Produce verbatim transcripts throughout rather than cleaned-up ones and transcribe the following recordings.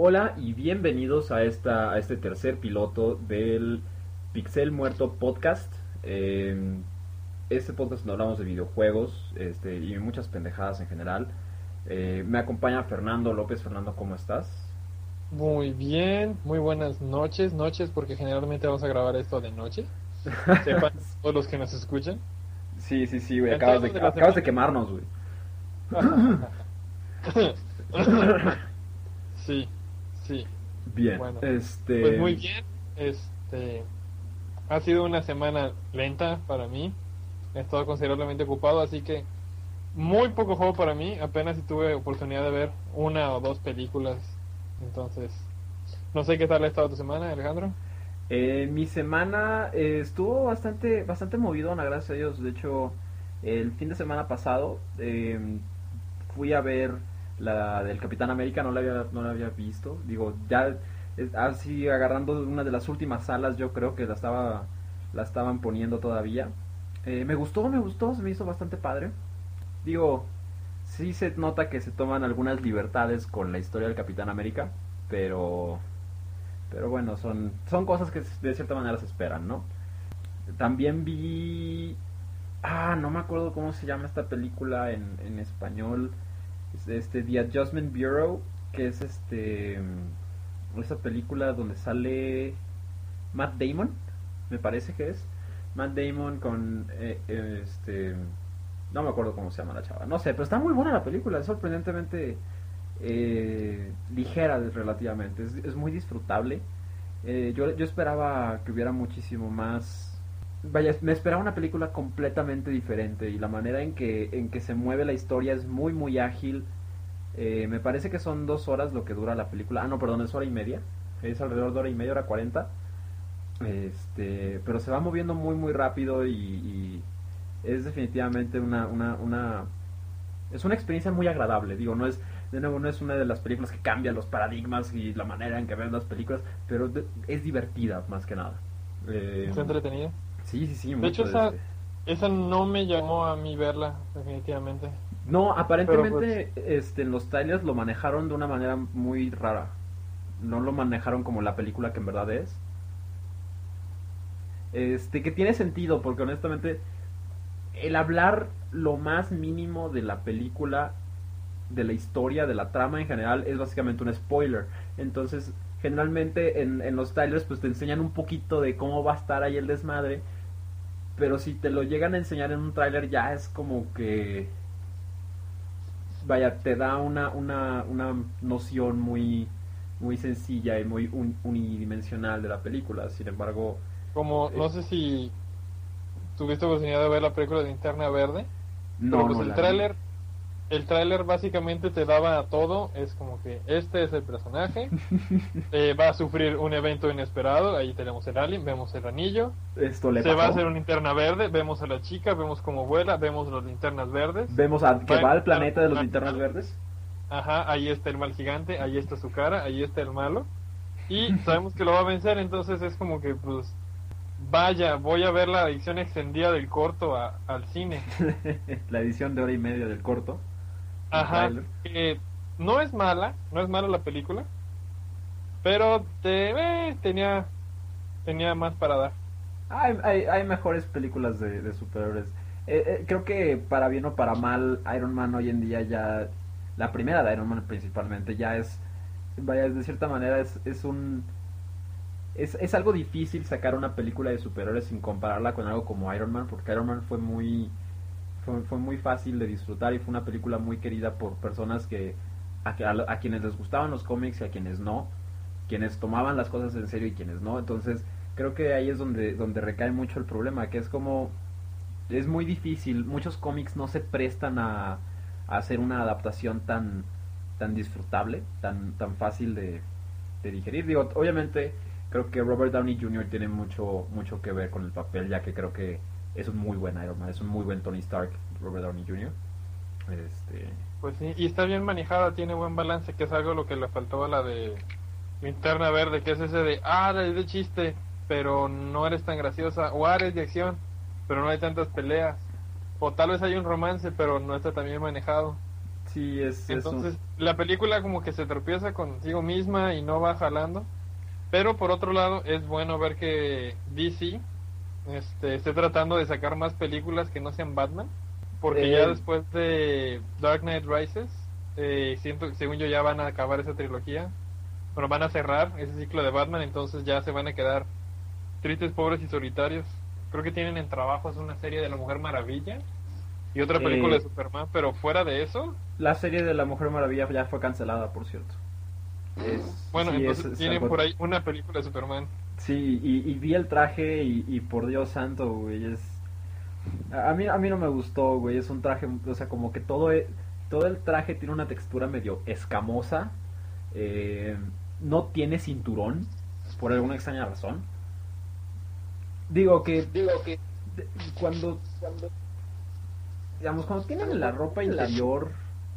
Hola y bienvenidos a, esta, a este tercer piloto del Pixel Muerto Podcast. Eh, este podcast donde hablamos de videojuegos este, y muchas pendejadas en general. Eh, me acompaña Fernando López. Fernando, ¿cómo estás? Muy bien, muy buenas noches, noches porque generalmente vamos a grabar esto de noche. Sepan todos los que nos escuchan. Sí, sí, sí, güey. Acabas Encantados de, de la acabas de semana. quemarnos, güey. Sí, sí. Bien, Bueno, pues este... muy bien. Este ha sido una semana lenta para mí. He estado considerablemente ocupado, así que muy poco juego para mí. Apenas si tuve oportunidad de ver una o dos películas. Entonces, no sé qué tal ha estado tu semana, Alejandro. Eh, mi semana eh, estuvo bastante, bastante movidona, gracias a Dios. De hecho, el fin de semana pasado eh, fui a ver la del Capitán América, no la había, no la había visto. Digo, ya eh, así agarrando una de las últimas salas, yo creo que la estaba, la estaban poniendo todavía. Eh, me gustó, me gustó, se me hizo bastante padre. Digo, sí se nota que se toman algunas libertades con la historia del Capitán América, pero pero bueno, son, son cosas que de cierta manera se esperan, ¿no? También vi... Ah, no me acuerdo cómo se llama esta película en, en español. Es este The Adjustment Bureau, que es este... Esa película donde sale Matt Damon, me parece que es. Matt Damon con... Eh, eh, este... No me acuerdo cómo se llama la chava. No sé, pero está muy buena la película. Es sorprendentemente eh, ligera relativamente. Es, es muy disfrutable. Eh, yo, yo esperaba que hubiera muchísimo más. Vaya, me esperaba una película completamente diferente y la manera en que, en que se mueve la historia es muy, muy ágil. Eh, me parece que son dos horas lo que dura la película. Ah, no, perdón, es hora y media. Es alrededor de hora y media, hora cuarenta. Este, pero se va moviendo muy, muy rápido y, y es definitivamente una, una, una es una experiencia muy agradable. Digo, no es, de nuevo, no es una de las películas que cambia los paradigmas y la manera en que ven las películas, pero de, es divertida más que nada. Eh, ¿Está entretenido? sí, sí, sí, De hecho, mucho. esa, Este. esa no me llamó a mí verla, definitivamente. No, Pero pues, aparentemente este, en los trailers lo manejaron de una manera muy rara. No lo manejaron como la película que en verdad es. Este, que tiene sentido, porque honestamente, el hablar lo más mínimo de la película, de la historia, de la trama en general, es básicamente un spoiler. Entonces, generalmente en, en los trailers pues te enseñan un poquito de cómo va a estar ahí el desmadre, pero si te lo llegan a enseñar en un trailer ya es como que, vaya, te da una, una, una noción muy, muy sencilla y muy un, unidimensional de la película. Sin embargo, como, eh, no sé si tuviste oportunidad de ver la película de Linterna Verde, pero no, pues no el la vi. tráiler, el tráiler básicamente te daba todo, es como que este es el personaje, eh, va a sufrir un evento inesperado, ahí tenemos el alien, vemos el anillo, Esto le se va a pasó. hacer una linterna verde, vemos a la chica, vemos cómo vuela, vemos las linternas verdes, Vemos a, que va a va al enfrentar planeta de un los mal linternas malo, verdes. ajá, ahí está el mal gigante, ahí está su cara, ahí está el malo. Y sabemos que lo va a vencer, entonces es como que, pues, vaya, voy a ver la edición extendida del corto a- al cine. La edición de hora y media del corto, el Ajá, tráiler. que no es mala, no es mala la película, pero te, eh, tenía, tenía más para dar. Hay, hay, hay mejores películas de, de superhéroes. Eh, eh, creo que para bien o para mal, Iron Man hoy en día ya, la primera de Iron Man principalmente, ya es, vaya, de cierta manera es, es un, es, es algo difícil sacar una película de superhéroes sin compararla con algo como Iron Man, porque Iron Man fue muy, fue, fue muy fácil de disfrutar y fue una película muy querida por personas que, a, a, a quienes les gustaban los cómics y a quienes no, quienes tomaban las cosas en serio y quienes no. Entonces creo que ahí es donde, donde recae mucho el problema, que es como, es muy difícil, muchos cómics no se prestan a, a hacer una adaptación tan, tan disfrutable, tan, tan fácil de, de digerir. Digo, obviamente creo que Robert Downey junior tiene mucho, mucho que ver con el papel, ya que creo que es un muy buen Iron Man, es un muy buen Tony Stark, Robert Downey junior Este, Pues sí, y está bien manejada, tiene buen balance, que es algo lo que le faltó a la de Linterna Verde, que es ese de, ah, eres de chiste, pero no eres tan graciosa, o ah, eres de acción, pero no hay tantas peleas, o tal vez hay un romance, pero no está tan bien manejado. Sí, es, es un... Entonces, la película como que se tropieza consigo misma y no va jalando. Pero por otro lado, es bueno ver que D C este, esté tratando de sacar más películas que no sean Batman. Porque ya eh, después de Dark Knight Rises, eh, siento, según yo ya van a acabar esa trilogía. Bueno, van a cerrar ese ciclo de Batman, entonces ya se van a quedar tristes, pobres y solitarios. Creo que tienen en trabajos una serie de La Mujer Maravilla y otra película de eh, Superman, pero fuera de eso, la serie de La Mujer Maravilla ya fue cancelada, por cierto. Es, bueno, sí, es, entonces es tienen algo... por ahí una película de Superman. Sí, y, y vi el traje y, y por Dios santo, güey, es... A a mí, a mí no me gustó, güey, es un traje, o sea, como que todo, e- todo el traje tiene una textura medio escamosa, eh, no tiene cinturón, por alguna extraña razón. Digo que Digo que de- cuando, cuando digamos, cuando tienen la ropa interior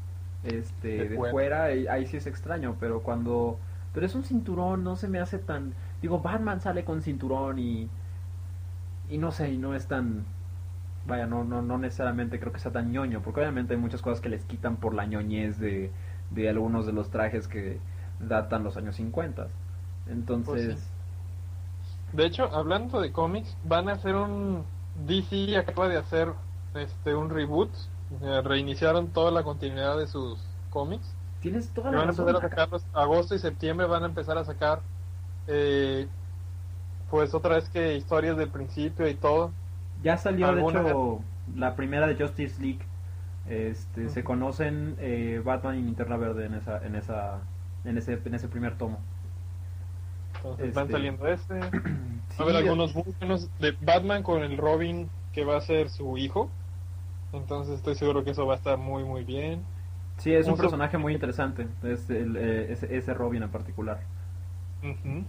de este, de fuera. fuera, ahí, ahí sí es extraño, pero cuando... Pero es un cinturón, no se me hace tan... Digo, Batman sale con cinturón y... Y no sé, y no es tan... Vaya, no, no, no necesariamente creo que sea tan ñoño, porque obviamente hay muchas cosas que les quitan por la ñoñez de, de algunos de los trajes que datan los años cincuenta. Pues sí. Entonces, De hecho, hablando de cómics, van a hacer un D C acaba de hacer este un reboot, eh, reiniciaron toda la continuidad de sus cómics tienes toda y la van a empezar razón. a Acá, sacarlos agosto y septiembre van a empezar a sacar eh, pues otra vez que historias del principio y todo. ya salió, de Algunas hecho, la primera de Justice League. Este, se ujú, conocen eh, Batman y Linterna Verde en esa, en esa, en ese, en ese primer tomo. entonces van Este, saliendo este. Va a haber sí, algunos muy buenos de Batman con el Robin que va a ser su hijo. Entonces estoy seguro que eso va a estar muy muy bien. sí, es un Un super- personaje muy interesante, es el, eh, ese, ese Robin en particular. Ujú.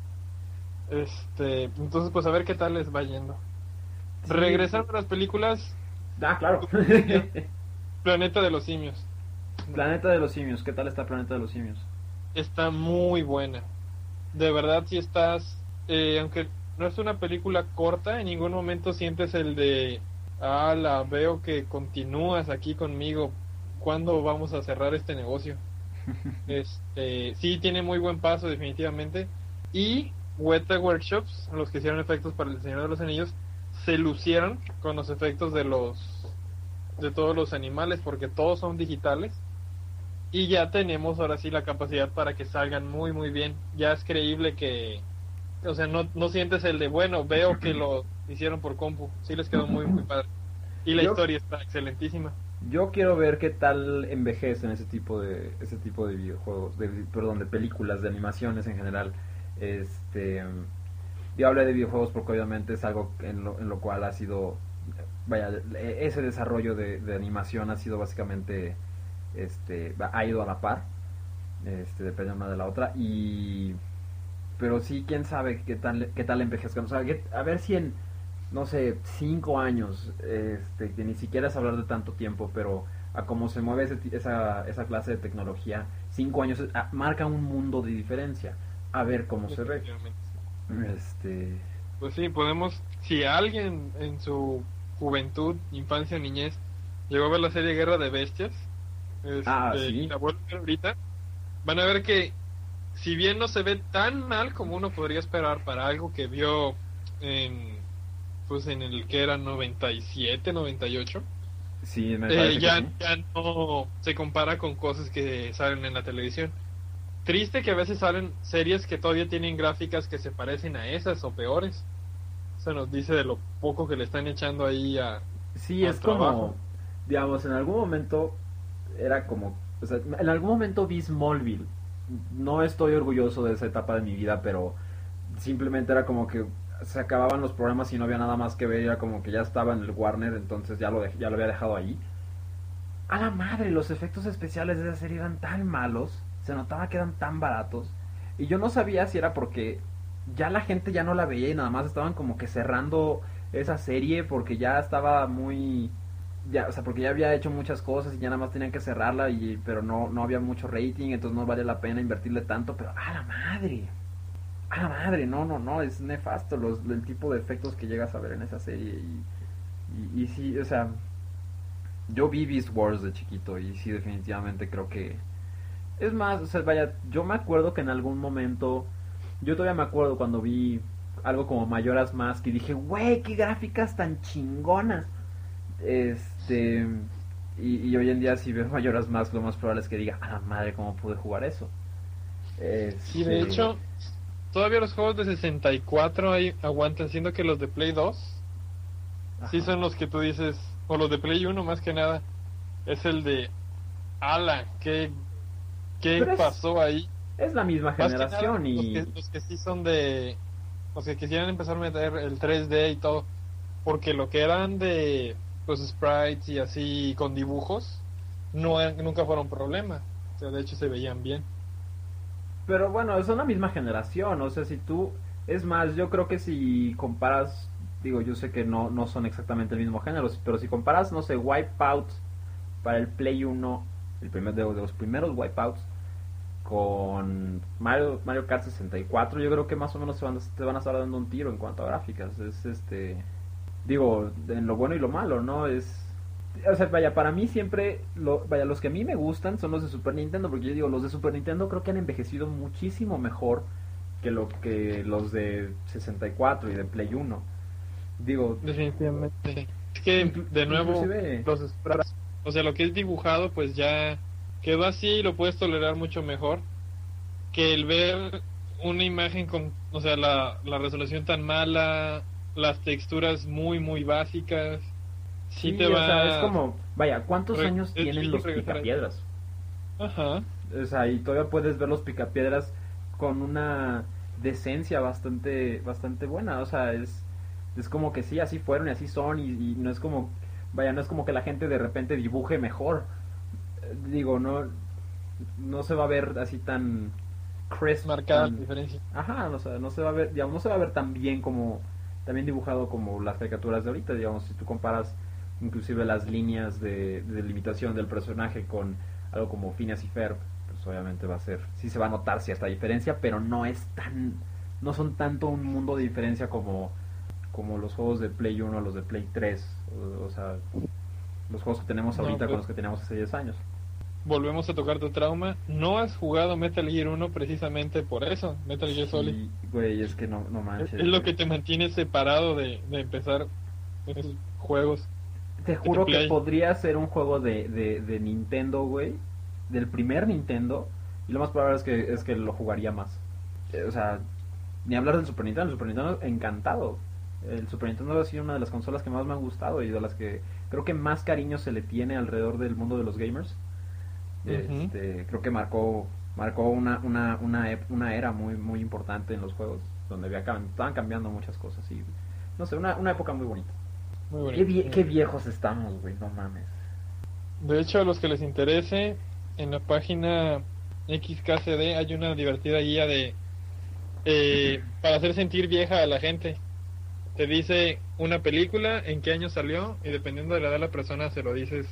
Este, entonces pues a ver qué tal les va yendo. Sí, Regresando a las películas, ah, claro. como decía, Planeta de los Simios. Planeta de los Simios, ¿qué tal está Planeta de los Simios? Está muy buena. De verdad si estás, eh, aunque no es una película corta, en ningún momento sientes el de, ah, la veo que continúas aquí conmigo. ¿Cuándo vamos a cerrar este negocio? Este, sí tiene muy buen paso definitivamente. Y Weta Workshops, los que hicieron efectos para El Señor de los Anillos, se lucieron con los efectos de los de todos los animales porque todos son digitales y ya tenemos ahora sí la capacidad para que salgan muy muy bien. Ya es creíble que, o sea, no, no sientes el de, bueno, veo que lo hicieron por compu. Sí les quedó muy muy padre. Y la Yo, historia está excelentísima. yo quiero ver qué tal envejecen ese tipo de, ese tipo de videojuegos, de, perdón, de películas, de animaciones en general. Este, yo hablé de videojuegos porque obviamente es algo en lo, en lo cual ha sido, vaya, ese desarrollo de, de animación ha sido básicamente, este, ha ido a la par, este, depende una de la otra, y, pero sí, quién sabe qué tal, qué tal envejezcan, o sea, que- a ver si en, no sé, cinco años, este, que ni siquiera es hablar de tanto tiempo, pero a cómo se mueve ese ti- esa, esa clase de tecnología, cinco años ah, marca un mundo de diferencia, a ver cómo se ve. Definitivamente. Este, Pues sí, podemos, si alguien en su juventud, infancia o niñez llegó a ver la serie Guerra de Bestias, ah, este, y sí, la vuelve a ver ahorita, van a ver que si bien no se ve tan mal como uno podría esperar para algo que vio en, pues en el que era noventa y siete, noventa y ocho, sí, me eh, parece que ya, sí. ya no se compara con cosas que salen en la televisión. Triste que a veces salen series que todavía tienen gráficas que se parecen a esas o peores. Eso nos dice de lo poco que le están echando ahí a, Sí, al es trabajo. como, digamos, en algún momento era como, o sea, en algún momento vi Smallville. No estoy orgulloso de esa etapa de mi vida, pero simplemente era como que se acababan los programas y no había nada más que ver, era como que ya estaba en el Warner, entonces ya lo, dej- ya lo había dejado ahí. A la madre, los efectos especiales de esa serie eran tan malos, se notaba que eran tan baratos, y yo no sabía si era porque ya la gente ya no la veía y nada más estaban como que cerrando esa serie porque ya estaba muy, ya, o sea, porque ya había hecho muchas cosas y ya nada más tenían que cerrarla, y pero no no había mucho rating, entonces no vale la pena invertirle tanto, pero a la madre. A la madre, no, no, no, es nefasto los, el tipo de efectos que llegas a ver en esa serie, y, y, y sí, o sea, Yo vi Beast Wars de chiquito y sí, definitivamente creo que... Es más, o sea, vaya, yo me acuerdo que en algún momento... Yo todavía me acuerdo cuando vi algo como Majora's Mask y dije, güey, qué gráficas tan chingonas. Este... Y, y hoy en día si veo Majora's Mask lo más probable es que diga, a la madre, ¿cómo pude jugar eso? Sí, de Este... hecho, todavía los juegos de sesenta y cuatro ahí aguantan, siendo que los de Play dos sí Ajá. son los que tú dices, o los de Play uno más que nada, es el de, ala, ¿qué, qué Pero es, pasó ahí? es la misma Más que nada, generación los que, y... los que sí son de, los que quisieran empezar a meter el tres D y todo, porque lo que eran de, pues, sprites y así con dibujos, no eran- nunca fueron problema, o sea, de hecho se veían bien. Pero bueno, son la misma generación, o sea, si tú... Es más, yo creo que si comparas, digo, yo sé que no, no son exactamente el mismo género, pero si comparas, no sé, Wipeout para el Play uno, el primer de, de los primeros Wipeouts, con Mario, Mario Kart sesenta y cuatro, yo creo que más o menos se van, te van a estar dando un tiro en cuanto a gráficas. Es este... Digo, en lo bueno y lo malo, ¿no? Es... O sea, vaya, para mí siempre, lo, vaya, los que a mí me gustan son los de Super Nintendo, porque yo digo, los de Super Nintendo creo que han envejecido muchísimo mejor que lo que los de sesenta y cuatro y de Play uno. Digo, Definitivamente. Es que, inclu- de nuevo, inclusive... los sprites, o sea, lo que es dibujado, pues ya quedó así y lo puedes tolerar mucho mejor que el ver una imagen con, o sea, la, la resolución tan mala, las texturas muy, muy básicas, sí te Sí, o sea, es va... como, vaya, ¿cuántos re- años es tienen difícil los regresar ahí. picapiedras? Ajá, O sea, y todavía puedes ver los picapiedras con una decencia bastante bastante buena. O sea, es, es como que sí, así fueron y así son. Y, y no es como, vaya, no es como que la gente de repente dibuje mejor. Eh, Digo, no, no se va a ver así tan crisp, marcada la tan... diferencia. Ajá, o sea, no se va a ver, digamos, no se va a ver tan bien como, también dibujado como las caricaturas de ahorita, digamos, si tú comparas inclusive las líneas de, de limitación del personaje con algo como Phineas y Ferb, pues obviamente va a ser, sí se va a notar cierta diferencia, pero no es tan, no son tanto un mundo de diferencia como, como los juegos de Play uno a los de Play tres, o, o sea, los juegos que tenemos No, ahorita con pues los que teníamos hace diez años. volvemos a tocar tu trauma. No has jugado Metal Gear uno precisamente por eso, Metal Gear Solid. Sí, güey, es que no, no Es manches, es lo güey. que te mantiene separado de, de empezar esos juegos Te de juro que Play. podría ser un juego de, de, de Nintendo, güey. Del primer Nintendo. Y lo más probable es que, es que lo jugaría más. Eh, o sea, ni hablar del Super Nintendo. El Super Nintendo, encantado. El Super Nintendo ha sido una de las consolas que más me han gustado y de las que creo que más cariño se le tiene alrededor del mundo de los gamers. Ujú. Este, creo que marcó marcó una, una, una, ep- una era muy muy importante en los juegos. Donde había, cam- estaban cambiando muchas cosas. Y no sé, una, una época muy bonita. Muy Qué, bonito, vie- muy qué bonito. viejos estamos, güey, no mames. De hecho, a los que les interese, en la página X K C D hay una divertida guía de eh, para hacer sentir vieja a la gente. Te dice una película, en qué año salió, y dependiendo de la edad de la persona se lo dices.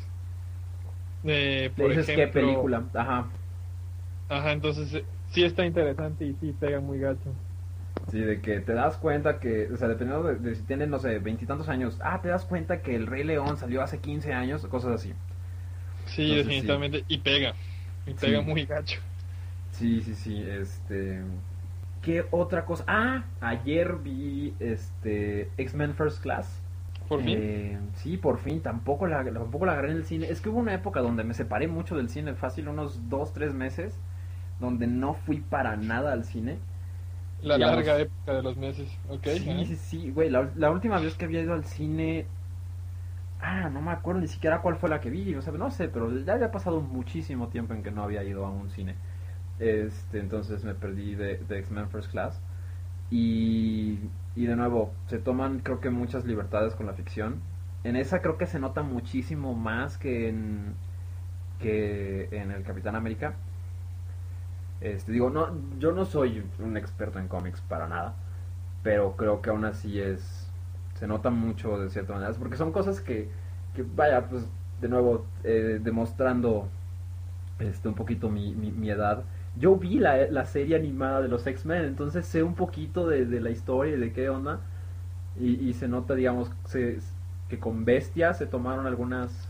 Eh, Le por dices qué ejemplo, película, ajá. ajá, entonces eh, sí está interesante y sí pega muy gacho. Sí, de que te das cuenta que, o sea, dependiendo de, de si tienes, no sé, veintitantos años, ah, te das cuenta que el Rey León salió hace quince años, cosas así. Sí, Entonces sí, definitivamente, y pega, y pega sí, muy gacho. sí, sí, sí, este... ¿Qué otra cosa? Ah, ayer vi, este, X-Men First Class. Por fin, Eh, sí, por fin, tampoco la, tampoco la agarré en el cine. Es que hubo una época donde me separé mucho del cine, fácil, unos dos, tres meses, donde no fui para nada al cine. la larga Digamos, época de los meses, ok, sí, ajá. sí, sí, güey, la, la última vez que había ido al cine, ah, no me acuerdo ni siquiera cuál fue la que vi, o sea, no sé, pero ya había pasado muchísimo tiempo en que no había ido a un cine. Este, entonces me perdí de, de X-Men First Class. Y, y de nuevo, se toman creo que muchas libertades con la ficción. En esa creo que se nota muchísimo más que en, que en el Capitán América. Este, digo, no, yo no soy un experto en cómics para nada, pero creo que aún así es, se nota mucho de cierta manera, porque son cosas que, que vaya, pues, de nuevo, eh, demostrando este, un poquito mi, mi, mi edad. Yo vi la, la serie animada de los X-Men, entonces sé un poquito de, de la historia y de qué onda, y, y se nota, digamos, se, que con Bestia se tomaron algunas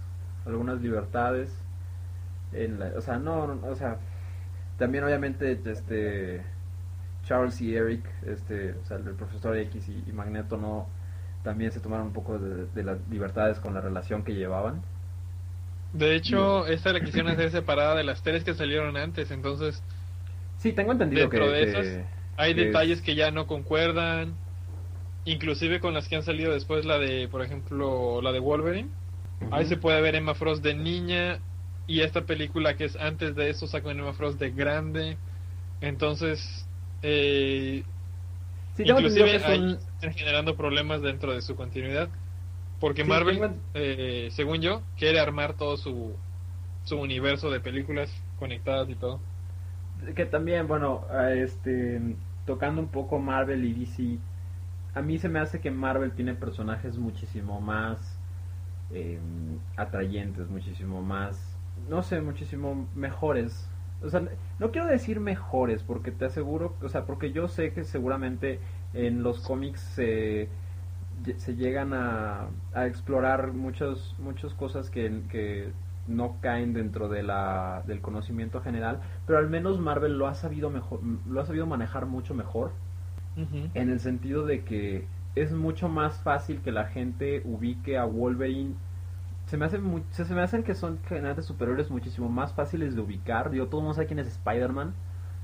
algunas libertades. En la, o sea, no, no, o sea, también obviamente este Charles y Eric, este, o sea, el profesor X y, y Magneto no también se tomaron un poco de, de las libertades con la relación que llevaban. De Digo, hecho, esta la quisieron hacer separada de las tres que salieron antes, entonces sí, tengo entendido dentro que, de esas que, hay que detalles es... que ya no concuerdan, inclusive con las que han salido después, la de, por ejemplo, la de Wolverine. Ahí Ujú. se puede ver Emma Frost de niña y esta película que es antes de eso sacan Emma Frost de grande. Entonces, eh, Sí, tengo entendido que inclusive es ahí un... están generando problemas dentro de su continuidad, porque Sí, Marvel, tengo... en- eh, según yo, quiere armar todo su, su universo de películas conectadas y todo. Que también, bueno, a este, tocando un poco Marvel y D C, a mí se me hace que Marvel tiene personajes muchísimo más eh, atrayentes, muchísimo más, no sé, muchísimo mejores. O sea, no quiero decir mejores, porque te aseguro, o sea, porque yo sé que seguramente en los cómics se, se llegan a, a explorar muchas muchas cosas que, que no caen dentro de la, del conocimiento general, pero al menos Marvel lo ha sabido mejor, lo ha sabido manejar mucho mejor, Ujú. en el sentido de que es mucho más fácil que la gente ubique a Wolverine. Se me, hace muy, se, se me hacen que son generantes superiores muchísimo más fáciles de ubicar. Yo todo el mundo sabe quién es Spider-Man,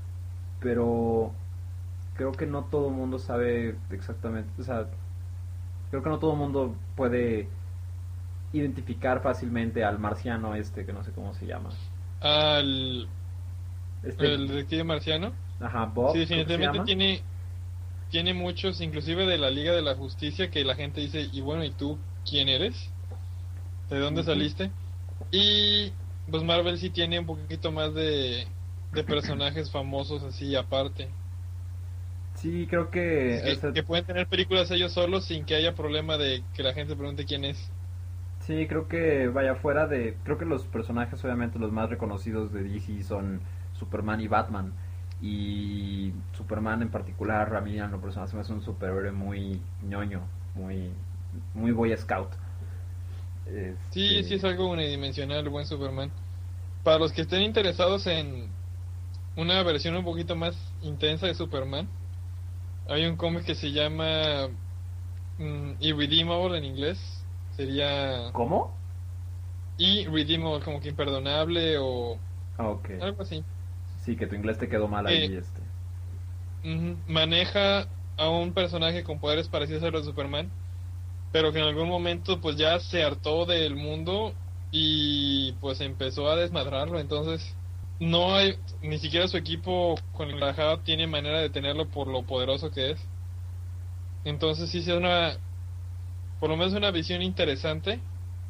pero creo que no todo el mundo sabe exactamente, o sea, creo que no todo el mundo puede identificar fácilmente al marciano este, que no sé cómo se llama. Al Este, el detective marciano, ajá, sí, Bob, creo que se definitivamente llama. tiene, tiene muchos, inclusive de la Liga de la Justicia, que la gente dice, y bueno, ¿y tú quién eres? ¿De dónde Ujú. saliste? Y pues Marvel sí tiene un poquito más de, de personajes famosos así aparte. Sí, creo Así que, o que, sea, que pueden tener películas ellos solos sin que haya problema de que la gente pregunte quién es. sí, creo que vaya fuera de, creo que los personajes obviamente los más reconocidos de D C son Superman y Batman. Y Superman en particular, a mí en lo personal se me hace un superhéroe muy ñoño, muy, muy Boy Scout. Sí, sí Este, es algo unidimensional, el buen Superman. Para los que estén interesados en una versión un poquito más intensa de Superman, hay un cómic que se llama mm, Irredeemable en inglés. Sería ¿cómo? Irredeemable, como que imperdonable o Ah, ok. algo así. Sí, que tu inglés te quedó mal Que ahí, este. ujú, maneja a un personaje con poderes parecidos a los de Superman, pero que en algún momento pues ya se hartó del mundo y pues empezó a desmadrarlo. Entonces no hay, ni siquiera su equipo con el trabajado tiene manera de tenerlo por lo poderoso que es. Entonces sí, sí es una, por lo menos una visión interesante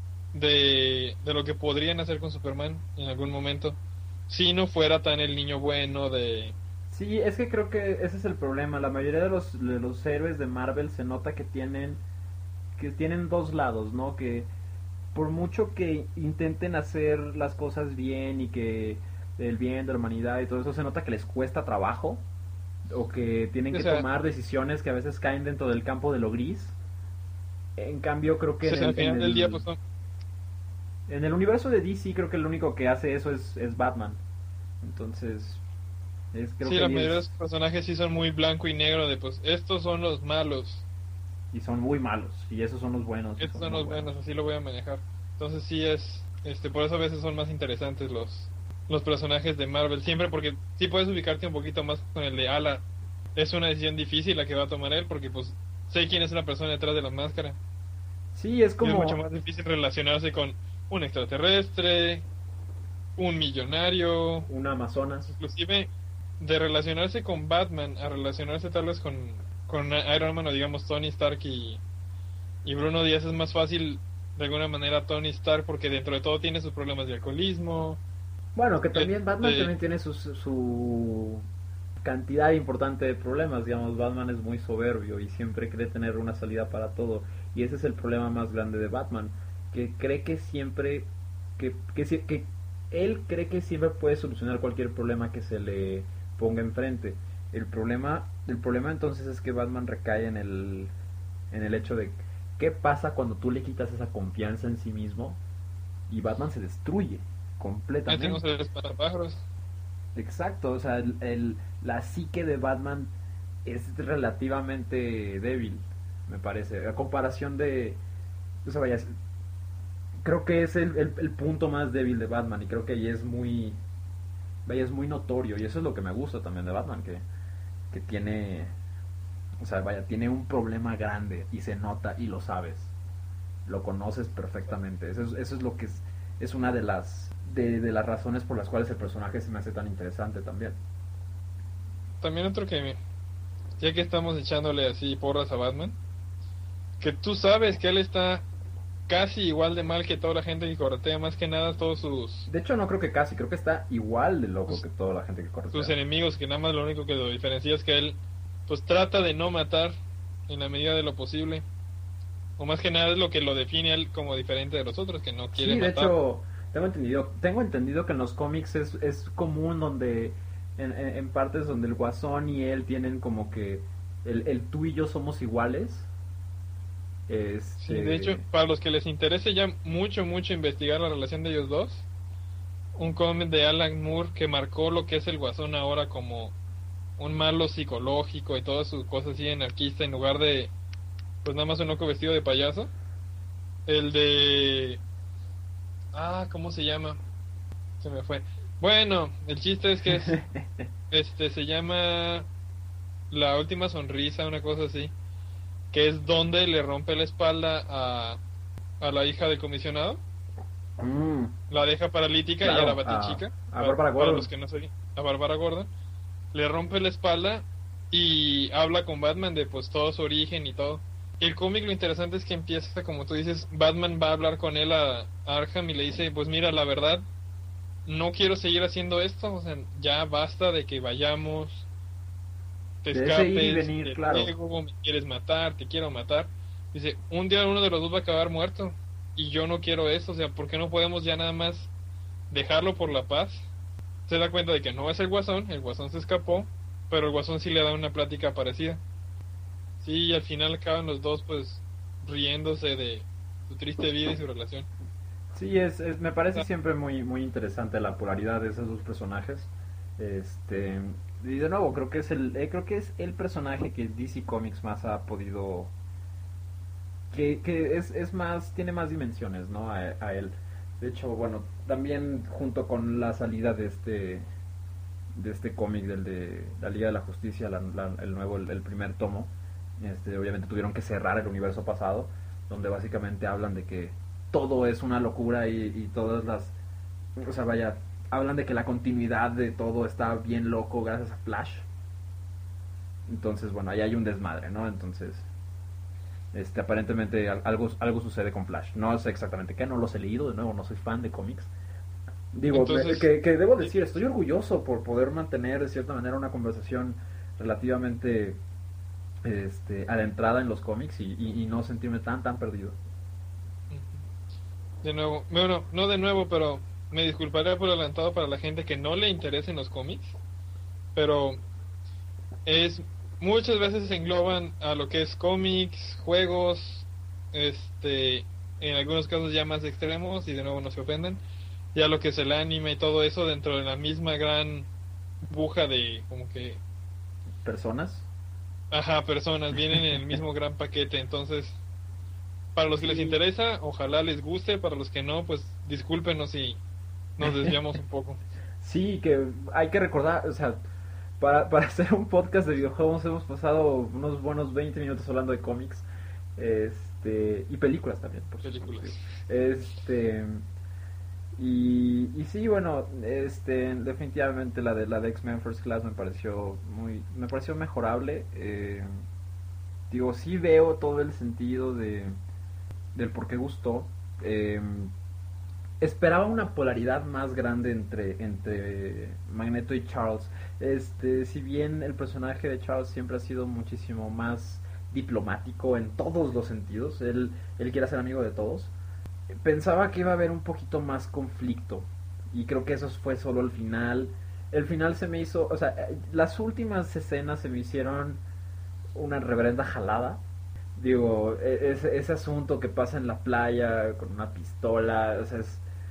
de, de lo que podrían hacer con Superman en algún momento, si no fuera tan el niño bueno de... Sí, es que creo que ese es el problema. La mayoría de los, de los héroes de Marvel se nota que tienen que tienen dos lados, ¿no? Que por mucho que intenten hacer las cosas bien y que el bien de la humanidad y todo eso, se nota que les cuesta trabajo o que tienen O que sea, tomar decisiones que a veces caen dentro del campo de lo gris. En cambio, creo que o en sea, al el, en final del día el, pues son... en el universo de D C creo que el único que hace eso es, es Batman. Entonces, es, creo Sí, que la ahí mayoría de es... los personajes sí son muy blanco y negro de pues estos son los malos, Y son muy malos. Y esos son los buenos y estos son son muy los buenos. buenos, así lo voy a manejar. Entonces sí es, este, por eso a veces son más interesantes los, los personajes de Marvel, siempre porque sí puedes ubicarte un poquito más con el de Ala. Es una decisión difícil la que va a tomar él porque pues sé quién es la persona detrás de la máscara. Sí, es Y es mucho como más difícil relacionarse con un extraterrestre, un millonario, un Amazonas. inclusive de relacionarse con Batman a relacionarse tal vez con, con Iron Man o digamos Tony Stark y, y Bruno Díaz es más fácil de alguna manera Tony Stark porque dentro de todo tiene sus problemas de alcoholismo, Bueno, que también Batman este, también tiene su, su cantidad importante de problemas. Digamos, Batman es muy soberbio y siempre cree tener una salida para todo. Y ese es el problema más grande de Batman, que cree que siempre, que, que, si- que él cree que siempre puede solucionar cualquier problema que se le ponga enfrente. El problema, el problema entonces es que Batman recae en el, en el hecho de qué pasa cuando tú le quitas esa confianza en sí mismo y Batman se destruye Ya tenemos completamente. el espantapájaros. Exacto, o sea, el, el- la psique de Batman es relativamente débil, me parece, a comparación de, o sea, vaya, creo que es el, el, el punto más débil de Batman y creo que ahí es muy, vaya, es muy notorio y eso es lo que me gusta también de Batman, que, que tiene, o sea, vaya, tiene un problema grande y se nota y lo sabes, lo conoces perfectamente, eso es, eso es lo que es, es una de las, de, de las razones por las cuales el personaje se me hace tan interesante también. También otro que, ya que estamos echándole así porras a Batman, que tú sabes que él está casi igual de mal que toda la gente que corretea, más que nada todos sus, De hecho, no creo que casi, creo que está igual de loco sus, que toda la gente que sus corretea. enemigos, que nada más lo único que lo diferencia es que él pues trata de no matar en la medida de lo posible. O más que nada es lo que lo define a él como diferente de los otros, que no quiere Sí, de matar. hecho, tengo entendido, tengo entendido que en los cómics es, es común donde, en, en- en partes donde el Guasón y él tienen como que el, el tú y yo somos iguales. Sí, de hecho, Este, para los que les interese ya mucho, mucho investigar la relación de ellos dos, un cómic de Alan Moore que marcó lo que es el Guasón ahora como un malo psicológico y todas sus cosas así anarquista en lugar de pues nada más un loco vestido de payaso. El de... Ah, ¿cómo se llama? Se me fue. Bueno, el chiste es que es, este, se llama La Última Sonrisa, una cosa así, que es donde le rompe la espalda a, a la hija del comisionado, mm, la deja paralítica y a la claro, a, Batichica, a para, Bárbara para Gordon. los que no saben, a Bárbara Gordon, le rompe la espalda y habla con Batman de pues todo su origen y todo. El cómic lo interesante es que empieza, como tú dices, Batman va a hablar con él a, a Arkham y le dice, pues mira, la verdad, no quiero seguir haciendo esto, o sea, ya basta de que vayamos, te De ese ir y escapes venir, del claro. juego, me quieres matar, te quiero matar. Dice, un día uno de los dos va a acabar muerto y yo no quiero eso, o sea, ¿por qué no podemos ya nada más dejarlo por la paz? Se da cuenta de que no es el Guasón, el Guasón se escapó, pero el Guasón sí le da una plática parecida. Sí, y al final acaban los dos pues riéndose de su triste vida y su relación. Sí, es, es- me parece Ah, siempre muy, muy interesante la polaridad de esos dos personajes. Este, y de nuevo, creo que es el, eh, creo que es el personaje que D C Comics más ha podido, que, que es, es más, tiene más dimensiones, ¿no? A, a él. De hecho, bueno, también junto con la salida de este, de este cómic del de la Liga de la Justicia, la- la- el nuevo, el, el primer tomo, este, obviamente tuvieron que cerrar el universo pasado, donde básicamente hablan de que todo es una locura y, y todas las, o sea, vaya, hablan de que la continuidad de todo está bien loco gracias a Flash. Entonces, bueno, ahí hay un desmadre, ¿no? Entonces, este, aparentemente algo, algo sucede con Flash. No sé exactamente qué, no los he leído, de nuevo, no soy fan de cómics. Digo, entonces, que, que debo sí, decir, estoy orgulloso por poder mantener de cierta manera una conversación relativamente este, adentrada en los cómics y, y, y no sentirme tan, tan perdido. de nuevo, bueno, no de nuevo, pero me disculparé por adelantado para la gente que no le interesen los cómics, pero es muchas veces se engloban a lo que es cómics, juegos, este, en algunos casos ya más extremos y de nuevo no se ofendan, ya lo que es el anime y todo eso dentro de la misma gran buja de como que, ¿Personas? ajá, personas vienen en el mismo gran paquete, entonces para los que les Sí. interesa, ojalá les guste, para los que no, pues discúlpenos si nos desviamos un poco. Sí, que hay que recordar, o sea, para, para hacer un podcast de videojuegos hemos pasado unos buenos veinte minutos hablando de cómics este y películas también, por supuesto. Películas. Este, y, y sí, bueno, este, definitivamente la de la de X-Men First Class me pareció muy, me pareció mejorable. Eh, digo, sí veo todo el sentido de del por qué gustó. Eh, esperaba una polaridad más grande entre, entre Magneto y Charles. Este, si bien el personaje de Charles siempre ha sido muchísimo más diplomático en todos los sentidos, él, él quiere ser amigo de todos, pensaba que iba a haber un poquito más conflicto. Y creo que eso fue solo el final. El final se me hizo, o sea, las últimas escenas se me hicieron una reverenda jalada. Digo, ese, ese asunto que pasa en la playa con una pistola, o sea, es,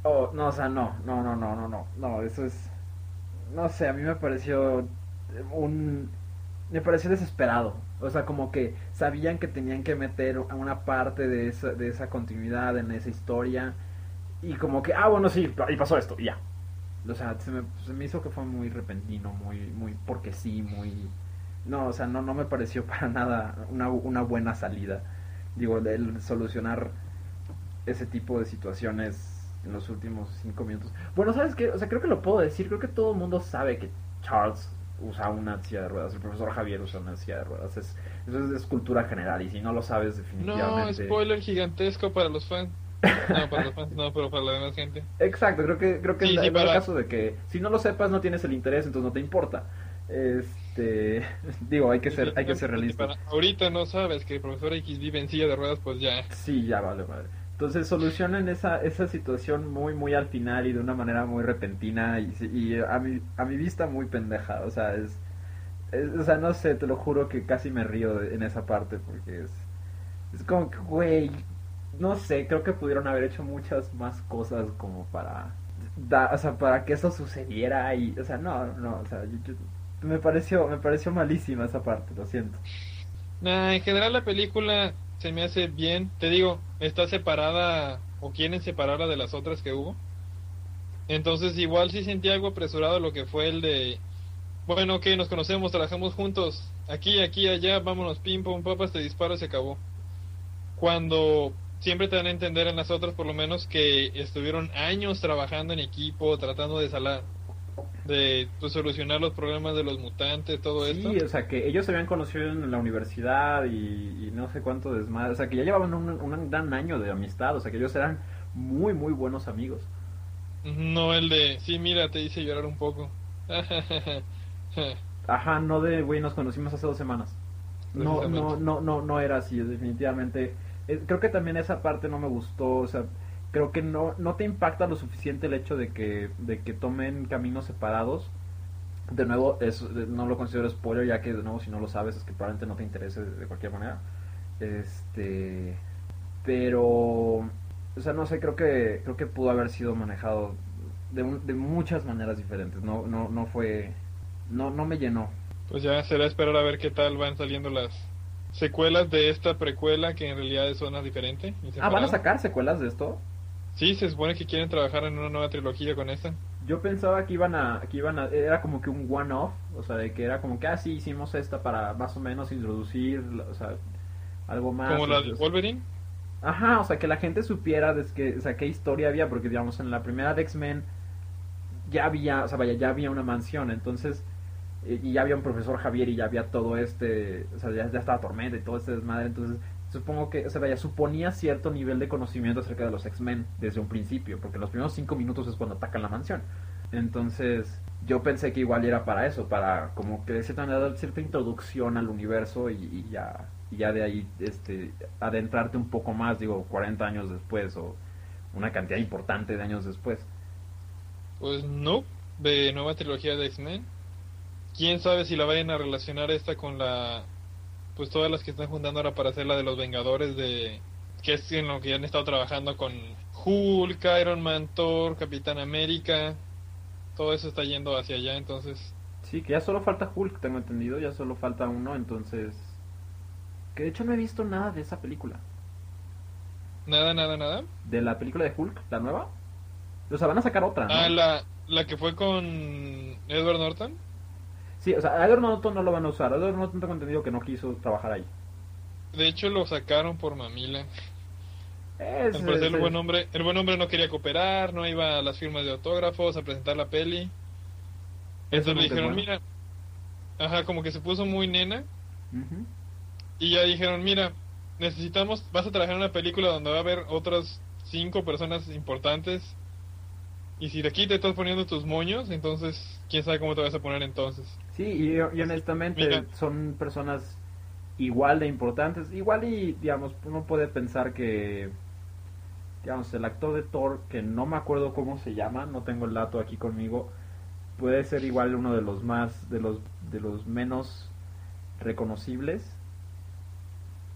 Oh, no, o sea, no, no, no, no, no, no, no, eso es, no sé, a mí me pareció un, me pareció desesperado, o sea, como que sabían que tenían que meter a una parte de esa, de esa continuidad en esa historia y como que, ah, bueno, sí, y pasó esto, y ya. O sea, se me, se me hizo que fue muy repentino, muy, muy, porque sí, muy, no, o sea, no, no me pareció para nada una, una buena salida. Digo, el solucionar ese tipo de situaciones en los últimos cinco minutos. Bueno, ¿sabes qué? O sea, creo que lo puedo decir. Creo que todo el mundo sabe que Charles usa una silla de ruedas. El profesor Javier usa una silla de ruedas. Es, eso es, es cultura general. Y si no lo sabes, No, definitivamente. spoiler gigantesco para los fans. No, para los fans no, pero para la demás gente. Exacto, creo que, creo que en, Sí, sí, en dado para... caso de que si no lo sepas, no tienes el interés, entonces no te importa. Este. Digo, hay que ser, hay que ser Definitivamente, si realistas. para ahorita no sabes que el profesor X vive en silla de ruedas, pues ya. Sí, ya vale, madre. Entonces solucionan esa, esa situación muy, muy al final y de una manera muy repentina y, sí- y a, mi, a mi vista muy pendeja. O sea, es, es- o sea, no sé, te lo juro que casi me río de- en esa parte porque es, es como que, güey, no sé, creo que pudieron haber hecho muchas más cosas como para, da, o sea, para que eso sucediera y, o sea, no, no, o sea, yo- yo- me pareció, me pareció malísima esa parte, lo siento. Nah, en general la película se me hace bien. Te digo, está separada o quieren separarla de las otras que hubo. Entonces igual sí sentí algo apresurado lo que fue el de, bueno, ok, nos conocemos, trabajamos juntos, aquí, aquí, allá, vámonos, pim, pum, papas, te disparo y se acabó. Cuando siempre te dan a entender en las otras, por lo menos, que estuvieron años trabajando en equipo, tratando de salar, de pues, solucionar los problemas de los mutantes, todo esto. Sí, o sea, que ellos se habían conocido en la universidad y, y no sé cuánto desmadre. O sea, que ya llevaban un, un gran año de amistad. O sea, que ellos eran muy, muy buenos amigos. No el de, sí, mira, te hice llorar un poco. Ajá, no de, güey, nos conocimos hace dos semanas. No, no, Precisamente. no, no, no era así, definitivamente. Eh, creo que también esa parte no me gustó. O sea, creo que no, no te impacta lo suficiente el hecho de que, de que tomen caminos separados. De nuevo, es, no lo considero spoiler, ya que de nuevo, si no lo sabes, es que probablemente no te interese de, de cualquier manera. Este. Pero, o sea, no sé, creo que creo que pudo haber sido manejado de, un- de muchas maneras diferentes. No no no fue no no me llenó. Pues ya será esperar a ver qué tal van saliendo las secuelas de esta precuela que en realidad es una diferente y Ah, ¿van a separada. sacar secuelas de esto? Sí, se supone que quieren trabajar en una nueva trilogía con esta. Yo pensaba que iban a que iban a era como que un one off, o sea, de que era como que ah sí hicimos esta para más o menos introducir, o sea, algo más. Como la de Wolverine. Ajá, o sea, que la gente supiera de que, o sea, qué historia había, porque digamos en la primera de X-Men ya había, o sea, vaya, ya había una mansión, entonces eh, y ya había un profesor Javier y ya había todo este, o sea, ya, ya estaba Tormenta y todo este desmadre, entonces supongo que, o sea, vaya, suponía cierto nivel de conocimiento acerca de los X-Men desde un principio, porque los primeros cinco minutos es cuando atacan la mansión. Entonces, yo pensé que igual era para eso, para como que de cierta manera dar cierta introducción al universo y, y ya y ya de ahí este adentrarte un poco más, digo, cuarenta años después o una cantidad importante de años después. Pues no, de nueva trilogía de X-Men. Quién sabe si la vayan a relacionar esta con la, pues todas las que están juntando ahora para hacer la de los Vengadores de, que es en lo que han estado trabajando con Hulk, Iron Man, Thor, Capitán América, todo eso está yendo hacia allá, entonces Sí, que ya solo falta Hulk, tengo entendido, ya solo falta uno, entonces que de hecho no he visto nada de esa película. nada, nada, nada. De la película de Hulk, la nueva. O sea, van a sacar otra, Ah, ¿no? la, la que fue con Edward Norton. Sí, o sea, a Edward Norton no lo van a usar. A Edward Norton tengo entendido que no quiso trabajar ahí. De hecho lo sacaron por mamila. Es, Al parecer es, el buen es- hombre, el buen hombre no quería cooperar, no iba a las firmas de autógrafos, a presentar la peli. eso Entonces le nunca es dijeron, bueno. mira, ajá, como que se puso muy nena. Ujú. Y ya dijeron, mira, necesitamos, vas a trabajar en una película donde va a haber otras cinco personas importantes. Y si de aquí te estás poniendo tus moños, entonces, quién sabe cómo te vas a poner entonces. Sí, y, y Así, honestamente mira, son personas igual de importantes. Igual y, digamos, uno puede pensar que, digamos, el actor de Thor, que no me acuerdo cómo se llama, no tengo el dato aquí conmigo, puede ser igual uno de los más, de los, de los menos reconocibles.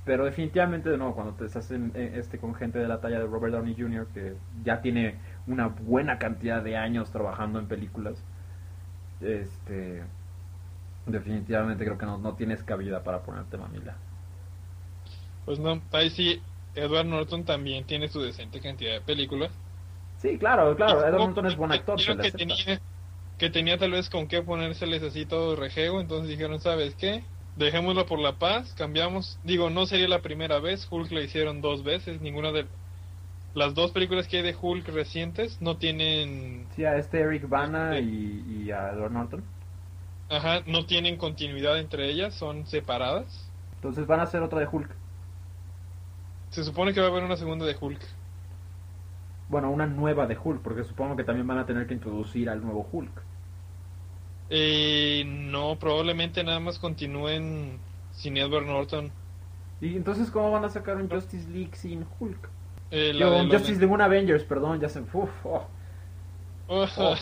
Pero definitivamente, de nuevo, cuando te estás en, en este con gente de la talla de Robert Downey junior, que ya tiene una buena cantidad de años trabajando en películas, este definitivamente creo que no, no tienes cabida para ponerte mamila. Pues no, ahí sí, Edward Norton también tiene su decente cantidad de películas. Sí, claro, Y claro, Edward como Norton es buen que actor, se vieron le que acepta. tenía, que tenía tal vez con qué ponérseles así todo rejego, entonces dijeron, ¿sabes qué? Dejémoslo por la paz, cambiamos. Digo, no sería la primera vez, Hulk la hicieron dos veces, ninguna de las dos películas que hay de Hulk recientes no tienen, Sí, a este Eric Bana este, y, y a Edward Norton. ajá, no tienen continuidad entre ellas, son separadas. Entonces van a hacer otra de Hulk. Se supone que va a haber una segunda de Hulk. Bueno, una nueva de Hulk, porque supongo que también van a tener que introducir al nuevo Hulk. Eh, no, probablemente nada más continúen sin Edward Norton. Y entonces, ¿cómo van a sacar un Justice League sin Hulk? Eh, la Yo, de un los... Justice League, un Avengers, perdón, ya se... Uf, oh, oh.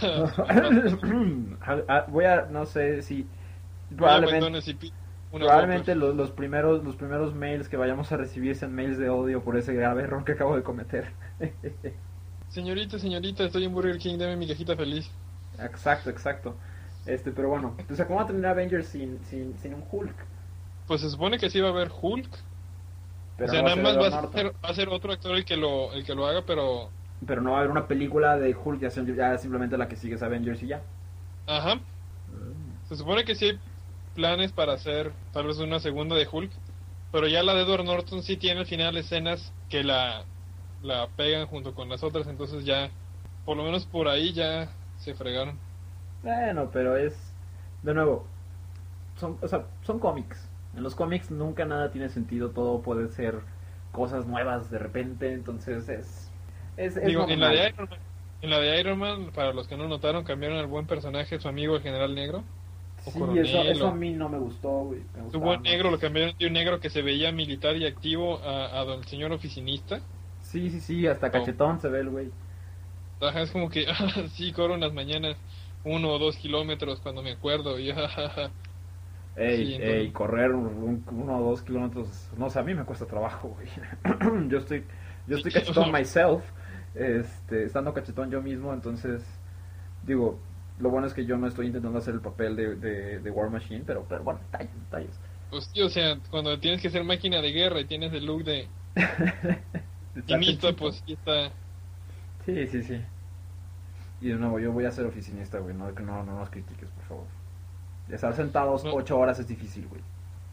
Ah, Voy a, no sé si... Probablemente, McDonald's y pi- una probablemente Whopper. los, los primeros los primeros mails que vayamos a recibir sean mails de odio por ese grave error que acabo de cometer. Señorita, señorita, estoy en Burger King, dame mi cajita feliz. Exacto, exacto. Este, pero bueno, o sea, ¿cómo va a tener Avengers sin, sin, sin un Hulk? Pues se supone que sí va a haber Hulk. Pero O sea, no va a nada ser más va Edward a Norton. ser, va a ser otro actor el que lo, el que lo haga, pero... Pero no va a haber una película de Hulk, ya, son- ya simplemente la que sigue es Avengers y ya. Ajá. Se supone que sí hay planes para hacer tal vez una segunda de Hulk, pero ya la de Edward Norton sí tiene al final escenas que la, la pegan junto con las otras, entonces ya, por lo menos por ahí ya se fregaron. Bueno, pero es... De nuevo, son, o sea, son cómics. En los cómics nunca nada tiene sentido, todo puede ser cosas nuevas de repente, entonces es... Es, es Digo, en la de normal. Iron Man, en la de Iron Man, para los que no notaron, cambiaron al buen personaje, su amigo el General Negro, o Sí, Coronel, eso, eso o a mí no me gustó, güey. Me su gustaba buen más. negro, lo cambiaron de un negro que se veía militar y activo a, a don señor oficinista. Sí, sí, sí, hasta No. cachetón se ve el güey. Ajá, es como que, ah, sí, corro en las mañanas uno o dos kilómetros cuando me acuerdo. Y, ah, Ey, sí, ey, entonces, correr un- uno o dos kilómetros, no sé, a mí me cuesta trabajo, güey. Yo estoy, yo estoy cachetón myself, este, estando cachetón yo mismo, entonces, digo, lo bueno es que yo no estoy intentando hacer el papel de, de, de War Machine, pero, pero bueno, detalles, detalles. pues, sí, o sea, cuando tienes que ser máquina de guerra y tienes el look de Está finista, chonchito. pues sí está. Sí, sí, sí. Y de nuevo, yo voy a ser oficinista, güey, no, no, no nos critiques, por favor. Estar sentados No, ocho horas es difícil, güey.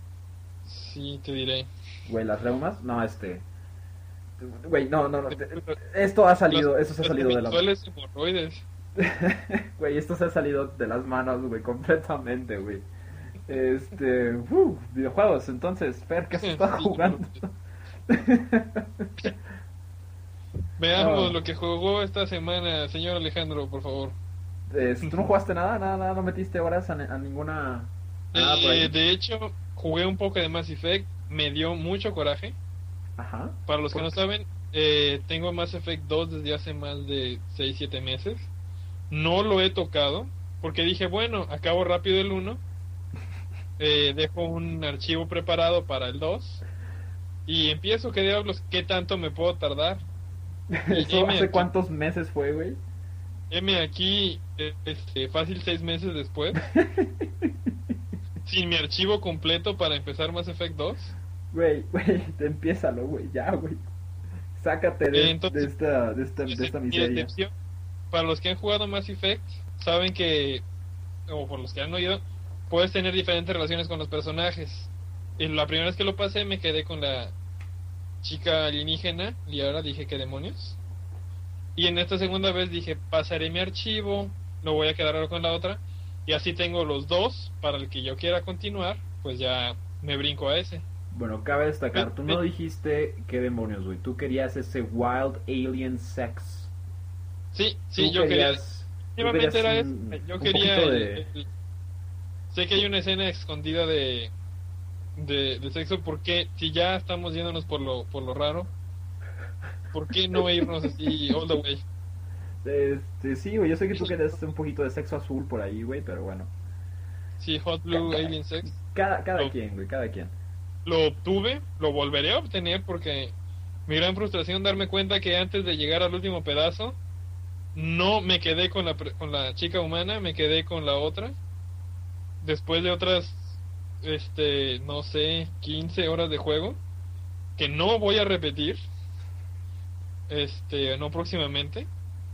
sí, te diré. Güey, las reumas, no, este... Güey, no, no, no. Las, Esto ha salido, las esto se ha salido de la... eventuales hemorroides. Güey, esto se ha salido de las manos, güey, completamente, güey. Este... Uh, videojuegos, entonces, Fer, ¿qué has estado Sí, jugando? veamos No, lo que jugó esta semana, señor Alejandro, por favor. es- ¿tú no jugaste nada? Nada, nada, no metiste horas a, a ninguna... A nada por Eh, ahí. de hecho, jugué un poco de Mass Effect, me dio mucho coraje. Ajá. Para los que ¿Por no qué? saben, eh, tengo Mass Effect dos desde hace más de seis siete meses. No lo he tocado porque dije, bueno, acabo rápido el uno, eh, dejo un archivo preparado para el dos y empiezo, ¿qué diablos? ¿Qué tanto me puedo tardar? Y ¿Eso M hace aquí, cuántos meses fue, güey? M aquí, eh, este, fácil seis meses después, sin mi archivo completo para empezar Mass Effect dos. Güey, güey, te empiézalo, güey, ya, güey. Sácate Eh, de, de entonces, esta, de esta, mi de esta mi miseria. decepción, para los que han jugado Mass Effect, saben que, o por los que han oído, puedes tener diferentes relaciones con los personajes. Y la primera vez que lo pasé me quedé con la chica alienígena y ahora dije, ¿qué demonios? Y en esta segunda vez dije, pasaré mi archivo, lo voy a quedar ahora con la otra, y así tengo los dos para el que yo quiera continuar, pues ya me brinco a ese. Bueno, cabe destacar, tú Me- no dijiste qué demonios, güey. Tú querías ese wild alien sex. Sí, sí, Tú yo quería, querías, tú efectivamente querías era eso, un, yo un quería poquito el- de... el- sé que hay una escena escondida de, de, de sexo, ¿por qué? Si ya estamos yéndonos por lo, por lo raro, ¿por qué no irnos así all the way? Este, sí, güey, yo sé que tú querías un poquito de sexo azul por ahí, güey, pero bueno. Sí, Hot Ca- Blue ca- Alien Sex. Cada, cada No. quien, güey, cada quien. lo obtuve, lo volveré a obtener porque mi gran frustración darme cuenta que antes de llegar al último pedazo no me quedé con la pre- con la chica humana, me quedé con la otra después de otras este no sé quince horas de juego que no voy a repetir este no próximamente.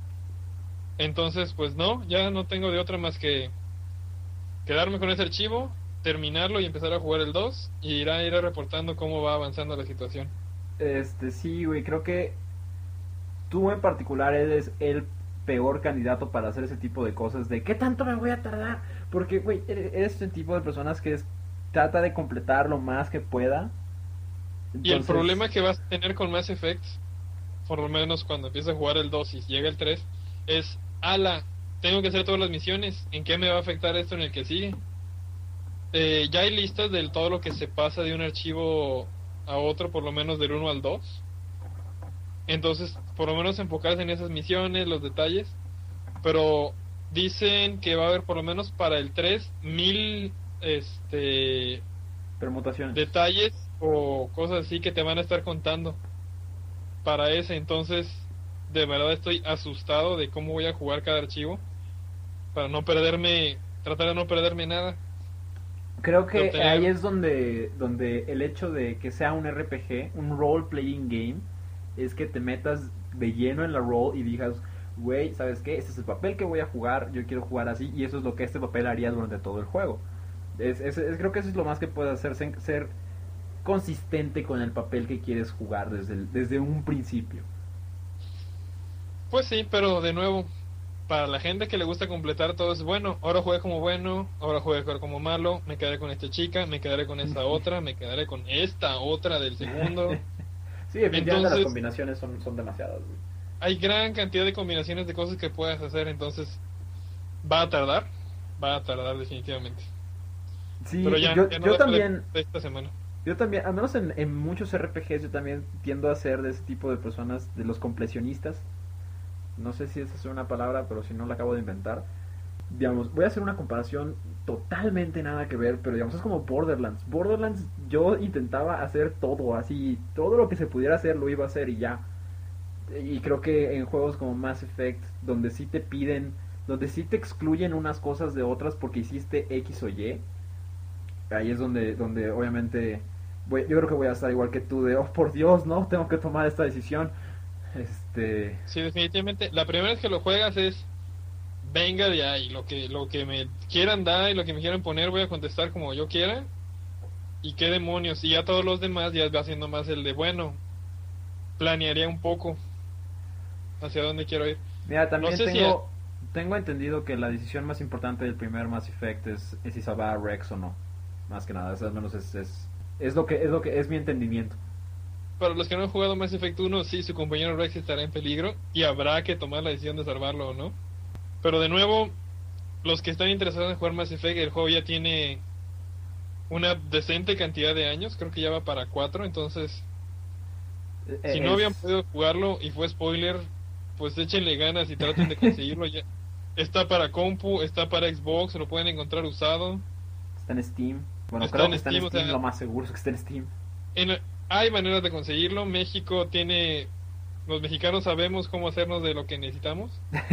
Entonces pues no, ya no tengo de otra más que quedarme con ese archivo, terminarlo y empezar a jugar el dos y irá ir reportando cómo va avanzando la situación. Este, sí, güey, creo que tú en particular eres el peor candidato para hacer ese tipo de cosas de ¿qué tanto me voy a tardar? Porque, güey, eres ese tipo de personas que es, trata de completar lo más que pueda. Y el Entonces, problema que vas a tener con Mass Effect, por lo menos cuando empieces a jugar el dos y llega el tres, es, ala, tengo que hacer todas las misiones, ¿en qué me va a afectar esto en el que sigue? Eh, ya hay listas de todo lo que se pasa de un archivo a otro, por lo menos del uno al dos. Entonces, por lo menos enfocarse en esas misiones, los detalles. Pero dicen que va a haber por lo menos para el tres mil este, permutaciones. detalles o cosas así que te van a estar contando para ese. Entonces, de verdad estoy asustado de cómo voy a jugar cada archivo para no perderme, tratar de no perderme nada. Creo De que ahí obtener, es donde, donde el hecho de que sea un R P G, un role-playing game, es que te metas de lleno en la role y digas, güey, ¿sabes qué? Este es el papel que voy a jugar, yo quiero jugar así, y eso es lo que este papel haría durante todo el juego. Es, es, es- creo que eso es lo más que puedes hacer, ser, ser consistente con el papel que quieres jugar desde, el- desde un principio. pues sí, pero de nuevo, para la gente que le gusta completar todo es bueno, ahora juegue como bueno, ahora juegue como malo, me quedaré con esta chica, me quedaré con esta otra, me quedaré con esta otra del segundo. Sí, definitivamente las Entonces, combinaciones son, son demasiadas, güey. hay gran cantidad de combinaciones de cosas que puedes hacer, entonces va a tardar, va a tardar definitivamente. Pero Sí, ya, yo, ya no yo dejo de también, de esta semana. yo también, al menos en, en muchos R P Gs, yo también tiendo a ser de ese tipo de personas, de los completionistas. No sé si esa es una palabra, pero si no la acabo de inventar. Digamos, voy a hacer una comparación totalmente nada que ver, pero digamos, es como Borderlands. Borderlands yo intentaba hacer todo, así, todo lo que se pudiera hacer lo iba a hacer y ya. Y creo que en juegos como Mass Effect, donde sí te piden, donde sí te excluyen unas cosas de otras porque hiciste X o Y, ahí es donde, donde obviamente, voy, yo creo que voy a estar igual que tú, de, oh por Dios, no, tengo que tomar esta decisión. Este, Sí, definitivamente, la primera vez que lo juegas es venga de ahí, lo que lo que me quieran dar y lo que me quieran poner voy a contestar como yo quiera y qué demonios, y ya todos los demás ya va haciendo más el de bueno, planearía un poco hacia dónde quiero ir. Mira, No también sé si a- tengo tengo entendido que la decisión más importante del primer Mass Effect es, es si salvar a Rex o no. Más que nada, eso al menos es, es, es lo que es lo que es mi entendimiento. para los que no han jugado Mass Effect uno, sí, su compañero Rex estará en peligro y habrá que tomar la decisión de salvarlo o no. Pero de nuevo, los que están interesados en jugar Mass Effect, el juego ya tiene una decente cantidad de años, creo que ya va para cuatro, entonces si no habían Es, podido jugarlo y fue spoiler, pues échenle ganas y traten de conseguirlo ya. Está para compu, está para Xbox, lo pueden encontrar usado, está en Steam. Bueno, está creo que en está en Steam, o Steam, lo sea, más seguro es que esté en Steam. en- hay maneras de conseguirlo. México tiene, los mexicanos sabemos cómo hacernos de lo que necesitamos.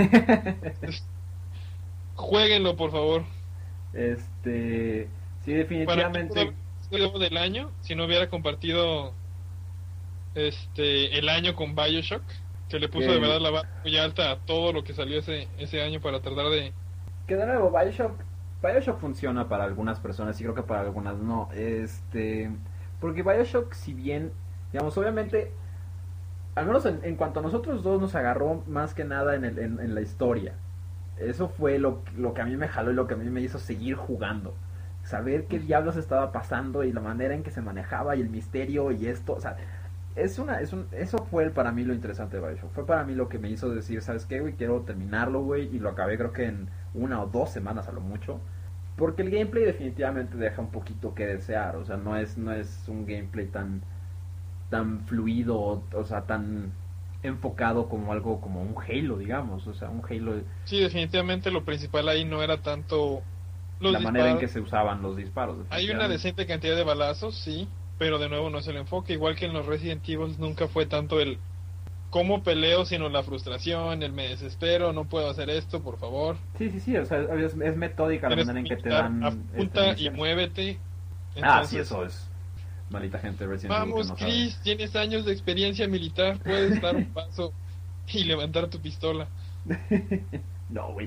Jueguenlo, por favor. Este, sí, Para mí pudo definitivamente. haber sido el juego del año si no hubiera compartido este el año con BioShock, que le puso de Que, verdad la vara muy alta a todo lo que salió ese ese año para tratar de. que de nuevo, Bioshock, Bioshock funciona para algunas personas y creo que para algunas no. Este, porque Bioshock, si bien, digamos, obviamente al menos en, en cuanto a nosotros dos nos agarró más que nada en, el, en, en la historia. Eso fue lo, lo que a mí me jaló y lo que a mí me hizo seguir jugando. Saber qué diablos estaba pasando y la manera en que se manejaba y el misterio y esto. O sea, es una, es un, eso fue para mí lo interesante de Bioshock. Fue para mí lo que me hizo decir, ¿sabes qué, güey? Quiero terminarlo, güey. Y lo acabé creo que en una o dos semanas a lo mucho. Porque el gameplay definitivamente deja un poquito que desear. O sea, no es, no es un gameplay tan tan fluido, o sea, tan enfocado como algo como un Halo, digamos, o sea, un Halo, Sí, definitivamente lo principal ahí no era tanto los la manera en disparos. que se usaban los disparos, Hay una definitivamente. decente cantidad de balazos, sí, pero de nuevo no es el enfoque, igual que en los Resident Evil nunca fue tanto el cómo peleo, sino la frustración, el me desespero, no puedo hacer esto, por favor. Sí, sí, sí, o sea, es, es metódica la Tienes manera en que que te militar, dan apunta estas y misiones. muévete. Ah, sí, Entonces, eso es malita gente de Resident Evil que vamos, no sabe. Chris, tienes años de experiencia militar, puedes dar un paso y levantar tu pistola. No, güey.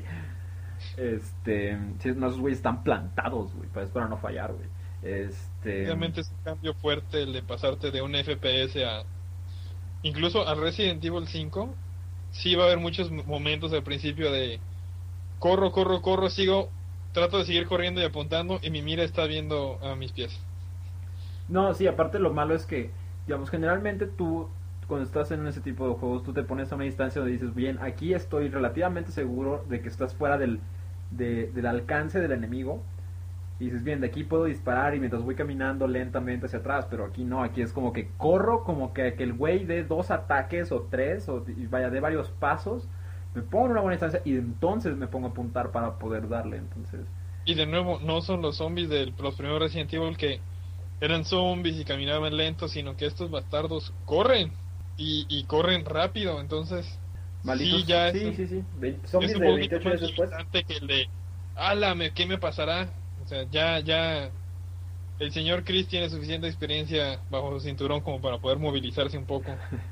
Este, sí, no, esos güeyes están plantados, güey, para, para no fallar, güey. Este, Obviamente es un cambio fuerte el de pasarte de un F P S a... Incluso al Resident Evil cinco, sí va a haber muchos momentos al principio de corro, corro, corro, sigo, trato de seguir corriendo y apuntando y mi mira está viendo a mis pies. no, sí, aparte lo malo es que, digamos, generalmente tú, cuando estás en ese tipo de juegos, tú te pones a una distancia donde dices, bien, aquí estoy relativamente seguro de que estás fuera del, de- del alcance del enemigo. Y dices, bien, de aquí puedo disparar y mientras voy caminando lentamente hacia atrás, pero aquí no, aquí es como que corro, como que, que el güey dé dos ataques o tres, o y vaya, de varios pasos, me pongo en una buena distancia y entonces me pongo a apuntar para poder darle, entonces... Y de nuevo, no son los zombies de los primeros Resident Evil que eran zombies y caminaban lentos, sino que estos bastardos corren y, y corren rápido, entonces sí, Malitos, ya es sí, un, sí, sí, Ve- es zombies un de poquito veintiocho más días después. limitante que el de, álame, ¿qué me pasará? O sea, ya, ya, el señor Chris tiene suficiente experiencia bajo su cinturón como para poder movilizarse un poco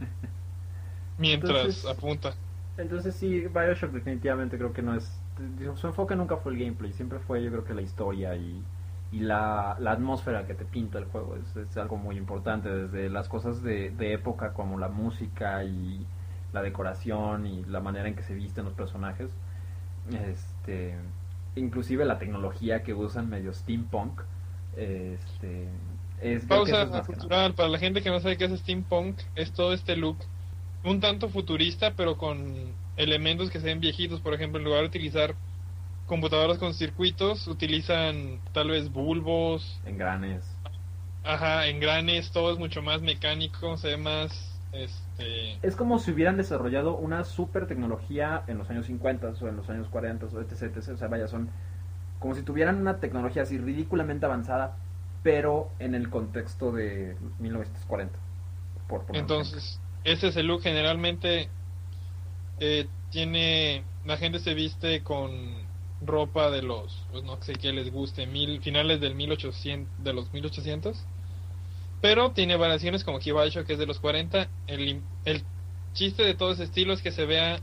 mientras Entonces, apunta. entonces sí, Bioshock definitivamente creo que no es... Su enfoque nunca fue el gameplay, siempre fue yo creo que la historia y, y la, la atmósfera que te pinta el juego. Es, es algo muy importante, desde las cosas de, de época como la música y la decoración y la manera en que se visten los personajes. Este, inclusive la tecnología que usan medio steampunk. Este, es, creo que eso es Pausa más que nada. cultural, para la gente que no sabe qué es steampunk, es todo este look un tanto futurista, pero con elementos que se ven viejitos. Por ejemplo, en lugar de utilizar computadoras con circuitos, utilizan tal vez bulbos, Engranes. ajá, engranes, todo es mucho más mecánico, se ve más, este... Es como si hubieran desarrollado una super tecnología en los años cincuenta o en los años cuarenta o etc, etc. O sea, vaya, son como si tuvieran una tecnología así ridículamente avanzada, pero en el contexto de mil novecientos cuarenta, por poner un ejemplo. Entonces, ese es el look. Generalmente eh, tiene, la gente se viste con ropa de los, pues no sé qué les guste, mil, finales del mil ochocientos, de los mil ochocientos. Pero tiene variaciones como aquí Bioshock, que es de los cuarenta. El, el chiste de todo ese estilo es que se vea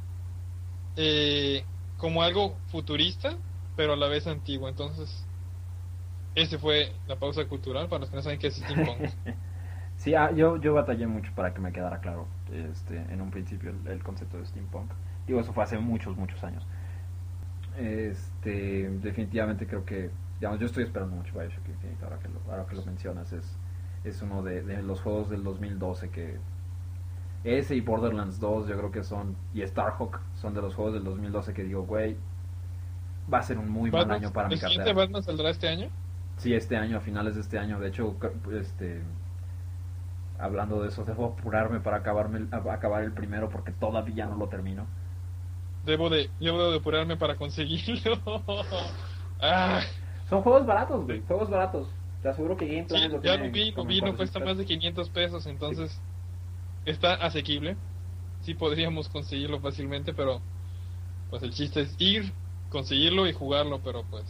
eh, como algo futurista, pero a la vez antiguo. Entonces, ese fue la pausa cultural para los que no saben qué es steampunk. Sí, ah, yo, yo batallé mucho para que me quedara claro este, en un principio el, el concepto de steampunk. Digo, eso fue hace muchos, muchos años. Este, definitivamente creo que, digamos, yo estoy esperando mucho Bioshock Infinite ahora que lo, ahora que lo mencionas. Es, es uno de, de los juegos del dos mil doce que... Ese y Borderlands dos yo creo que son, y Starhawk son de los juegos del dos mil doce que digo, güey, va a ser un muy buen Batman, año para mi ¿el siguiente cartera. Batman saldrá este año? Sí, este año, a finales de este año. De hecho, este, hablando de eso, debo apurarme para acabarme, acabar el primero porque todavía no lo termino. Debo de, debo de apurarme para conseguirlo. ah, Son juegos baratos, güey, juegos baratos. Te aseguro que Game sí, Planet lo ya tiene lo vi, lo como en vi, no cuesta cuatrocientos más de pesos. quinientos pesos, entonces está asequible. Sí podríamos conseguirlo fácilmente, pero pues el chiste es ir, conseguirlo y jugarlo, pero pues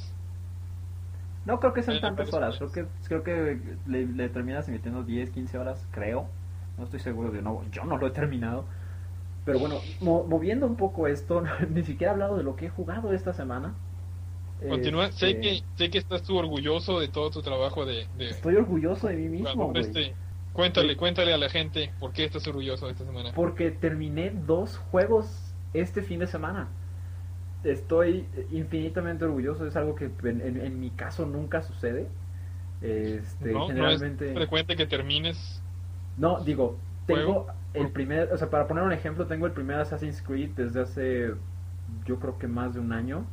No creo que sean hay tantas varios horas, creo planes. que creo que le, le terminas emitiendo diez, quince horas, creo. No estoy seguro de no, yo no lo he terminado. Pero bueno, mo- moviendo un poco esto, ni siquiera he hablado de lo que he jugado esta semana. Continúa, sé Este, que sé que estás tú orgulloso de todo tu trabajo de, de estoy orgulloso de mí mismo, jugador, güey. este, cuéntale, Güey, cuéntale a la gente por qué estás orgulloso de esta semana. porque terminé dos juegos este fin de semana. Estoy infinitamente orgulloso, es algo que en, en- en mi caso nunca sucede. Este, No, no es generalmente... frecuente que termines No, digo, juego. tengo el primer, o sea, para poner un ejemplo, tengo el primer Assassin's Creed desde hace, yo creo que más de un año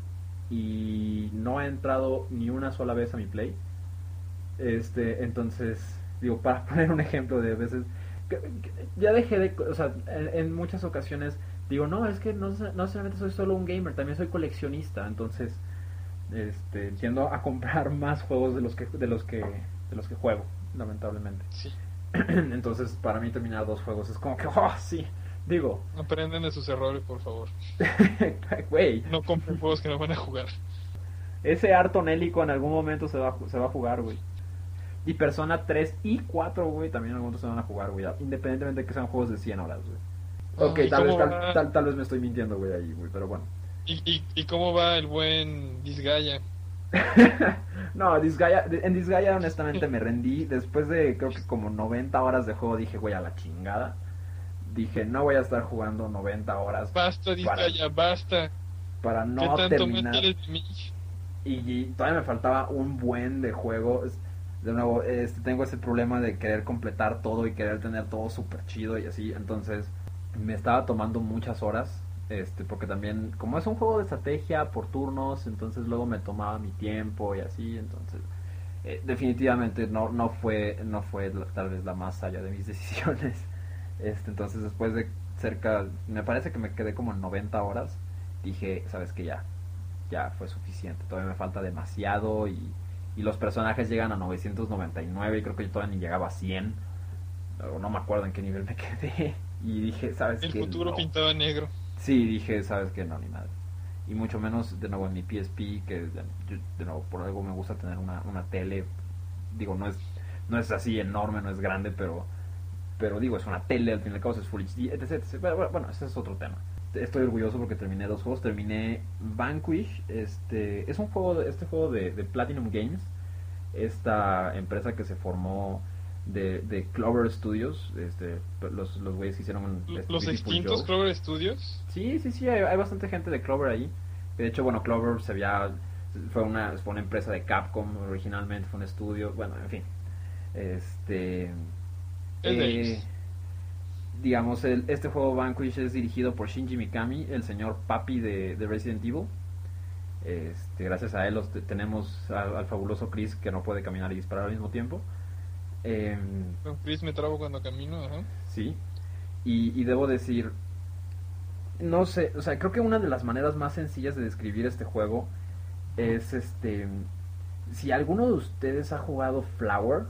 y no he entrado ni una sola vez a mi Play. Este, entonces, digo, para poner un ejemplo de veces, que- que ya dejé de, o sea, en, en muchas ocasiones digo, no, es que no, no solamente soy solo un gamer, también soy coleccionista, entonces, este, tiendo a comprar más juegos de los que, de los que de los que juego, lamentablemente. Sí. Entonces, para mí terminar dos juegos es como que, oh, sí, digo, Aprenden de sus errores, por favor. güey, No compren juegos que no van a jugar. ese Arton Hélico en algún momento se va, a- se va a jugar, güey. Y Persona tres y cuatro, güey, también en algún momento se van a jugar, güey. Independientemente de que sean juegos de cien horas, güey. Ok, Ah, ¿y tal vez, cómo tal, va? tal, tal vez me estoy mintiendo, güey, ahí, güey, pero bueno. ¿Y, y, y cómo va el buen Disgaea? No, Disgaea, en Disgaea honestamente me rendí. Después de creo que como noventa horas de juego dije, güey, a la chingada. Dije, no voy a estar jugando noventa horas Basta, para, Disgaea, basta. para ¿Qué no tanto más terminar. quieres de mí? Y, y todavía me faltaba un buen de juego. Es- De nuevo, este, tengo ese problema de querer completar todo y querer tener todo súper chido y así. Entonces me estaba tomando muchas horas. Este, porque también, como es un juego de estrategia por turnos, entonces luego me tomaba mi tiempo y así. Entonces, eh, definitivamente no, no fue, no fue la- tal vez la más allá de mis decisiones. Este, entonces después de cerca, me parece que me quedé como en noventa horas. Dije, sabes que ya, ya fue suficiente, todavía me falta demasiado y, y los personajes llegan a novecientos noventa y nueve y creo que yo todavía ni llegaba a cien, o no me acuerdo en qué nivel me quedé y dije, ¿sabes El qué? futuro No. pintaba negro. Sí, dije, ¿sabes qué? No, ni nada. Y mucho menos, de nuevo, en mi P S P, que de, yo, de nuevo, por algo me gusta tener una, una tele, digo, no es, no es así enorme, no es grande, pero pero digo, es una tele, al fin y al cabo es Full H D, etc, etcétera. Bueno, bueno, bueno, ese es otro tema. Estoy orgulloso porque terminé dos juegos. Terminé Vanquish. Este es un juego, de, este juego de, de Platinum Games, esta empresa que se formó de, de Clover Studios, este, los, los güeyes que hicieron L- este Los Beautiful extintos Joe. Clover Studios. Sí, sí, sí, hay, hay bastante gente de Clover ahí. De hecho, bueno, Clover se había, fue una, fue una empresa de Capcom originalmente, fue un estudio, bueno, en fin. Este, Es de eh, ellos. digamos, el, este juego Vanquish es dirigido por Shinji Mikami, el señor papi de, de Resident Evil. Este, gracias a él los te- tenemos al, al fabuloso Chris que no puede caminar y disparar al mismo tiempo. Em, Con Chris me trabo cuando camino, ajá. sí, y, y debo decir, no sé, o sea, creo que una de las maneras más sencillas de describir este juego es este, si alguno de ustedes ha jugado Flower,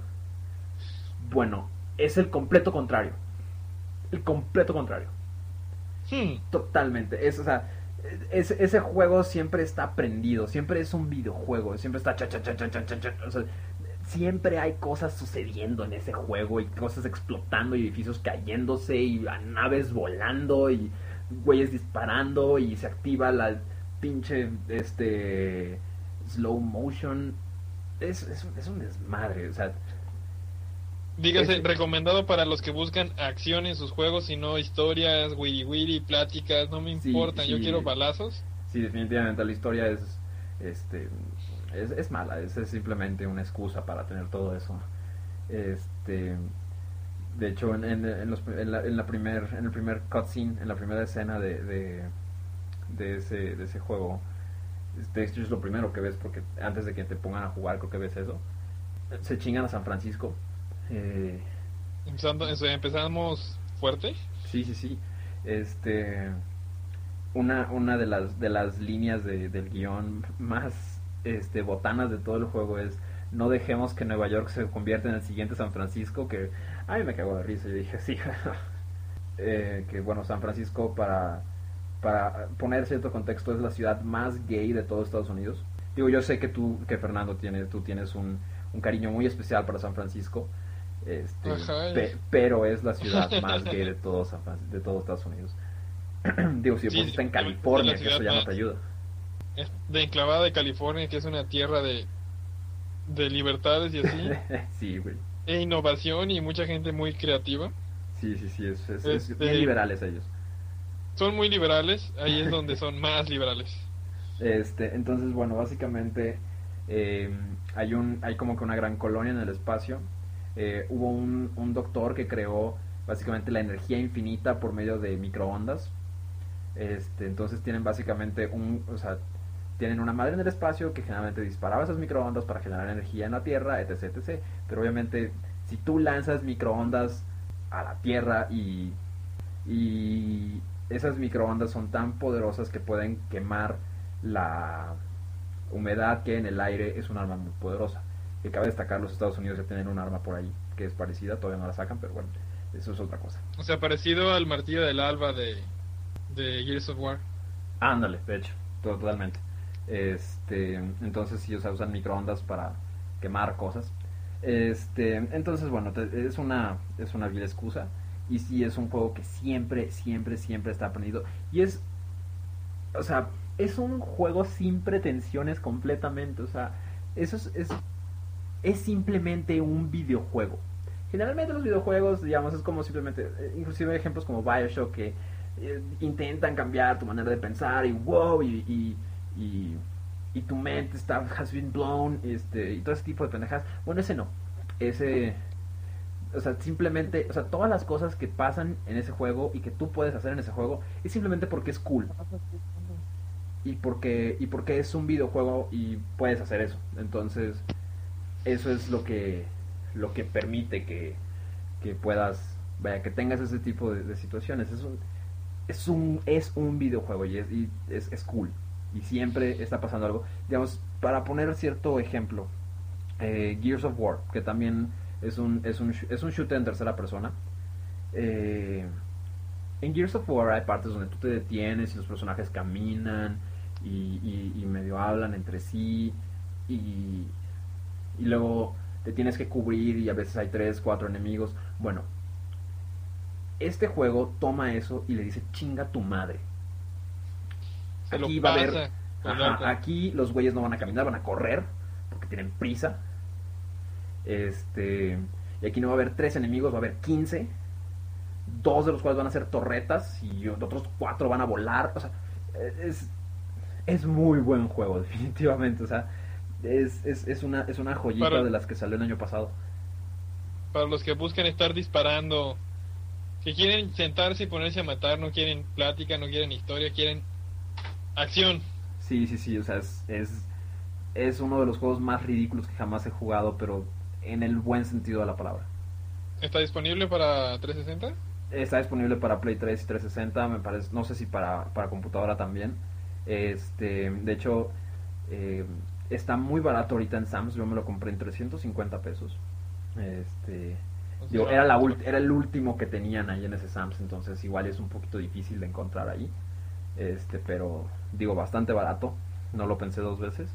bueno, es el completo contrario, el completo contrario. Hmm. Totalmente. Es, o sea, es- ese juego siempre está prendido, siempre es un videojuego, siempre está cha cha cha cha cha cha, cha, o sea, siempre hay cosas sucediendo en ese juego y cosas explotando y edificios cayéndose y a naves volando y güeyes disparando y se activa la pinche este slow motion. Es, es, un- es un desmadre, o sea, Dígase, es- recomendado para los que buscan acción en sus juegos y no historias, wiri wiri, pláticas, no me sí, importan, yo sí, quiero balazos. sí, definitivamente la historia es este es, es mala, es, es simplemente una excusa para tener todo eso. Este, de hecho, en, en, en los, en, la, en, la primer, en el primer cutscene, en la primera escena de, de, de, ese, de ese juego, de hecho es lo primero que ves, porque antes de que te pongan a jugar, creo que ves eso. Se chingan a San Francisco. Eh, Empezando, empezamos fuerte. sí, sí, sí. Este, una, una de las de las líneas de, del guión más este botanas de todo el juego es: no dejemos que Nueva York se convierta en el siguiente San Francisco. Que a mí me cagó de risa. Yo dije, sí. eh, que bueno, San Francisco, para para poner cierto contexto, es la ciudad más gay de todo Estados Unidos. Digo, yo sé que tú, que Fernando tiene, tú tienes un, un cariño muy especial para San Francisco, este, Ajá. pe- pero es la ciudad más gay de todo San Fran- de todo Estados Unidos. Digo, si de por sí Sí, está en definitivamente es California, la que ciudad eso ya no más te ayuda. es de enclavada de California, que es una tierra de, de libertades y así, Sí, güey. e innovación y mucha gente muy creativa. Sí, sí, sí, es, es, es Este, bien liberales ellos. Son muy liberales, ahí es donde son más liberales. Este, entonces, bueno, básicamente eh, hay un hay como que una gran colonia en el espacio. Eh, hubo un, un doctor que creó básicamente la energía infinita por medio de microondas. Este, entonces tienen básicamente un, o sea, tienen una madre en el espacio que generalmente disparaba esas microondas para generar energía en la Tierra, etc, etcétera. Pero obviamente, si tú lanzas microondas a la Tierra y y esas microondas son tan poderosas que pueden quemar la humedad que hay en el aire, es un arma muy poderosa. Que cabe destacar, los Estados Unidos ya tienen un arma por ahí que es parecida, todavía no la sacan, pero bueno, eso es otra cosa. O sea, parecido al martillo del alba de, de Gears of War. Ándale, de hecho, totalmente. Este, entonces sí, o sea, usan microondas para quemar cosas. Este, entonces bueno, te- es una es una vil excusa y sí es un juego que siempre siempre siempre está aprendido y es, o sea, es un juego sin pretensiones completamente, o sea, eso es es, es simplemente un videojuego. Generalmente los videojuegos, digamos, es como simplemente, eh, inclusive ejemplos como BioShock que eh, intentan cambiar tu manera de pensar y wow, y, y, y, y tu mente está, has been blown, este, y todo ese tipo de pendejadas. Bueno, ese no. Ese, o sea, simplemente, o sea, todas las cosas que pasan en ese juego y que tú puedes hacer en ese juego es simplemente porque es cool y porque y porque es un videojuego y puedes hacer eso. Entonces, eso es lo que lo que permite que, que puedas, vaya, que tengas ese tipo de, de situaciones. Es un es un es un videojuego y es y es, es cool y siempre está pasando algo. Digamos, para poner cierto ejemplo, eh, Gears of War, que también es un es un es un shooter en tercera persona. Eh, en Gears of War hay partes donde tú te detienes y los personajes caminan y, y, y medio hablan entre sí y, y luego te tienes que cubrir y a veces hay tres, cuatro enemigos. Bueno, este juego toma eso y le dice chinga tu madre. Se lo Aquí va a haber, pasa. Con ajá, loco. aquí los güeyes no van a caminar, van a correr porque tienen prisa. Este, y aquí no va a haber tres enemigos, va a haber quince, dos de los cuales van a ser torretas y otros cuatro van a volar. O sea, es, es muy buen juego, definitivamente. O sea, es, es, es, una, es una joyita Para, de las que salió el año pasado. para los que buscan estar disparando, que quieren sentarse y ponerse a matar, no quieren plática, no quieren historia, quieren acción. Sí, sí, sí, o sea, es, es, es uno de los juegos más ridículos que jamás he jugado, pero en el buen sentido de la palabra. ¿Está disponible para trescientos sesenta? Está disponible para Play tres y trescientos sesenta, me parece, no sé si para, para computadora también. Este, de hecho, eh, está muy barato ahorita en Sam's, yo me lo compré en trescientos cincuenta pesos. Este, digo, era, la ult- era el último que tenían ahí en ese Sam's, entonces igual es un poquito difícil de encontrar ahí. Este, pero digo, bastante barato, no lo pensé dos veces.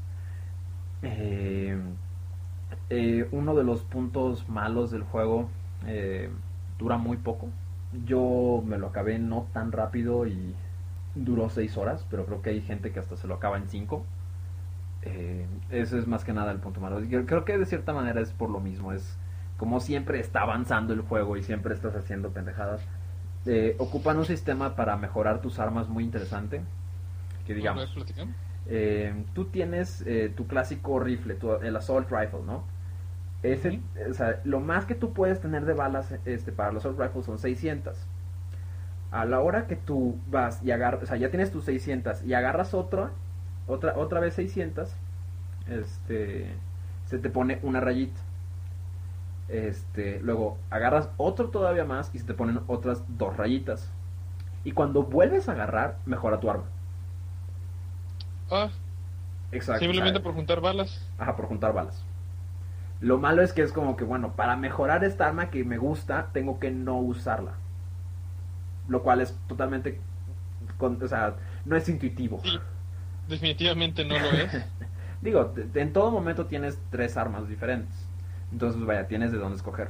Eh, eh, Uno de los puntos malos del juego, eh, dura muy poco. Yo me lo acabé no tan rápido y duró seis horas, pero creo que hay gente que hasta se lo acaba en cinco. Eh, ese es más que nada el punto malo. Yo creo que de cierta manera es por lo mismo, es como siempre está avanzando el juego y siempre estás haciendo pendejadas. Eh, ocupan un sistema para mejorar tus armas muy interesante, que ¿No lo digamos, platicamos? eh, tú tienes eh, tu clásico rifle, tu, el assault rifle, ¿no? Ese, Ujú. o sea, lo más que tú puedes tener de balas, este, para los assault rifles son seiscientas. A la hora que tú vas y agarras, o sea, ya tienes tus seiscientas y agarras otra, otra, otra vez seiscientas, este, se te pone una rayita. Este, luego agarras otro todavía más y se te ponen otras dos rayitas. Y cuando vuelves a agarrar, mejora tu arma. Ah, Exacto. O simplemente sea, por juntar balas. ajá, por juntar balas. Lo malo es que es como que, bueno, para mejorar esta arma que me gusta, tengo que no usarla. Lo cual es totalmente, con- o sea, no es intuitivo. Sí, definitivamente no lo es. Digo, te- en todo momento tienes tres armas diferentes. Entonces, vaya, tienes de dónde escoger.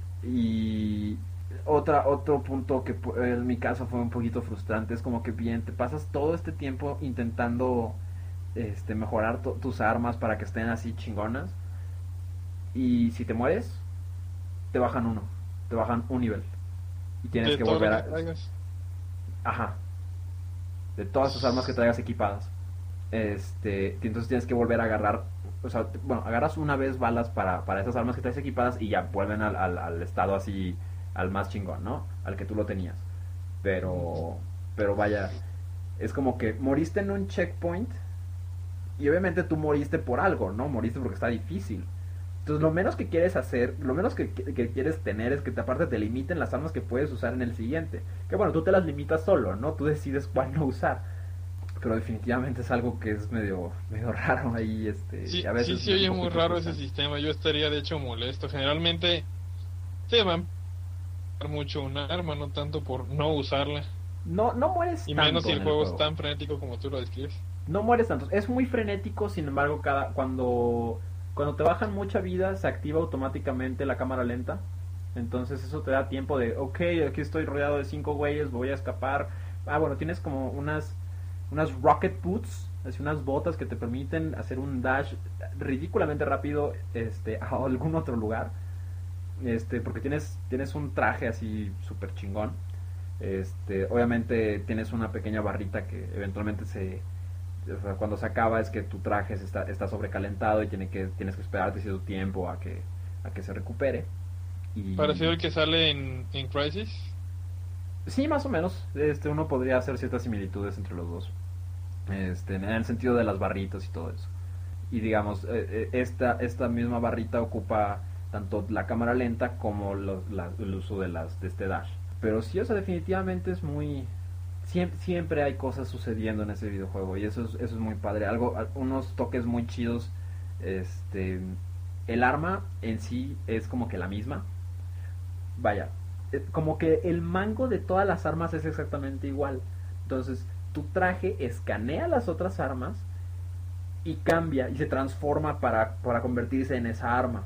Y otra, otro punto que pu- en mi caso fue un poquito frustrante es como que bien, te pasas todo este tiempo intentando este, mejorar to- tus armas para que estén así chingonas. Y si te mueres, te bajan uno. Te bajan un nivel. Y tienes De que todo lo volver que a... traigas. Ajá. De todas tus armas que traigas equipadas. Este, entonces tienes que volver a agarrar, o sea, t- bueno, agarras una vez balas para, para esas armas que traes equipadas y ya vuelven al, al, al estado así, al más chingón, ¿no? Al que tú lo tenías. Pero, pero vaya, es como que moriste en un checkpoint y obviamente tú moriste por algo, ¿no? Moriste porque está difícil. Entonces lo menos que quieres hacer, lo menos que, que- que quieres tener es que te, aparte te limiten las armas que puedes usar en el siguiente. Que bueno, tú te las limitas solo, ¿no? Tú decides cuál no usar. pero definitivamente es algo que es medio medio raro ahí, este, y Sí, a sí veces se un oye muy poquito raro ese frustrante. sistema. Yo estaría de hecho molesto. Generalmente se va a emplear mucho un arma, no tanto por no usarla. No, no mueres Y menos si tanto el en el juego es juego. tan frenético como tú lo describes. No mueres tanto. Es muy frenético, sin embargo, cada cuando cuando te bajan mucha vida se activa automáticamente la cámara lenta. Entonces eso te da tiempo de, ok, aquí estoy rodeado de cinco güeyes, voy a escapar. Ah, bueno, tienes como unas unas rocket boots, así unas botas que te permiten hacer un dash ridículamente rápido, este, a algún otro lugar. Este, porque tienes tienes un traje así súper chingón. Este, obviamente tienes una pequeña barrita que eventualmente se, o sea, cuando se acaba es que tu traje está, está sobrecalentado y tiene que, tienes que esperarte cierto tiempo a que, a que se recupere. Parecido Y al que sale en, en Crisis. sí, más o menos, este, uno podría hacer ciertas similitudes entre los dos, este, en el sentido de las barritas y todo eso. Y digamos, eh, eh, esta, esta misma barrita ocupa tanto la cámara lenta como los, la, el uso de, las, de este dash. Pero sí, o sea, definitivamente es muy... Siempre, siempre hay cosas sucediendo en ese videojuego y eso es, eso es muy padre. Algo, unos toques muy chidos. Este, el arma en sí es como que la misma. Vaya, eh, como que el mango de todas las armas es exactamente igual. Entonces, tu traje escanea las otras armas y cambia y se transforma para, para convertirse en esa arma.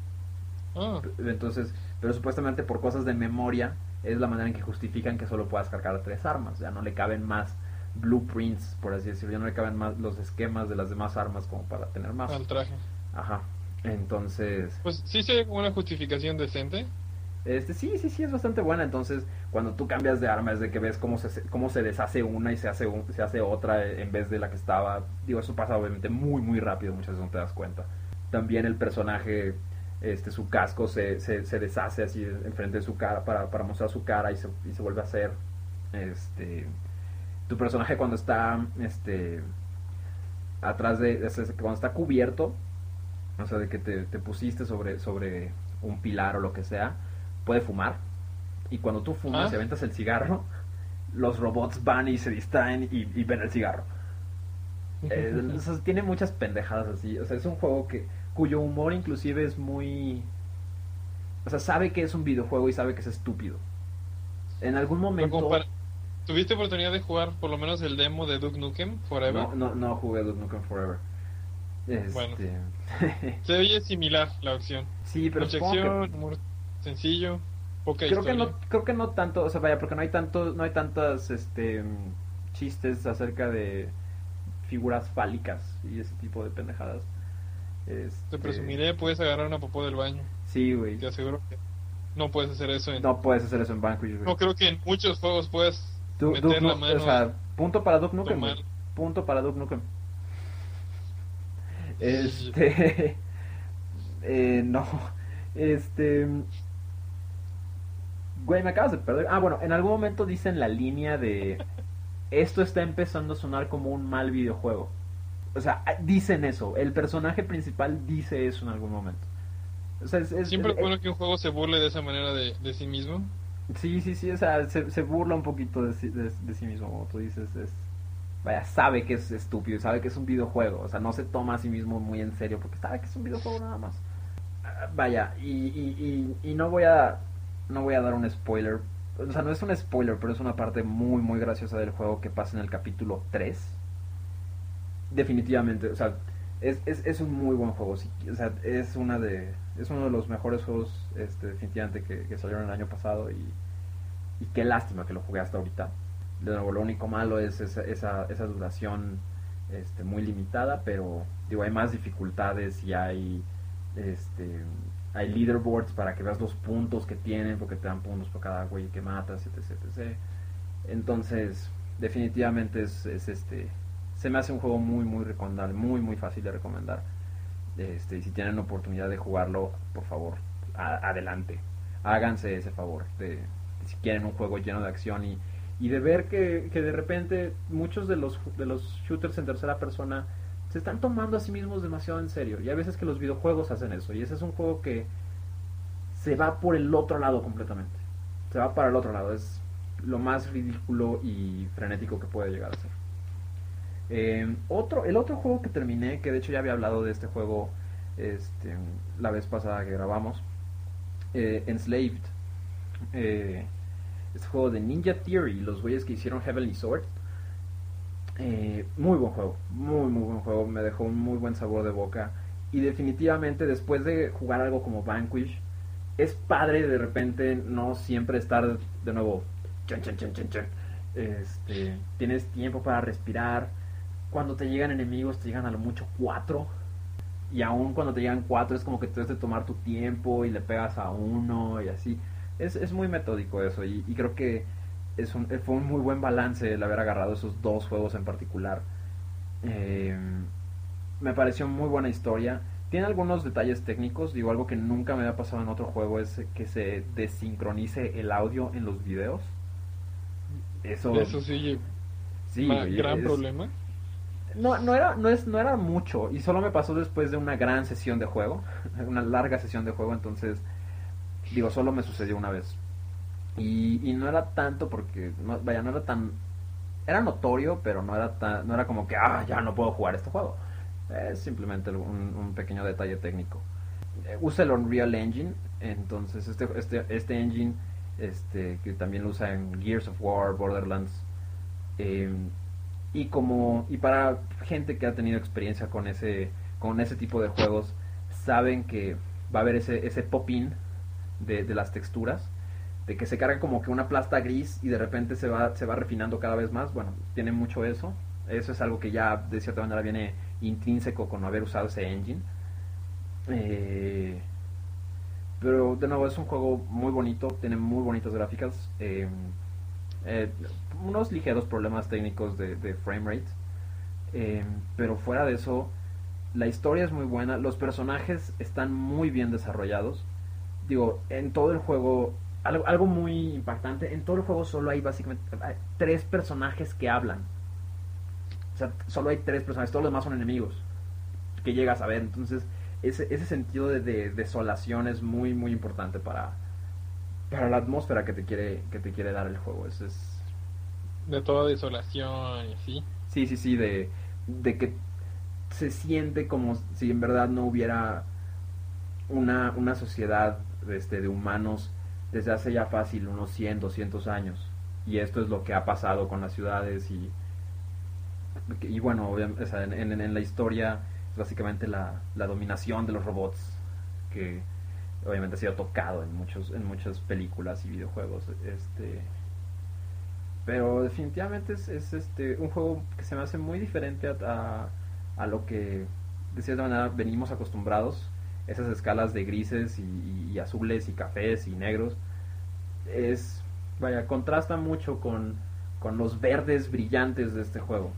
Ah, Entonces, pero supuestamente por cosas de memoria es la manera en que justifican que solo puedas cargar tres armas. Ya no le caben más blueprints, por así decirlo. Ya no le caben más los esquemas de las demás armas como para tener más. al traje. Ajá. Entonces, Pues sí se ve como una justificación decente. este sí, sí, sí es bastante buena. Entonces, cuando tú cambias de arma es de que ves cómo se cómo se deshace una y se hace un, se hace otra en vez de la que estaba. Digo, eso pasa obviamente muy muy rápido, muchas veces no te das cuenta. También el personaje, este su casco se, se, se deshace así enfrente de su cara para, para mostrar su cara y se, y se vuelve a hacer. Este tu personaje cuando está este atrás de, es, es, cuando está cubierto, o sea, de que te, te pusiste sobre sobre un pilar o lo que sea, puede fumar. Y cuando tú fumas y Ah, aventas el cigarro, los robots van y se distraen y, y ven el cigarro. Eh, o sea, tiene muchas pendejadas así. O sea, es un juego que cuyo humor inclusive es muy... O sea, sabe que es un videojuego y sabe que es estúpido. En algún pero como momento... para... ¿Tuviste oportunidad de jugar por lo menos el demo de Duke Nukem Forever? No, no, no jugué Duke Nukem Forever. Bueno, Este... se oye similar la opción. sí, pero Mucha supongo que... acción, humor sencillo, poca Creo que no, historia. creo que no tanto, o sea, vaya, porque no hay tanto, no hay tantas, este, chistes acerca de figuras fálicas y ese tipo de pendejadas. Te Este, presumiré, puedes agarrar una popó del baño. sí, güey. Te aseguro que no puedes hacer eso en... No puedes hacer eso en Vanquish, güey. No creo que en muchos juegos puedas Du- Duke meter la Nu- o mano sea, y punto para Duke Nukem, güey. tomar... Punto para Duke Nukem. Este, eh, no, este, güey, me acabas de perder. Ah, bueno, en algún momento dicen la línea de esto está empezando a sonar como un mal videojuego. O sea, dicen eso. El personaje principal dice eso en algún momento. O sea, es, es- Siempre es eh, bueno que un juego se burle de esa manera de, de sí mismo. sí, sí, sí, o sea, se, se burla un poquito de, sí- de, de sí mismo, como tú dices, es, vaya, sabe que es estúpido, sabe que es un videojuego, o sea, no se toma a sí mismo muy en serio porque sabe que es un videojuego nada más. Ah, vaya, y, y, y, y no voy a no voy a dar un spoiler, o sea, no es un spoiler, pero es una parte muy, muy graciosa del juego que pasa en el capítulo tres. Definitivamente, o sea, es, es, es un muy buen juego, sí, o sea, es una de es uno de los mejores juegos, este, definitivamente que, que salieron el año pasado, y, y qué lástima que lo jugué hasta ahorita. De nuevo, lo único malo es esa, esa, esa duración, este, muy limitada, pero digo, hay más dificultades y hay este hay leaderboards para que veas los puntos que tienen, porque te dan puntos por cada güey que matas, etc, etc. Entonces, definitivamente es, es este se me hace un juego muy muy recomendable, muy muy fácil de recomendar. Este, y si tienen la oportunidad de jugarlo, por favor, a- adelante. Háganse ese favor de, de si quieren un juego lleno de acción y, y de ver que, que de repente muchos de los de los shooters en tercera persona se están tomando a sí mismos demasiado en serio. Y hay veces que los videojuegos hacen eso. Y ese es un juego que se va por el otro lado completamente. Se va para el otro lado. Es lo más ridículo y frenético que puede llegar a ser. Eh, otro, el otro juego que terminé, que de hecho ya había hablado de este juego este, la vez pasada que grabamos, eh, Enslaved. Eh, este juego de Ninja Theory, los güeyes que hicieron Heavenly Sword. Eh, muy buen juego, muy muy buen juego, me dejó un muy buen sabor de boca. Y definitivamente después de jugar algo como Vanquish, es padre de repente no siempre estar de nuevo chan, chan, chan, chan, chan. Este, tienes tiempo para respirar. Cuando te llegan enemigos te llegan a lo mucho cuatro, y aún cuando te llegan cuatro es como que te debes de tomar tu tiempo y le pegas a uno y así. Es, es muy metódico eso, y, y creo que es un, fue un muy buen balance el haber agarrado esos dos juegos en particular. Eh, Me pareció muy buena historia. Tiene algunos detalles técnicos, digo, algo que nunca me había pasado en otro juego es que se desincronice el audio en los videos. Eso, Eso sí, sí, ma- güey, gran es, problema. no, no era, no es, no era mucho, y solo me pasó después de una gran sesión de juego, una larga sesión de juego, entonces, digo, solo me sucedió una vez. Y, y no era tanto porque, no, vaya, no era tan, era notorio, pero no era tan, no era como que, ah, ya no puedo jugar este juego. Es simplemente un, un pequeño detalle técnico. Eh, Usa el Unreal Engine, entonces este, este, este engine, este, que también lo usa en Gears of War, Borderlands, eh, y como y para gente que ha tenido experiencia con ese con ese tipo de juegos, saben que va a haber ese ese pop-in de, de las texturas, de que se carga como que una plasta gris y de repente se va se va refinando cada vez más. Bueno, tiene mucho eso. Eso es algo que ya de cierta manera viene intrínseco con haber usado ese engine. Eh, pero de nuevo es un juego muy bonito, tiene muy bonitas gráficas. Eh, eh, Unos ligeros problemas técnicos de, de frame rate. Eh, pero fuera de eso, la historia es muy buena, los personajes están muy bien desarrollados. Digo, en todo el juego, algo, algo muy impactante, en todo el juego solo hay básicamente hay tres personajes que hablan. O sea, solo hay tres personajes, todos los demás son enemigos que llegas a ver. Entonces, ese, ese sentido de, de desolación es muy, muy importante para, para la atmósfera que te quiere, que te quiere dar el juego. Es, es, De toda desolación y así. sí, sí, sí, de, de que se siente como si en verdad no hubiera una, una sociedad este, de humanos desde hace ya fácil unos cien doscientos años. Y esto es lo que ha pasado con las ciudades y, y bueno, obviamente, o sea, en, en, en la historia es básicamente la, la dominación de los robots que obviamente ha sido tocado en muchos en muchas películas y videojuegos. Este, pero definitivamente es, es este un juego que se me hace muy diferente a, a, a lo que de cierta manera venimos acostumbrados. Esas escalas de grises y, y, y azules y cafés y negros es, vaya, contrasta mucho con, con los verdes brillantes de este juego.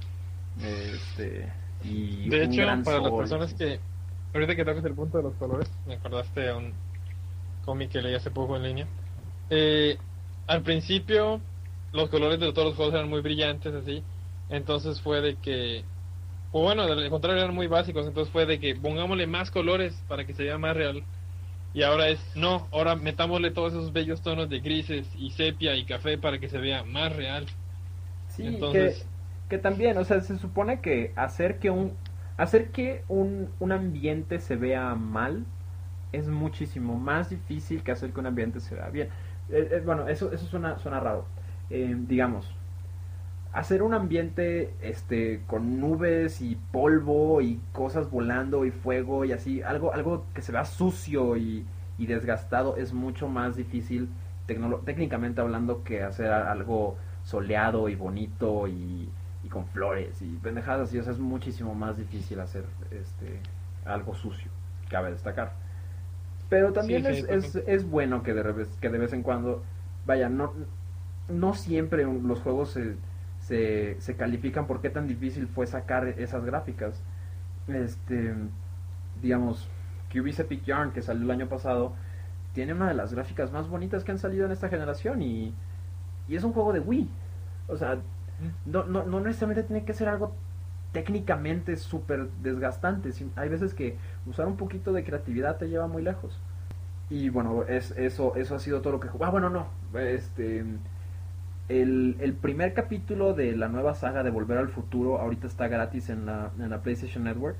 Este, y De un hecho, gran para las sol. personas que, ahorita que tocas el punto de los colores, me acordaste a un cómic que leí hace poco en línea. Eh, Al principio, los colores de todos los juegos eran muy brillantes, así. Entonces fue de que, o bueno, al contrario, eran muy básicos. Entonces fue de que pongámosle más colores para que se vea más real. Y ahora es, no, ahora metámosle todos esos bellos tonos de grises y sepia y café para que se vea más real. Sí, que, Entonces, que también, o sea, se supone que hacer que un hacer que un, un ambiente se vea mal es muchísimo más difícil que hacer que un ambiente se vea bien. Eh, eh, bueno, eso, eso suena, suena raro. Eh, digamos, hacer un ambiente este con nubes y polvo y cosas volando y fuego y así, algo, algo que se vea sucio y, y desgastado es mucho más difícil tecnolo- técnicamente hablando que hacer algo soleado y bonito y, y con flores y pendejadas así. O sea, es muchísimo más difícil hacer este algo sucio, cabe destacar. Pero sí, también sí, es, pues, es, es bueno que de, revés, que de vez en cuando, vaya, no, no siempre los juegos se, se, se califican por qué tan difícil fue sacar esas gráficas. Este, digamos, Cubis Epic Yarn, que salió el año pasado, tiene una de las gráficas más bonitas que han salido en esta generación y, y es un juego de Wii. O sea, no, no, no necesariamente tiene que ser algo técnicamente súper desgastante. Hay veces que usar un poquito de creatividad te lleva muy lejos. Y bueno, es, eso, eso ha sido todo lo que... Ah, bueno, no. Este, el, el primer capítulo de la nueva saga de Volver al Futuro ahorita está gratis en la, en la PlayStation Network.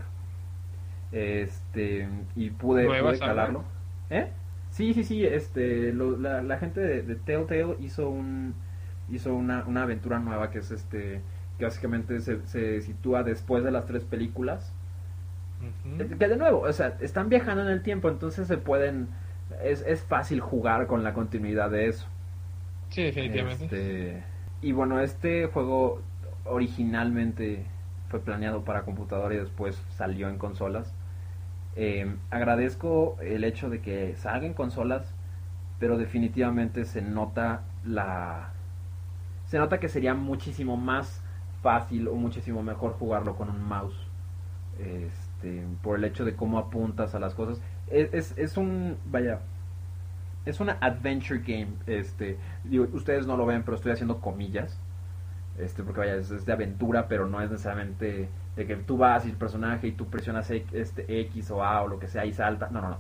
Este, y pude, ¿Nueva pude saga? calarlo. ¿Eh? Sí, sí, sí, este, lo- la, la gente de, de Telltale hizo un hizo una, una aventura nueva que es este que básicamente se, se sitúa después de las tres películas. Ujú. Eh, Que de nuevo, o sea, están viajando en el tiempo, entonces se pueden es, es fácil jugar con la continuidad de eso. Sí, definitivamente. Este, y bueno, este juego originalmente fue planeado para computadora y después salió en consolas. Eh, agradezco el hecho de que salga en consolas, pero definitivamente se nota la se nota que sería muchísimo más fácil o muchísimo mejor jugarlo con un mouse. Este, por el hecho de cómo apuntas a las cosas. Es, es, es un, vaya, es una adventure game. Este, digo, ustedes no lo ven, pero estoy haciendo comillas. Este, porque vaya, es, es de aventura, pero no es necesariamente de que tú vas y el personaje y tú presionas X, este, X o A o lo que sea y salta. No, no, no.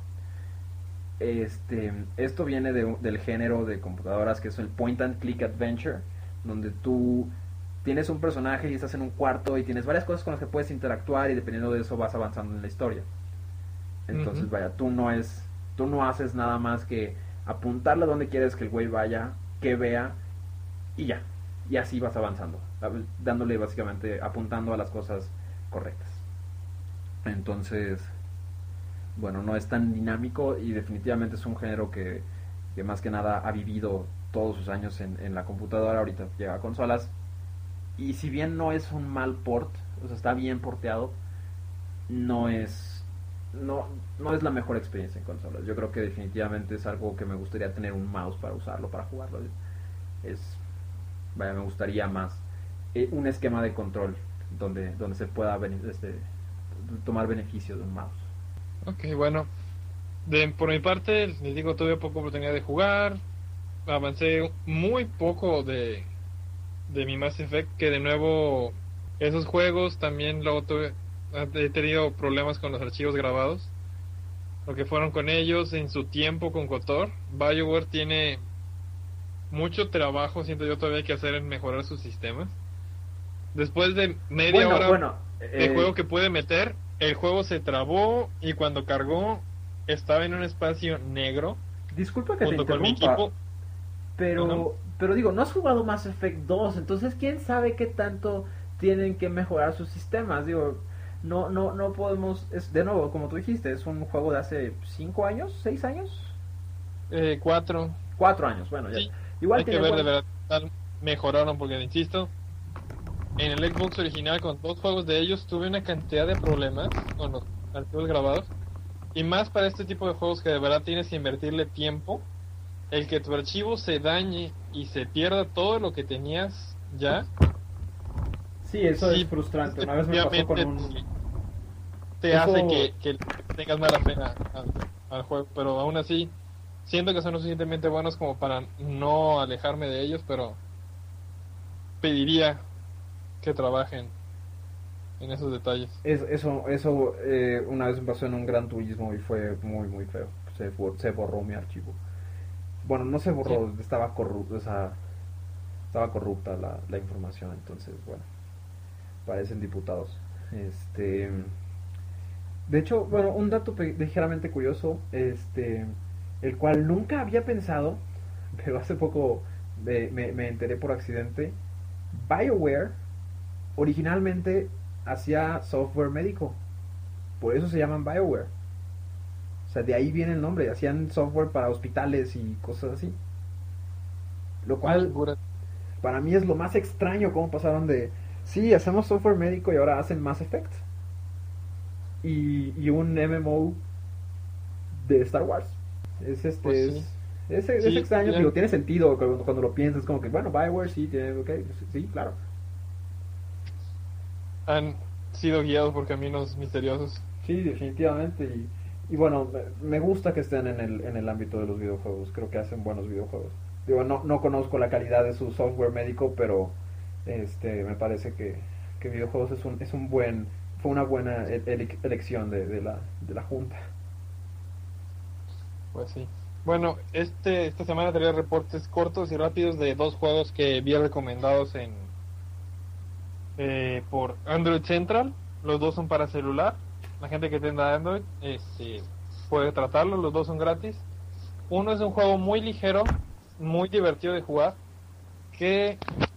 Este, esto viene de, del género de computadoras que es el point and click adventure, donde tú tienes un personaje y estás en un cuarto y tienes varias cosas con las que puedes interactuar y dependiendo de eso vas avanzando en la historia. Entonces, Ujú. vaya, tú no es, tú no haces nada más que apuntarle a donde quieres que el güey vaya, que vea y ya. Y así vas avanzando, dándole básicamente, apuntando a las cosas correctas. Entonces, bueno, no es tan dinámico y definitivamente es un género que, que más que nada ha vivido todos sus años en, en la computadora, ahorita llega a consolas. Y si bien no es un mal port, o sea, está bien porteado, no es no, no es la mejor experiencia en consolas. Yo creo que definitivamente es algo que me gustaría tener un mouse para usarlo, para jugarlo. Es, vaya, me gustaría más eh, un esquema de control donde, donde se pueda este, tomar beneficio de un mouse. Ok, bueno. De, por mi parte, les digo, tuve poca oportunidad de jugar. Avancé muy poco de, de mi Mass Effect, que de nuevo, esos juegos también luego tuve, he tenido problemas con los archivos grabados. Lo que fueron con ellos en su tiempo con KOTOR. BioWare tiene mucho trabajo, siento yo, todavía que hacer en mejorar sus sistemas. Después de media Bueno, hora bueno, de eh, juego que pude meter, el juego se trabó y cuando cargó estaba en un espacio negro disculpa que te junto con mi interrumpa, equipo. Ajá. pero, pero digo, no has jugado Mass Effect dos, entonces quién sabe qué tanto tienen que mejorar sus sistemas. Digo, no, no, no podemos, es de nuevo, como tú dijiste, es un juego de hace cinco años, seis años, Eh, cuatro. cuatro años, bueno, ya. Sí, Igual hay que tiene ver de buen, verdad tal mejoraron porque insisto, en el Xbox original con dos juegos de ellos tuve una cantidad de problemas con los archivos grabados y más para este tipo de juegos que de verdad tienes que invertirle tiempo. El que tu archivo se dañe y se pierda todo lo que tenías ya, sí, eso es sí, frustrante. Una vez me pasó con definitivamente un, te, te hace eso, que, que tengas mala pena al, al juego, pero aún así siento que son lo suficientemente buenos como para no alejarme de ellos, pero pediría que trabajen en esos detalles. es, eso, eso eh, una vez me pasó en un Gran Turismo y fue muy, muy feo. Se, fu- se borró mi archivo. Bueno, no se Sí, borró, estaba corrupto, o sea, estaba corrupta la, la información, entonces, bueno, parecen diputados. Este, de hecho, bueno, un dato pe- ligeramente curioso, este, el cual nunca había pensado, pero hace poco me, me- me enteré por accidente. BioWare originalmente hacía software médico, por eso se llaman BioWare. O sea, de ahí viene el nombre, hacían software para hospitales y cosas así. Lo una cual locura. para mí es lo más extraño cómo pasaron de, sí, hacemos software médico y ahora hacen Mass Effect. Y, y un M M O de Star Wars. Es Pues este, sí, es, es, es sí, extraño, ya digo, tiene sentido cuando, cuando lo piensas, como que, bueno, Bioware sí, tiene, ok, sí, claro. han sido guiados por caminos misteriosos. Sí, definitivamente. Y, y bueno, me gusta que estén en el, en el ámbito de los videojuegos, creo que hacen buenos videojuegos. Digo, no, no conozco la calidad de su software médico, pero este me parece que, que videojuegos es un, es un buen, fue una buena ele- elección de, de, la, de la junta. Pues sí. Bueno, este esta semana traía reportes cortos y rápidos de dos juegos que vi recomendados en eh, por Android Central. Los dos son para celular. La gente que tenga Android este, puede tratarlo. Los dos son gratis. Uno es un juego muy ligero, muy divertido de jugar, que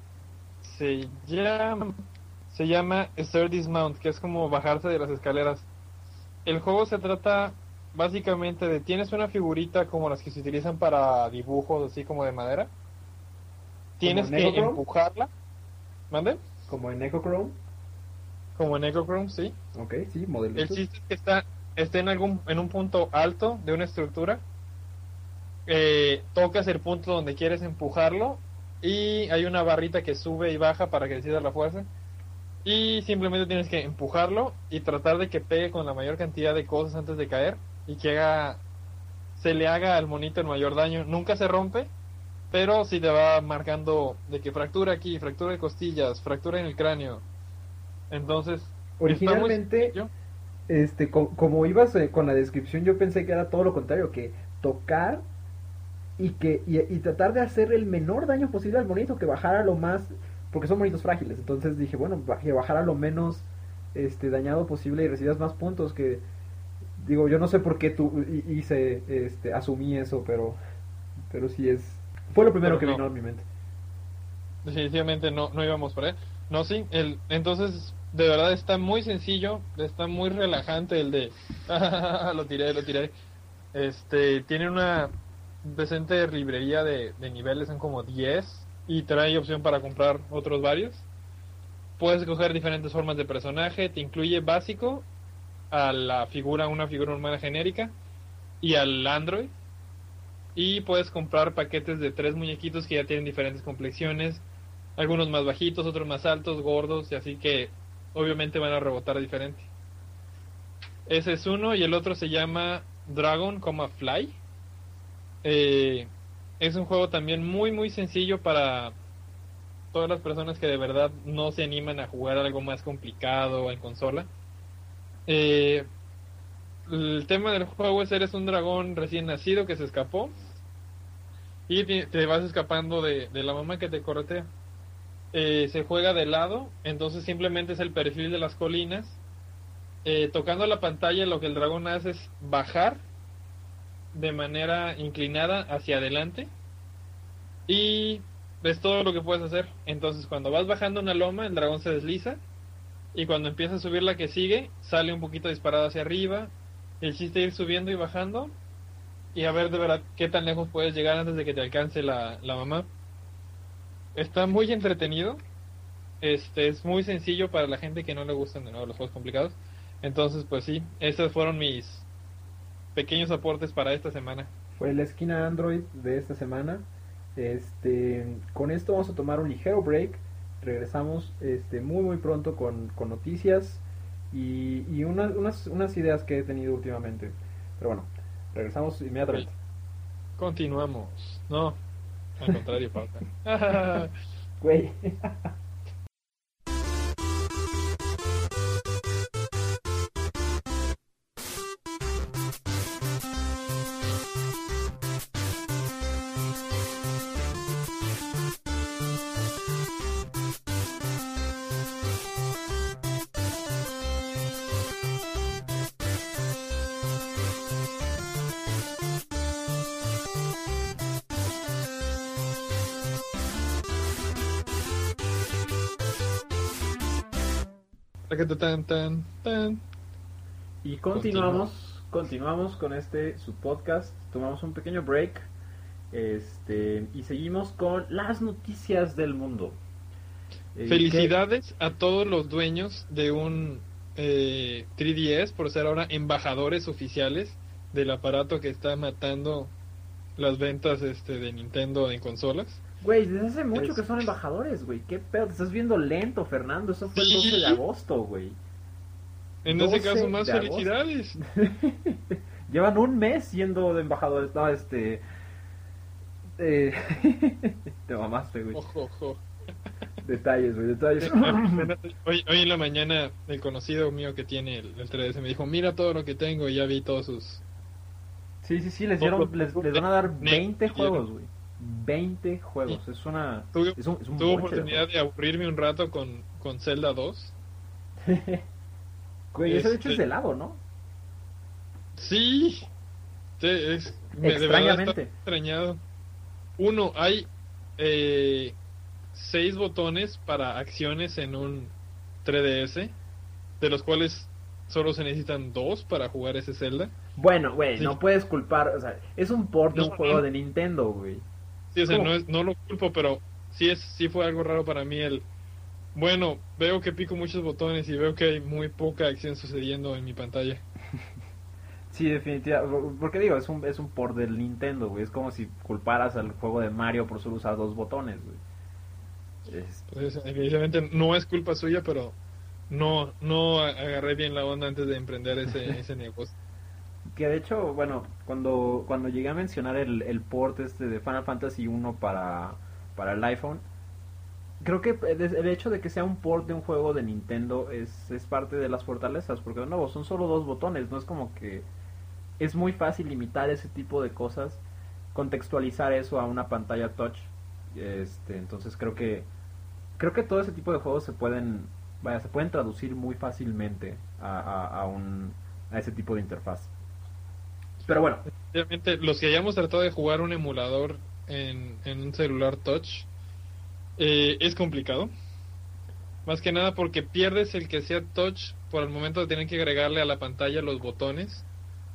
se llama se llama Stair Dismount, que es como bajarse de las escaleras. El juego se trata básicamente de, tienes una figurita como las que se utilizan para dibujos, así como de madera. ¿Como Tienes en que Echochrome? empujarla. ¿Mande? Como en Echochrome. Como en Echochrome, sí. Ok, sí, El modelitos. chiste es que está, está en algún en un punto alto de una estructura. Eh, tocas el punto donde quieres empujarlo y hay una barrita que sube y baja para que decidas la fuerza. Y simplemente tienes que empujarlo y tratar de que pegue con la mayor cantidad de cosas antes de caer y que haga se le haga al monito el mayor daño. Nunca se rompe, pero sí te va marcando de que fractura aquí, fractura de costillas, fractura en el cráneo. Entonces, está muy Originalmente, sencillo. este, co- como ibas eh, con la descripción, yo pensé que era todo lo contrario, que tocar y que y, y tratar de hacer el menor daño posible al monito, que bajara lo más, porque son monitos frágiles. Entonces dije, bueno, ba- que bajara lo menos este dañado posible y recibas más puntos. Que digo, yo no sé por qué tú hi- hice, este, asumí eso, pero, pero sí es, fue lo primero Pero que no, vino a mi mente. definitivamente no, no íbamos por ahí. No, sí, el, entonces de verdad está muy sencillo, está muy relajante el de lo tiré, lo tiré. Este, tiene una decente librería de, de niveles, son como diez y trae opción para comprar otros varios. Puedes escoger diferentes formas de personaje, te incluye básico a la figura, una figura humana genérica y al Android. Y puedes comprar paquetes de tres muñequitos que ya tienen diferentes complexiones, algunos más bajitos, otros más altos, gordos, y así que obviamente van a rebotar diferente. Ese es uno, y el otro se llama Dragon, Fly. Eh, es un juego también muy muy sencillo para todas las personas que de verdad no se animan a jugar algo más complicado en consola. Eh, el tema del juego es: eres un dragón recién nacido que se escapó y te, te vas escapando de, de la mamá que te corretea. Eh, se juega de lado, entonces simplemente es el perfil de las colinas. Eh, tocando la pantalla, lo que el dragón hace es bajar de manera inclinada hacia adelante y es todo lo que puedes hacer. Entonces cuando vas bajando una loma, el dragón se desliza y cuando empieza a subir la que sigue, sale un poquito disparado hacia arriba. El chiste es ir subiendo y bajando y a ver de verdad qué tan lejos puedes llegar antes de que te alcance la, la mamá. Está muy entretenido. Este es muy sencillo para la gente que no le gustan de nuevo los juegos complicados. Entonces, pues sí, esos fueron mis pequeños aportes para esta semana. Fue la esquina Android de esta semana. Este, con esto vamos a tomar un ligero break. Regresamos este, muy muy pronto con, con noticias y, y una- unas, unas ideas que he tenido últimamente. Pero bueno, regresamos Ok, inmediatamente. continuamos. No, al contrario, falta. Güey. Tan, tan, tan. Y Continúa. continuamos, continuamos con este su podcast. Tomamos un pequeño break. Este, y seguimos con las noticias del mundo. Eh, ¿qué? Felicidades a todos los dueños de un eh, tres D S por ser ahora embajadores oficiales del aparato que está matando las ventas este de Nintendo en consolas. Güey, desde hace mucho que Es- son embajadores, güey. ¿Qué pedo? Te estás viendo lento, Fernando. Eso fue el doce de Sí, agosto, güey. en ese caso doce más de agosto. felicidades. Llevan un mes siendo de embajadores. No, este. eh, Te mamaste, güey. Ojo, ojo. Detalles, güey, detalles. Eh, apenas- Hoy, hoy en la mañana el conocido mío que tiene el, el tres D S me dijo, mira todo lo que tengo, y ya vi todos sus Sí, sí, sí, les Todos dieron, los les, juegos les de van a dar NES veinte que dieron. juegos, güey. veinte Y juegos, es una, tuve, es un, es un tuve bonche de oportunidad juegos. de aburrirme un rato con, con Zelda dos. Güey, ese de hecho es Este, de helado, ¿no? sí, sí, es, me, de verdad está Extrañamente. extrañado. Uno, hay eh, seis botones para acciones en un tres D S, de los cuales solo se necesitan dos para jugar ese Zelda. Bueno, güey, Así no que, puedes culpar, o sea, es un port de no, un no, juego no, de Nintendo, güey. sí, o Es sea, como, no, es, no lo culpo, pero sí, es, sí fue algo raro para mí el, bueno, veo que pico muchos botones y veo que hay muy poca acción sucediendo en mi pantalla. sí, definitivamente, porque digo, es un, es un port del Nintendo, güey. Es como si culparas al juego de Mario por solo usar dos botones, güey. Es- Pues evidentemente no es culpa suya, pero no, no a- agarré bien la onda antes de emprender ese, ese negocio. que de hecho, bueno, cuando, cuando llegué a mencionar el, el port este de Final Fantasy uno para, para el iPhone, creo que el hecho de que sea un port de un juego de Nintendo es, es parte de las fortalezas, porque de nuevo son solo dos botones, no es como que es muy fácil limitar ese tipo de cosas, contextualizar eso a una pantalla touch. Este, entonces creo que creo que todo ese tipo de juegos se pueden vaya, se pueden traducir muy fácilmente a, a, a un a ese tipo de interfaz. Pero bueno, Obviamente, los que hayamos tratado de jugar un emulador en, en un celular touch, eh, es complicado. Más que nada porque pierdes el que sea touch por el momento de tener que agregarle a la pantalla los botones.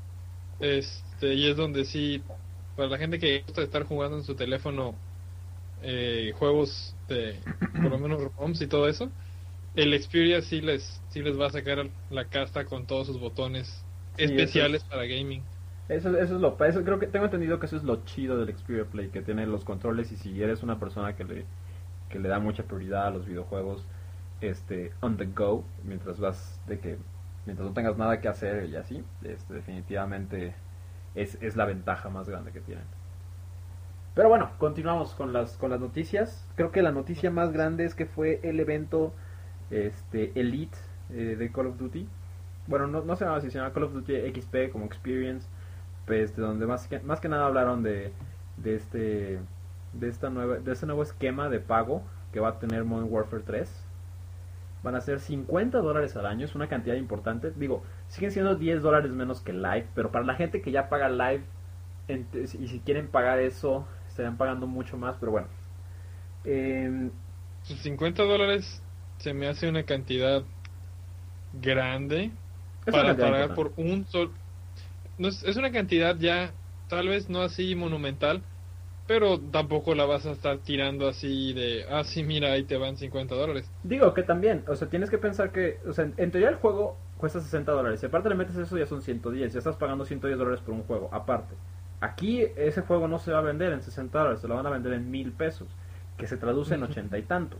Este, y es donde sí, para la gente que gusta estar jugando en su teléfono eh, juegos de, por lo menos ROMs y todo eso, el Xperia sí les, sí les va a sacar la casta con todos sus botones sí, eso especiales es para gaming. eso, eso es lo eso creo que tengo entendido que eso es lo chido del Xperia Play, que tiene los controles y si eres una persona que le que le da mucha prioridad a los videojuegos este on the go mientras vas de que mientras no tengas nada que hacer y así, este definitivamente es, es la ventaja más grande que tienen. Pero bueno, continuamos con las con las noticias. Creo que la noticia más grande es que fue el evento este Elite eh, de Call of Duty. Bueno, no, no se llama así, se llama Call of Duty X P como Experience, pues, este, donde más que, más que nada hablaron de, de este de esta nueva de este nuevo esquema de pago que va a tener Modern Warfare tres. Van a ser cincuenta dólares al año, es una cantidad importante. Digo, siguen siendo diez dólares menos que Live, pero para la gente que ya paga Live y si quieren pagar eso, estarían pagando mucho más, pero bueno. Eh, cincuenta dólares se me hace una cantidad grande es una para cantidad pagar importante. por un solo... No es, es una cantidad ya, tal vez no así monumental, pero tampoco la vas a estar tirando así de, ah, sí, mira, ahí te van cincuenta dólares. Digo que también, o sea, tienes que pensar que, o sea, en, en teoría el juego cuesta sesenta dólares. Si aparte le metes eso, ya son ciento diez. Ya estás pagando ciento diez dólares por un juego, aparte. Aquí ese juego no se va a vender en sesenta dólares, se lo van a vender en mil pesos, que se traduce en ochenta y tantos.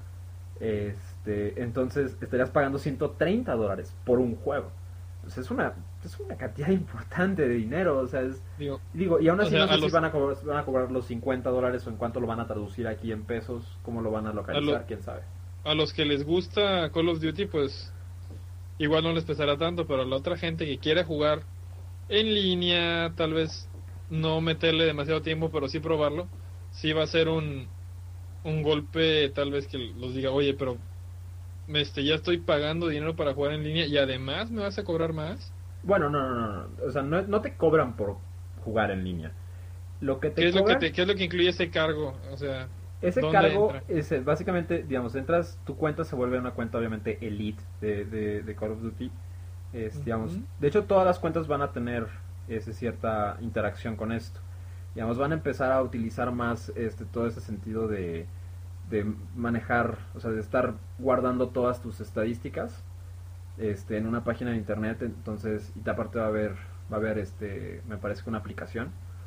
Este, entonces estarías pagando ciento treinta dólares por un juego. Pues es una, es una cantidad importante de dinero, o sea, es, Digo, digo, y aún o así sea, no a sé si los, van a, cobrar, van a cobrar los cincuenta dólares o en cuánto lo van a traducir aquí en pesos, cómo lo van a a, lo- localizar, quién sabe. a los que les gusta Call of Duty, pues igual no les pesará tanto, pero a la otra gente que quiere jugar en línea, tal vez no meterle demasiado tiempo, pero sí probarlo, sí va a ser un, un golpe, tal vez que los diga, oye, pero este, ya estoy pagando dinero para jugar en línea y además me vas a cobrar más. Bueno, no, no, no, no, o sea, no, no te cobran por jugar en línea. Lo que ¿Qué te es lo que cobran, te, qué es lo que incluye ese cargo? O sea, ese ¿dónde cargo entra? es eh, básicamente, digamos, entras, tu cuenta se vuelve una cuenta obviamente elite de, de, de Call of Duty. Es, digamos, Ujú. de hecho todas las cuentas van a tener ese, cierta interacción con esto. Digamos, van a empezar a utilizar más este todo ese sentido de, de manejar, o sea, de estar guardando todas tus estadísticas este en una página de internet, entonces y aparte va a haber va a haber este me parece que una aplicación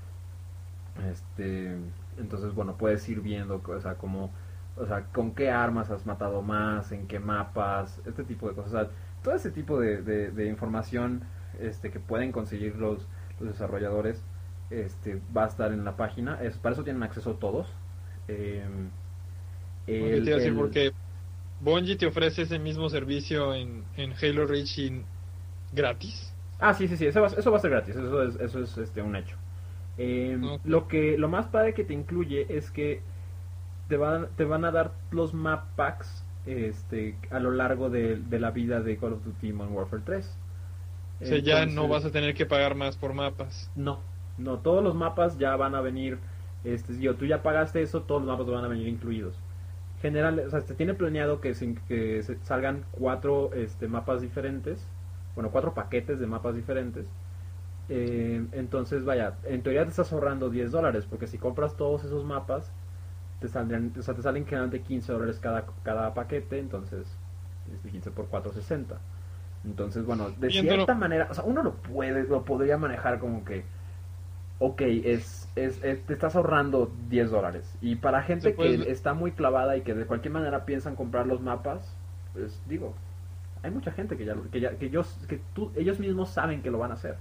este entonces bueno puedes ir viendo o sea como o sea con qué armas has matado más en qué mapas este tipo de cosas o sea, todo ese tipo de, de, de información este que pueden conseguir los, los desarrolladores este va a estar en la página es, para eso tienen acceso todos eh, Ok, te el, iba a decir el porque Bungie te ofrece ese mismo servicio en, en Halo Reach y gratis. Ah, sí, sí, sí, eso va, eso va a ser gratis, eso es, eso es este, un hecho. Eh, Ok. lo que lo más padre que te incluye es que te van, te van a dar los map packs este, a lo largo de, de la vida de Call of Duty Modern Warfare tres. O sea, ya no Entonces, vas a tener que pagar más por mapas. no, no, todos los mapas ya van a venir, este, yo, tú ya pagaste eso, todos los mapas van a venir incluidos. General, o sea, se tiene planeado que, se, que se salgan cuatro este, mapas diferentes, bueno, cuatro paquetes de mapas diferentes. Eh, entonces, vaya, en teoría te estás ahorrando diez dólares, porque si compras todos esos mapas, te saldrían, o sea, te salen generalmente quince dólares cada, cada paquete, entonces, este, quince por cuatro, sesenta. Entonces, bueno, de Viéndolo, cierta manera, o sea, uno lo puede, lo podría manejar como que, ok, es, es, es- te estás ahorrando diez dólares. Y para se gente puede, que está muy clavada y que de cualquier manera piensan comprar los mapas, pues digo, hay mucha gente que ya, que ya, que ellos, que tú, ellos mismos saben que lo van a hacer.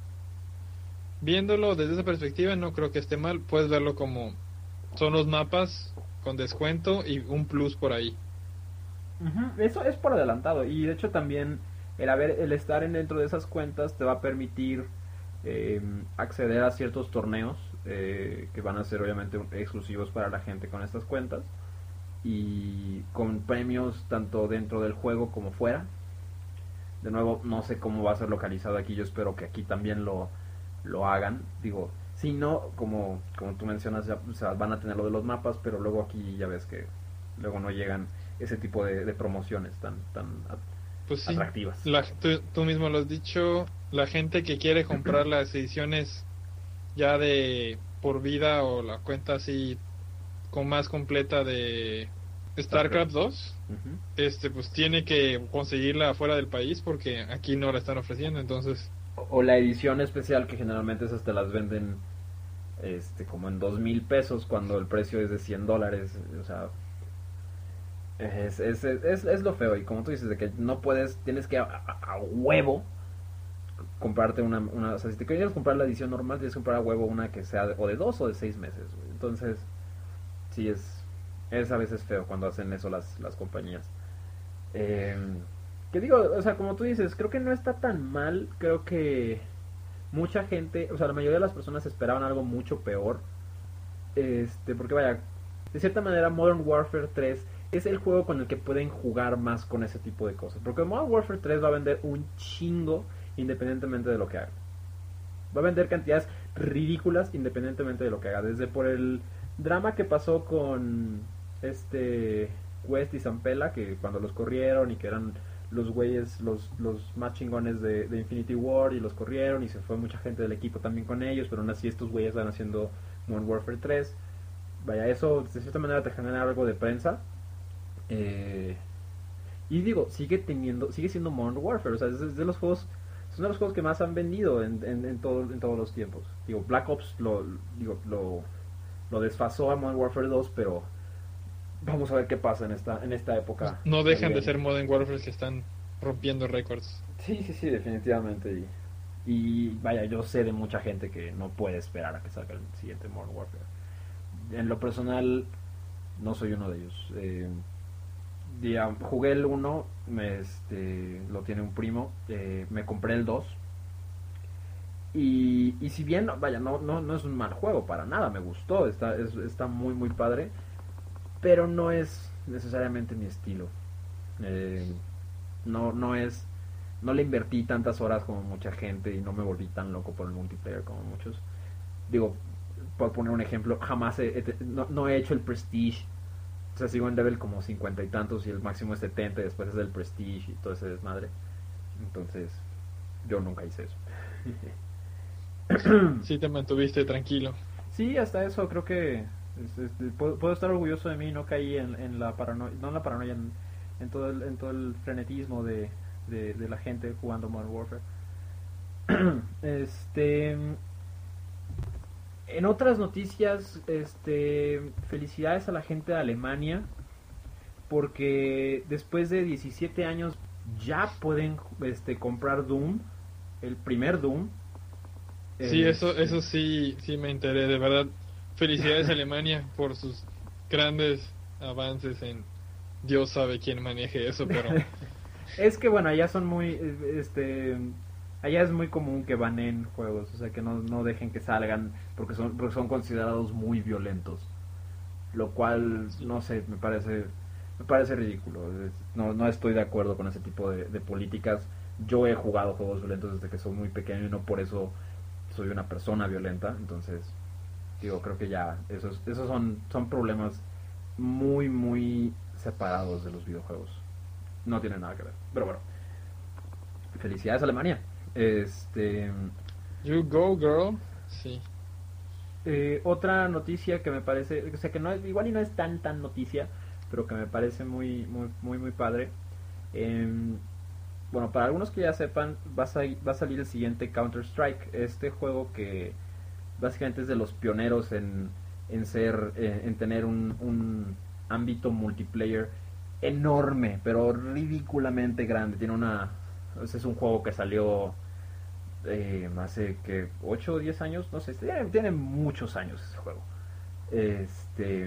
viéndolo desde esa perspectiva, no creo que esté mal. Puedes verlo como son los mapas con descuento y un plus por ahí. Ujú, eso es por adelantado y de hecho también el haber el estar en dentro de esas cuentas te va a permitir eh, acceder a ciertos torneos eh, que van a ser obviamente exclusivos para la gente con estas cuentas y con premios tanto dentro del juego como fuera. De nuevo, no sé cómo va a ser localizado aquí, yo espero que aquí también lo, lo hagan. Digo, si no, como, como tú mencionas, ya, o sea, van a tener lo de los mapas, pero luego aquí ya ves que luego no llegan ese tipo de, de promociones tan, tan Pues sí, atractivas. la, tú, tú mismo lo has dicho, la gente que quiere comprar las ediciones ya de por vida o la cuenta así con más completa de StarCraft. StarCraft dos, Ujú. este pues tiene que conseguirla fuera del país porque aquí no la están ofreciendo, entonces O, o la edición especial que generalmente esas te las venden este como en dos mil pesos cuando el precio es de cien dólares. O sea, es, es, es, es lo feo. Y como tú dices, de que no puedes, tienes que a, a, a huevo comprarte una, una, o sea, si te quieres comprar la edición normal, tienes que comprar a huevo una que sea de, o de dos o de seis meses, güey. Entonces, sí es, es a veces feo cuando hacen eso las, las compañías. Eh, que digo, o sea, como tú dices, creo que no está tan mal, creo que mucha gente, o sea, la mayoría de las personas esperaban algo mucho peor, este, porque vaya, de cierta manera Modern Warfare tres es el juego con el que pueden jugar más con ese tipo de cosas, porque Modern Warfare tres va a vender un chingo independientemente de lo que haga. Va a vender cantidades ridículas independientemente de lo que haga. Desde por el drama que pasó con este West y Zampella, que cuando los corrieron y que eran los güeyes, los, los más chingones de, de Infinity War y los corrieron y se fue mucha gente del equipo también con ellos, pero aún así estos güeyes están haciendo Modern Warfare tres. Vaya, eso de cierta manera te genera algo de prensa. Eh, y digo, sigue teniendo, sigue siendo Modern Warfare, o sea, es, es de los juegos, es uno de los juegos que más han vendido en, en, en, todo, en todos los tiempos. Digo, Black Ops lo, digo, lo, lo desfasó a Modern Warfare dos, pero vamos a ver qué pasa en esta, en esta pues, época no que dejan de viene. ser Modern Warfare que están rompiendo récords. Sí, sí, sí, definitivamente. Y, y vaya, yo sé de mucha gente que no puede esperar a que salga el siguiente Modern Warfare. En lo personal, no soy uno de ellos. Eh, digamos, jugué el uno, me, este, lo tiene un primo, eh, me compré el dos. Y, y si bien, vaya, no, no, no es un mal juego, para nada, me gustó, está, es, está muy, muy padre, pero no es necesariamente mi estilo. Eh, no, no es, no le invertí tantas horas como mucha gente y no me volví tan loco por el multiplayer como muchos. Digo, por poner un ejemplo, jamás he, he, no, no he hecho el Prestige. O sea, sigo en level como cincuenta y tantos y el máximo es setenta y después es el Prestige y todo ese desmadre. Entonces, yo nunca hice eso. Sí te mantuviste tranquilo. Sí, hasta eso creo que es, es, puedo, puedo, estar orgulloso de mí, no caí en, en la paranoia, no en la paranoia, en, en, todo, el, en todo el frenetismo de, de, de la gente jugando Modern Warfare. este En otras noticias, este felicidades a la gente de Alemania porque después de diecisiete años ya pueden este comprar Doom, el primer Doom. Sí, eso, Este, eso sí, sí me enteré, de verdad. Felicidades a Alemania por sus grandes avances en Dios sabe quién maneje eso, pero es que bueno, allá son muy este allá es muy común que banen juegos, o sea, que no, no dejen que salgan porque son, porque son considerados muy violentos. Lo cual, Sí. no sé, me parece, me parece ridículo. Es- No, no estoy de acuerdo con ese tipo de, de políticas. Yo he jugado juegos violentos desde que soy muy pequeño y no por eso soy una persona violenta. Entonces, digo, creo que ya esos, esos son, son problemas muy, muy separados de los videojuegos. No tienen nada que ver. Pero bueno, felicidades Alemania. Este, You go, girl. Sí. eh, otra noticia que me parece, o sea que no es, igual y no es tan tan noticia, pero que me parece muy muy muy muy padre. Eh, bueno, para algunos que ya sepan, va a, sal- va a salir el siguiente Counter Strike, este juego que básicamente es de los pioneros en, en ser, eh, en tener un, un ámbito multiplayer enorme, pero ridículamente grande. Tiene una, ese es un juego que salió eh, hace que ocho o diez años, no sé, tiene, tiene muchos años ese juego. Este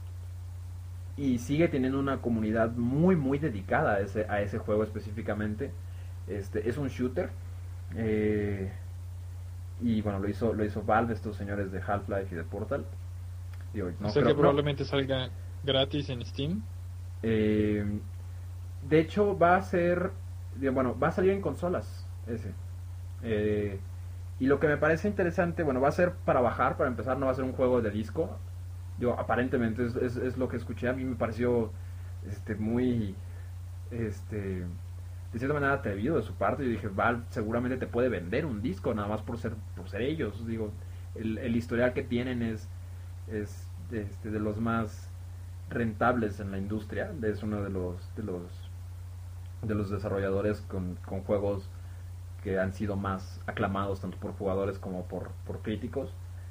y sigue teniendo una comunidad muy muy dedicada a ese, a ese juego específicamente. Este es un shooter, eh, y bueno, lo hizo lo hizo Valve, estos señores de Half-Life y de Portal. Digo, O no sea que creo, no. probablemente salga gratis en Steam. Eh, de hecho va a ser, bueno, va a salir en consolas ese. Eh, y lo que me parece interesante, bueno, va a ser para bajar, para empezar, no va a ser un juego de disco. Digo, aparentemente es, es, es lo que escuché. A mí me pareció este muy este de cierta manera atrevido de su parte. Yo dije, Valve seguramente te puede vender un disco nada más por ser por ser ellos. Digo, el, el historial que tienen es es este, de los más rentables en la industria. Es uno de los de los de los desarrolladores con, con juegos que han sido más aclamados tanto por jugadores como por, por críticos.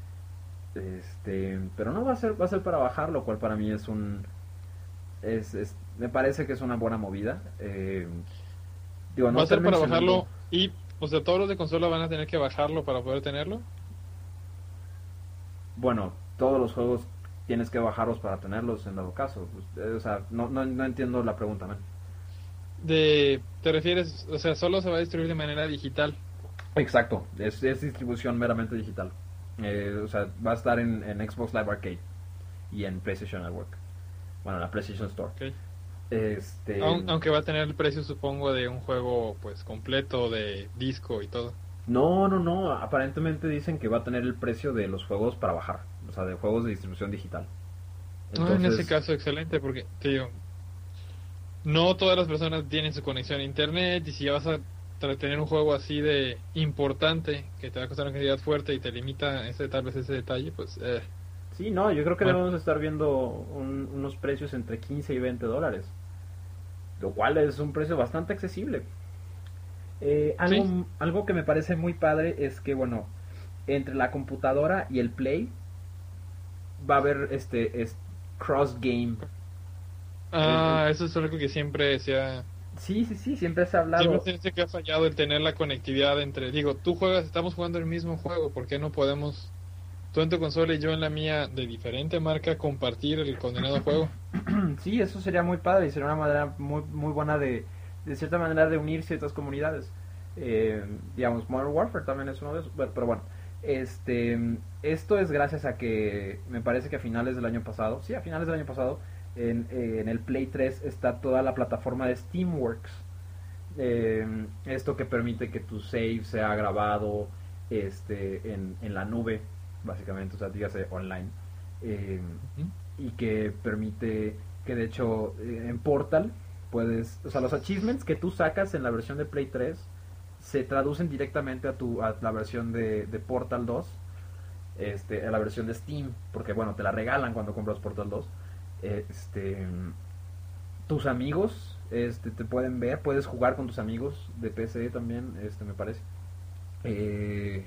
Este, pero no va a ser va a ser para bajar, lo cual para mí es un es, es me parece que es una buena movida. Eh, digo, no Va a estar ser para mencionando. bajarlo y, o sea, todos los de consola van a tener que bajarlo para poder tenerlo. Bueno, todos los juegos tienes que bajarlos para tenerlos en dado caso. O sea, no, no, no entiendo la pregunta, man. De, ¿te refieres? O sea, solo se va a distribuir de manera digital. Exacto, es, es distribución meramente digital. Eh, o sea, va a estar en, en Xbox Live Arcade y en PlayStation Network. Bueno, en la PlayStation Store. Ok. Este, Aun- Aunque va a tener el precio, supongo, de un juego pues completo de disco y todo. no, no, no. Aparentemente dicen que va a tener el precio de los juegos para bajar. O sea, de juegos de distribución digital. Ah, en ese Entonces, caso, excelente, porque te digo, no todas las personas tienen su conexión a internet y si vas a tra- tener un juego así de importante que te va a costar una cantidad fuerte y te limita ese tal vez ese detalle, pues eh, sí, no, yo creo que bueno, debemos estar viendo un- unos precios entre quince y veinte dólares. Lo cual es un precio bastante accesible. Eh, sí. algo, algo que me parece muy padre es que, bueno, entre la computadora y el Play va a haber este es cross game. Eh, eh, Ah, eso es algo que siempre se ha, sí, sí, sí, siempre se ha siempre hablado. se dice que ha fallado el tener la conectividad entre, digo, tú juegas, estamos jugando el mismo juego, ¿por qué no podemos, tú en tu consola y yo en la mía de diferente marca, compartir el condenado juego? Sí, eso sería muy padre y sería una manera muy, muy buena de, de cierta manera, de unir ciertas comunidades. Eh, digamos, Modern Warfare también es uno de esos. Pero, pero bueno, este, esto es gracias a que me parece que a finales del año pasado, sí, a finales del año pasado, en, eh, en el Play tres está toda la plataforma de Steamworks. Eh, esto que permite que tu save sea grabado este, en, en la nube, básicamente, o sea, dígase online. Eh, Ujú. y que permite que de hecho eh, en Portal puedes, o sea, los achievements que tú sacas en la versión de Play tres se traducen directamente a tu a la versión de, de Portal dos, este, a la versión de Steam, porque bueno, te la regalan cuando compras Portal dos. Este, tus amigos este, te pueden ver, puedes jugar con tus amigos de P C también, este, me parece. Eh,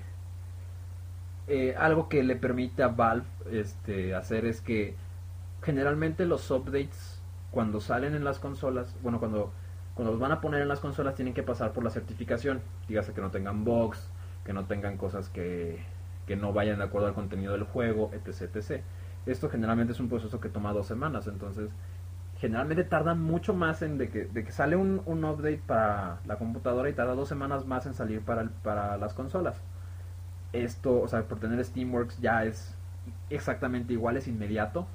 eh, algo que le permite a Valve este, hacer es que generalmente los updates cuando salen en las consolas, bueno, cuando, cuando los van a poner en las consolas tienen que pasar por la certificación, dígase que no tengan bugs, que no tengan cosas que, que no vayan de acuerdo al contenido del juego, etc, etc. Esto generalmente es un proceso que toma dos semanas, entonces generalmente tardan mucho más en de que, de que sale un, un update para la computadora y tarda dos semanas más en salir para, el- para las consolas. Esto, o sea, por tener Steamworks ya es exactamente igual, es inmediato.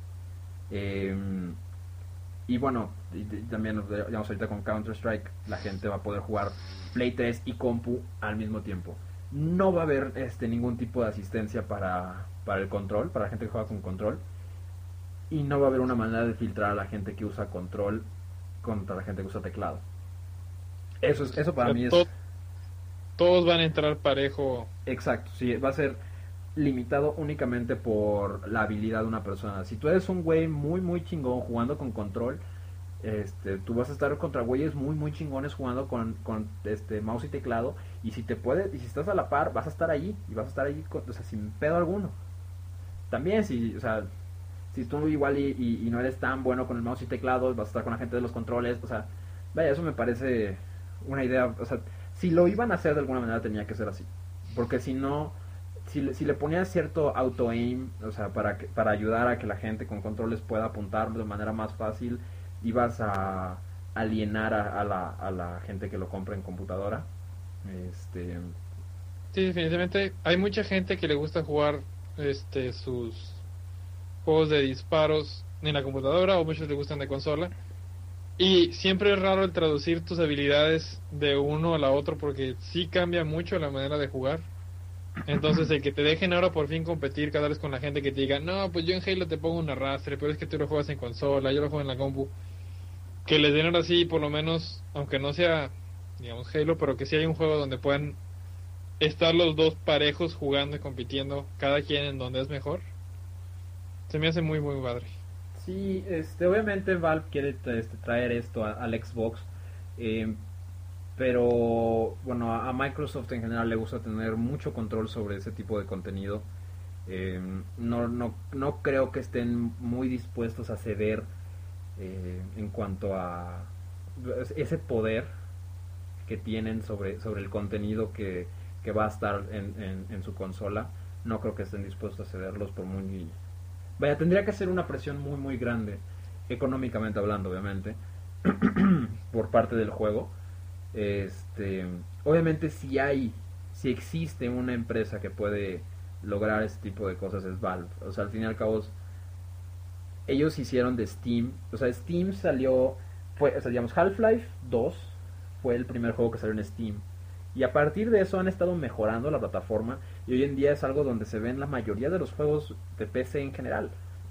Eh, y bueno, y, y también, digamos, ahorita con Counter-Strike, la gente va a poder jugar Play tres y compu al mismo tiempo. No va a haber este ningún tipo de asistencia para, para el control, para la gente que juega con control. Y no va a haber una manera de filtrar a la gente que usa control contra la gente que usa teclado. Eso, es, eso O para sea, mí es to- todos van a entrar parejo. exacto. Sí, va a ser limitado únicamente por la habilidad de una persona. Si tú eres un güey muy, muy chingón jugando con control, este, tú vas a estar contra güeyes muy, muy chingones jugando con, con este mouse y teclado. Y si te puede, y si estás a la par, vas a estar ahí. Y vas a estar ahí, con, o sea, sin pedo alguno. También, si, o sea, si tú igual y, y, y no eres tan bueno con el mouse y teclado, vas a estar con la gente de los controles, o sea, vaya, eso me parece una idea, o sea, si lo iban a hacer de alguna manera tenía que ser así, porque si no, si, le- si le ponías cierto auto-aim, o sea, para, que, para ayudar a que la gente con controles pueda apuntar de manera más fácil, ibas a alienar a, a la, a la gente que lo compra en computadora, este, Sí, definitivamente hay mucha gente que le gusta jugar este sus juegos de disparos en la computadora o muchos le gustan de consola. Y siempre es raro el traducir tus habilidades de uno a la otro porque sí cambia mucho la manera de jugar. Entonces el que te dejen ahora por fin competir cada vez con la gente que te diga, no, pues yo en Halo te pongo un arrastre, pero es que tú lo juegas en consola, yo lo juego en la compu. Que les den ahora sí, por lo menos, aunque no sea, digamos, Halo, pero que sí hay un juego donde puedan estar los dos parejos jugando y compitiendo, cada quien en donde es mejor. Se me hace muy, muy padre. sí, este, obviamente Valve quiere este, traer esto a- al Xbox, eh, pero bueno, a, a Microsoft en general le gusta tener mucho control sobre ese tipo de contenido. Eh, no, no, no creo que estén muy dispuestos a ceder eh, en cuanto a ese poder que tienen sobre, sobre el contenido que, que va a estar en, en, en su consola. No creo que estén dispuestos a cederlos por muy... Vaya, tendría que ser una presión muy muy grande, económicamente hablando, obviamente, por parte del juego. Este, obviamente si hay, si existe una empresa que puede lograr ese tipo de cosas es Valve. O sea, al fin y al cabo ellos hicieron de Steam, o sea, Steam salió, fue, o sea, digamos, Half-Life dos fue el primer juego que salió en Steam. Y a partir de eso han estado mejorando la plataforma y hoy en día es algo donde se ven la mayoría de los juegos de P C en general.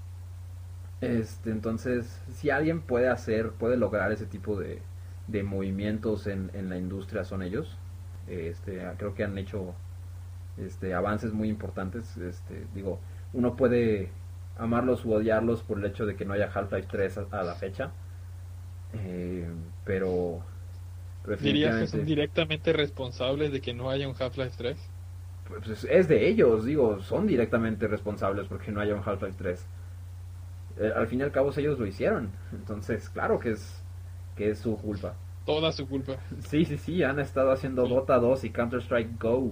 Este, entonces, si alguien puede hacer, puede lograr ese tipo de, de movimientos en, en la industria son ellos. Este, creo que han hecho este, avances muy importantes. Este, digo, uno puede amarlos u odiarlos por el hecho de que no haya Half-Life tres a, a la fecha. Eh, pero, pero ¿Dirías que son definitivamente directamente responsables de que no haya un Half-Life tres? pues, es de ellos, digo, son directamente responsables porque no haya un Half-Life tres. Eh, al fin y al cabo ellos lo hicieron. Entonces, claro que es, que es su culpa. Toda su culpa. Sí, sí, sí, han estado haciendo Sí. Dota dos y Counter-Strike Go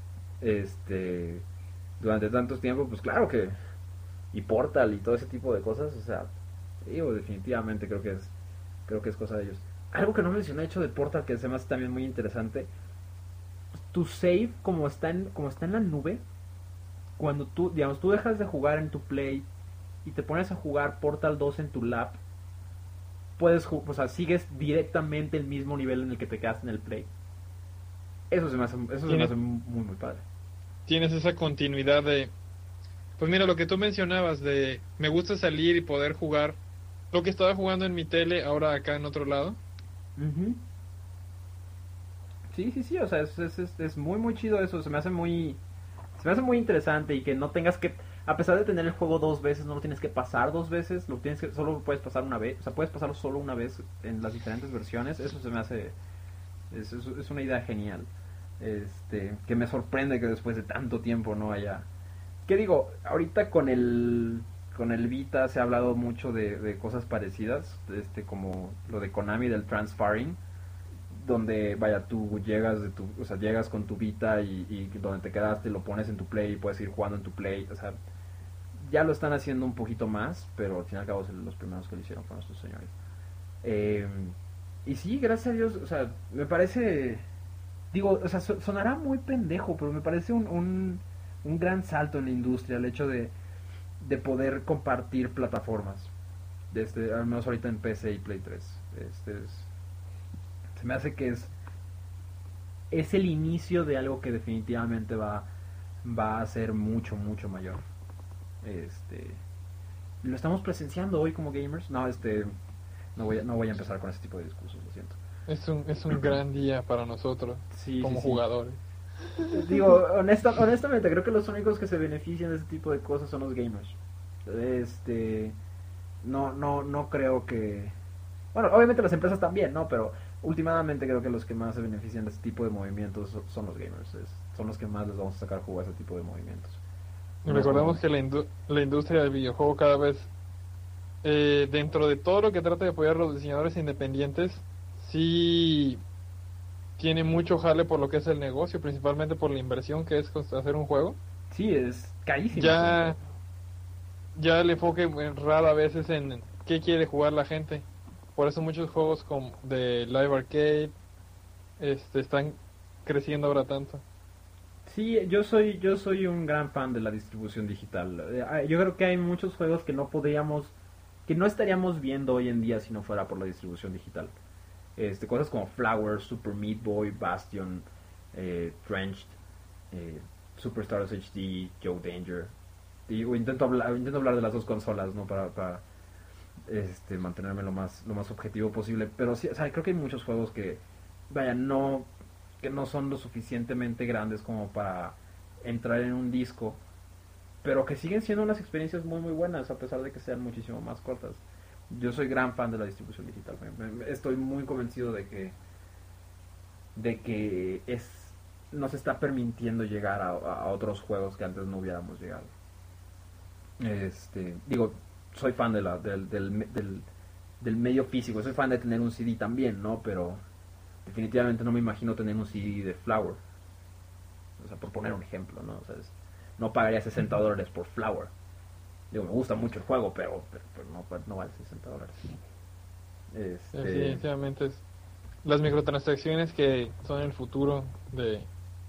este durante tantos tiempos, pues claro que y Portal y todo ese tipo de cosas, o sea, digo, definitivamente creo que es creo que es cosa de ellos. Algo que no mencioné hecho de Portal que se me hace también muy interesante, tu save como está en como está en la nube, cuando tú, digamos, tú dejas de jugar en tu Play y te pones a jugar Portal dos en tu lap, puedes, o sea, sigues directamente el mismo nivel en el que te quedaste en el Play. Eso se me hace, eso se me Tienes, hace muy, muy padre. tienes esa continuidad de... Pues mira, lo que tú mencionabas de me gusta salir y poder jugar lo que estaba jugando en mi tele, ahora acá en otro lado. Ujú. Sí, sí, sí, o sea, es, es, es, es muy, muy chido eso. Se me hace muy, se me hace muy interesante y que no tengas que, a pesar de tener el juego dos veces, no lo tienes que pasar dos veces, lo tienes que, solo lo puedes pasar una vez, o sea, puedes pasarlo solo una vez en las diferentes versiones. Eso se me hace, es, es, es una idea genial. Este, que me sorprende que después de tanto tiempo no haya. ¿Qué digo? Ahorita con el con el Vita se ha hablado mucho de, de cosas parecidas, este como lo de Konami del transferring, donde vaya tú llegas de tu, o sea, llegas con tu Vita y, y donde te quedaste lo pones en tu Play y puedes ir jugando en tu Play, o sea, ya lo están haciendo un poquito más, pero al fin y al cabo los primeros que lo hicieron fueron estos señores. Eh, y sí, gracias a Dios, o sea, me parece, digo, o sea, sonará muy pendejo, pero me parece un, un, un gran salto en la industria el hecho de, de poder compartir plataformas. Este, al menos ahorita en P C y Play tres. Este es, se me hace que es es el inicio de algo que definitivamente va va a ser mucho mucho mayor. Este, lo estamos presenciando hoy como gamers. No, este, no voy a, no voy a empezar con ese tipo de discursos, lo siento. Es un es un gran día para nosotros, sí, como sí, sí. jugadores. Digo, honesta, honestamente, creo que los únicos que se benefician de ese tipo de cosas son los gamers. Este, no, no, no creo que, bueno, obviamente las empresas también, ¿no? Pero últimamente creo que los que más se benefician de este tipo de movimientos son los gamers. Es, son los que más les vamos a sacar jugo a ese tipo de movimientos. No Recordemos como... que la, indu la industria del videojuego cada vez, eh, dentro de todo lo que trata de apoyar a los diseñadores independientes, sí tiene mucho jale por lo que es el negocio, principalmente por la inversión que es hacer un juego. Sí, es carísimo. Ya, ya el enfoque rara vez es en qué quiere jugar la gente. Por eso muchos juegos como de Live Arcade este, están creciendo ahora tanto. Sí, yo soy yo soy un gran fan de la distribución digital. Yo creo que hay muchos juegos que no podríamos, que no estaríamos viendo hoy en día si no fuera por la distribución digital. Este, cosas como Flower, Super Meat Boy, Bastion, eh, Trenched, eh, Superstars H D, Joe Danger. Y, intento hablar intento hablar de las dos consolas, ¿no? Para, para este, mantenerme lo más lo más objetivo posible. Pero sí, o sea, creo que hay muchos juegos que, vaya, no que no son lo suficientemente grandes como para entrar en un disco, pero que siguen siendo unas experiencias muy muy buenas a pesar de que sean muchísimo más cortas. Yo soy gran fan de la distribución digital. Me, me, estoy muy convencido de que de que es nos está permitiendo llegar a, a otros juegos que antes no hubiéramos llegado. Este, digo, soy fan de la del, del, del, del medio físico, soy fan de tener un C D también, ¿no? Pero definitivamente no me imagino tener un C D de Flower. O sea, por poner un ejemplo, ¿no? O sea, es, no pagaría sesenta dólares por Flower. Digo, me gusta mucho el juego, pero, pero, pero no, no vale sesenta dólares. Este... Definitivamente es las microtransacciones que son el futuro de...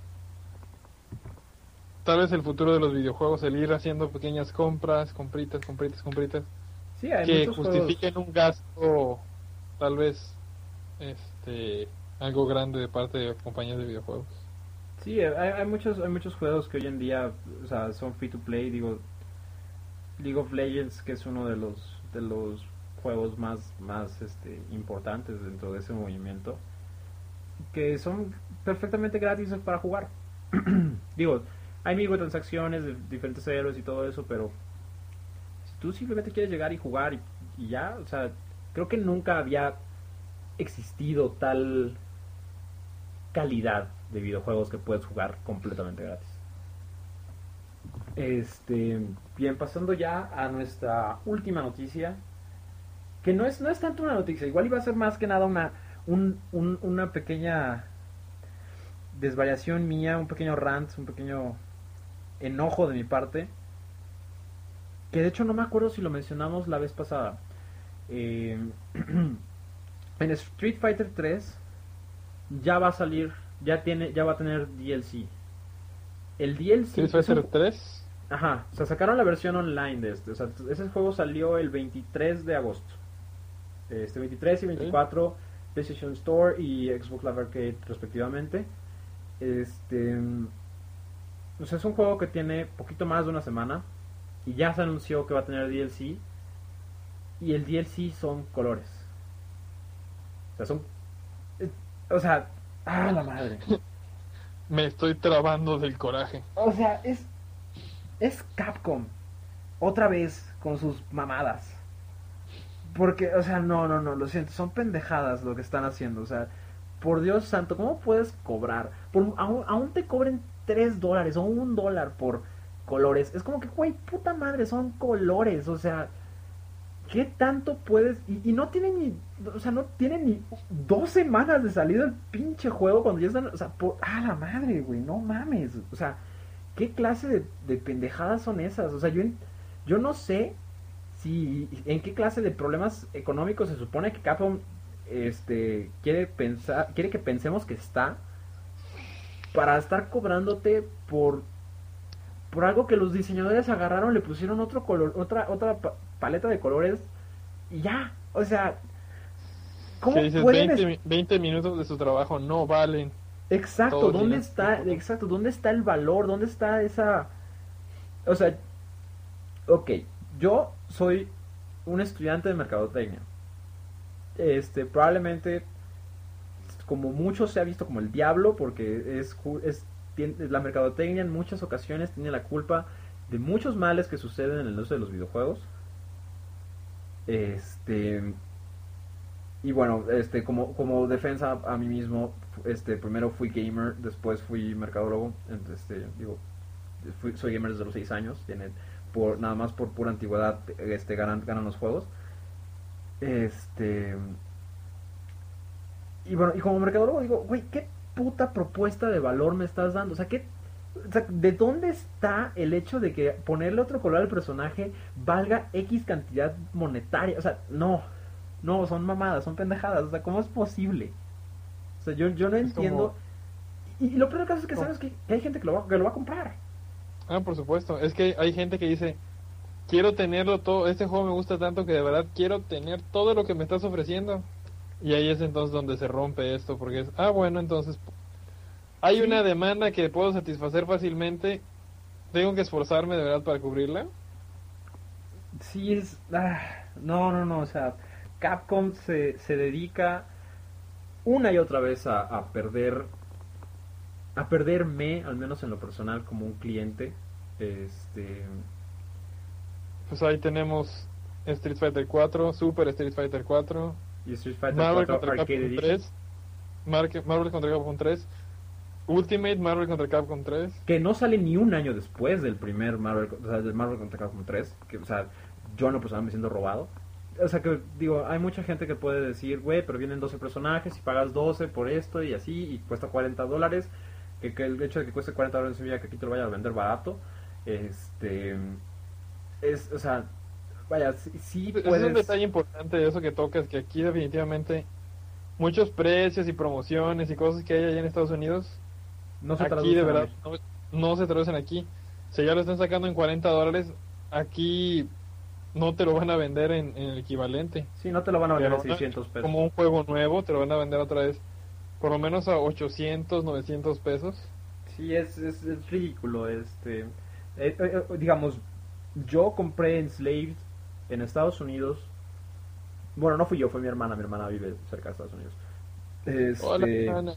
Tal vez el futuro de los videojuegos, el ir haciendo pequeñas compras, compritas, compritas, compritas, sí, hay que muchos justifiquen juegos. un gasto, tal vez, este, algo grande de parte de compañías de videojuegos. Sí, hay, hay muchos hay muchos juegos que hoy en día, o sea, son free to play. Digo, League of Legends, que es uno de los de los juegos más más este importantes dentro de ese movimiento, que son perfectamente gratis para jugar. Digo, hay microtransacciones de diferentes héroes y todo eso, pero si tú simplemente quieres llegar y jugar y, y ya, o sea, creo que nunca había existido tal calidad de videojuegos que puedes jugar completamente gratis. Este, bien, pasando ya a nuestra última noticia, que no es no es tanto una noticia, igual iba a ser más que nada una un, un, una pequeña desvariación mía, un pequeño rant, un pequeño enojo de mi parte, que de hecho no me acuerdo si lo mencionamos la vez pasada. Eh, en Street Fighter tres ya va a salir, ya tiene, ya va a tener D L C. El D L C ¿Street Fighter tres? Ajá, o sea, sacaron la versión online de este. O sea, ese juego salió el veintitrés de agosto. Este veintitrés y veinticuatro, ¿sí? PlayStation Store y Xbox Live Arcade respectivamente. Este, o sea, es un juego que tiene poquito más de una semana y ya se anunció que va a tener D L C. Y el D L C son colores. O sea, son... O sea, ¡ah, la madre! Me estoy trabando del coraje. O sea, es... Es Capcom. Otra vez con sus mamadas. Porque, o sea, no, no, no, lo siento. Son pendejadas lo que están haciendo. O sea, por Dios santo, ¿cómo puedes cobrar? Por, aún, aún te cobren tres dólares o un dólar por colores. Es como que, güey, puta madre, son colores. O sea... ¿Qué tanto puedes...? Y, y no tiene ni... O sea, no tiene ni dos semanas de salida el pinche juego cuando ya están... O sea, por... ¡Ah, la madre, güey! No mames. O sea, ¿qué clase de, de pendejadas son esas? O sea, yo... yo no sé si en qué clase de problemas económicos se supone que Capcom este quiere pensar, quiere que pensemos que está para estar cobrándote por por algo que los diseñadores agarraron, le pusieron otro color, otra otra pa- paleta de colores y ya, o sea, Que ¿cómo dices pueden veinte, es- mi- veinte minutos de su trabajo no valen exacto, todo el ¿dónde dinero. está, exacto, dónde está el valor? ¿Dónde está esa, o sea, ok, yo soy un estudiante de mercadotecnia. Este, probablemente como mucho se ha visto como el diablo porque es, es tiene, la mercadotecnia en muchas ocasiones tiene la culpa de muchos males que suceden en el uso de los videojuegos. Este, y bueno, este como como defensa a mí mismo, este primero fui gamer, después fui mercadólogo, este digo, fui, soy gamer desde los seis años, tiene por nada más por pura antigüedad este ganan ganan los juegos. Este Y bueno, y como mercadólogo digo, güey, ¿qué puta propuesta de valor me estás dando? O sea, ¿qué, o sea, ¿de dónde está el hecho de que ponerle otro color al personaje valga X cantidad monetaria? O sea, no, no, son mamadas, son pendejadas. O sea, ¿cómo es posible? O sea, yo, yo no Es como, entiendo. Y, y lo peor del caso es que como- sabes que, que hay gente que lo, va, que lo va a comprar. ah, por supuesto. Es que hay gente que dice, quiero tenerlo todo, este juego me gusta tanto que de verdad quiero tener todo lo que me estás ofreciendo. Y ahí es entonces donde se rompe esto, porque es, ah, bueno, entonces hay una Sí, demanda que puedo satisfacer fácilmente, tengo que esforzarme de verdad para cubrirla. sí es... ah, no, no, no, o sea, Capcom se, se dedica una y otra vez a, a perder a perderme, al menos en lo personal, como un cliente. Este. Pues ahí tenemos Street Fighter cuatro, Super Street Fighter cuatro, Y Street Fighter Marvel cuatro contra Arcade Capcom Edition. tres, Marque- Marvel contra Capcom tres, Ultimate Marvel contra Capcom tres. Que no sale ni un año después del primer Marvel, o sea, del Marvel contra Capcom tres. Que, o sea, yo en lo personal me siento robado. O sea, que digo, hay mucha gente que puede decir, güey, pero vienen doce personajes y pagas doce por esto y así, y cuesta cuarenta dólares. Que, que el hecho de que cueste cuarenta dólares significa que aquí te lo vayan a vender barato. Este. Es, o sea, vaya, sí, sí Ese es un puedes. detalle importante de eso que tocas, que aquí definitivamente muchos precios y promociones y cosas que hay allá en Estados Unidos, No se aquí de traducen a verdad México. no, no se traducen aquí. Si ya lo están sacando en cuarenta dólares, aquí no te lo van a vender en, en el equivalente. Sí, no te lo van a vender en Pero ¿no? seiscientos pesos. Como un juego nuevo, te lo van a vender otra vez por lo menos a ochocientos, novecientos pesos. Sí, es, es, es ridículo. Este, eh, eh, eh, digamos, yo compré Enslaved en Estados Unidos. Bueno, no fui yo, fue mi hermana. Mi hermana vive cerca de Estados Unidos. Hola, Este, Ana.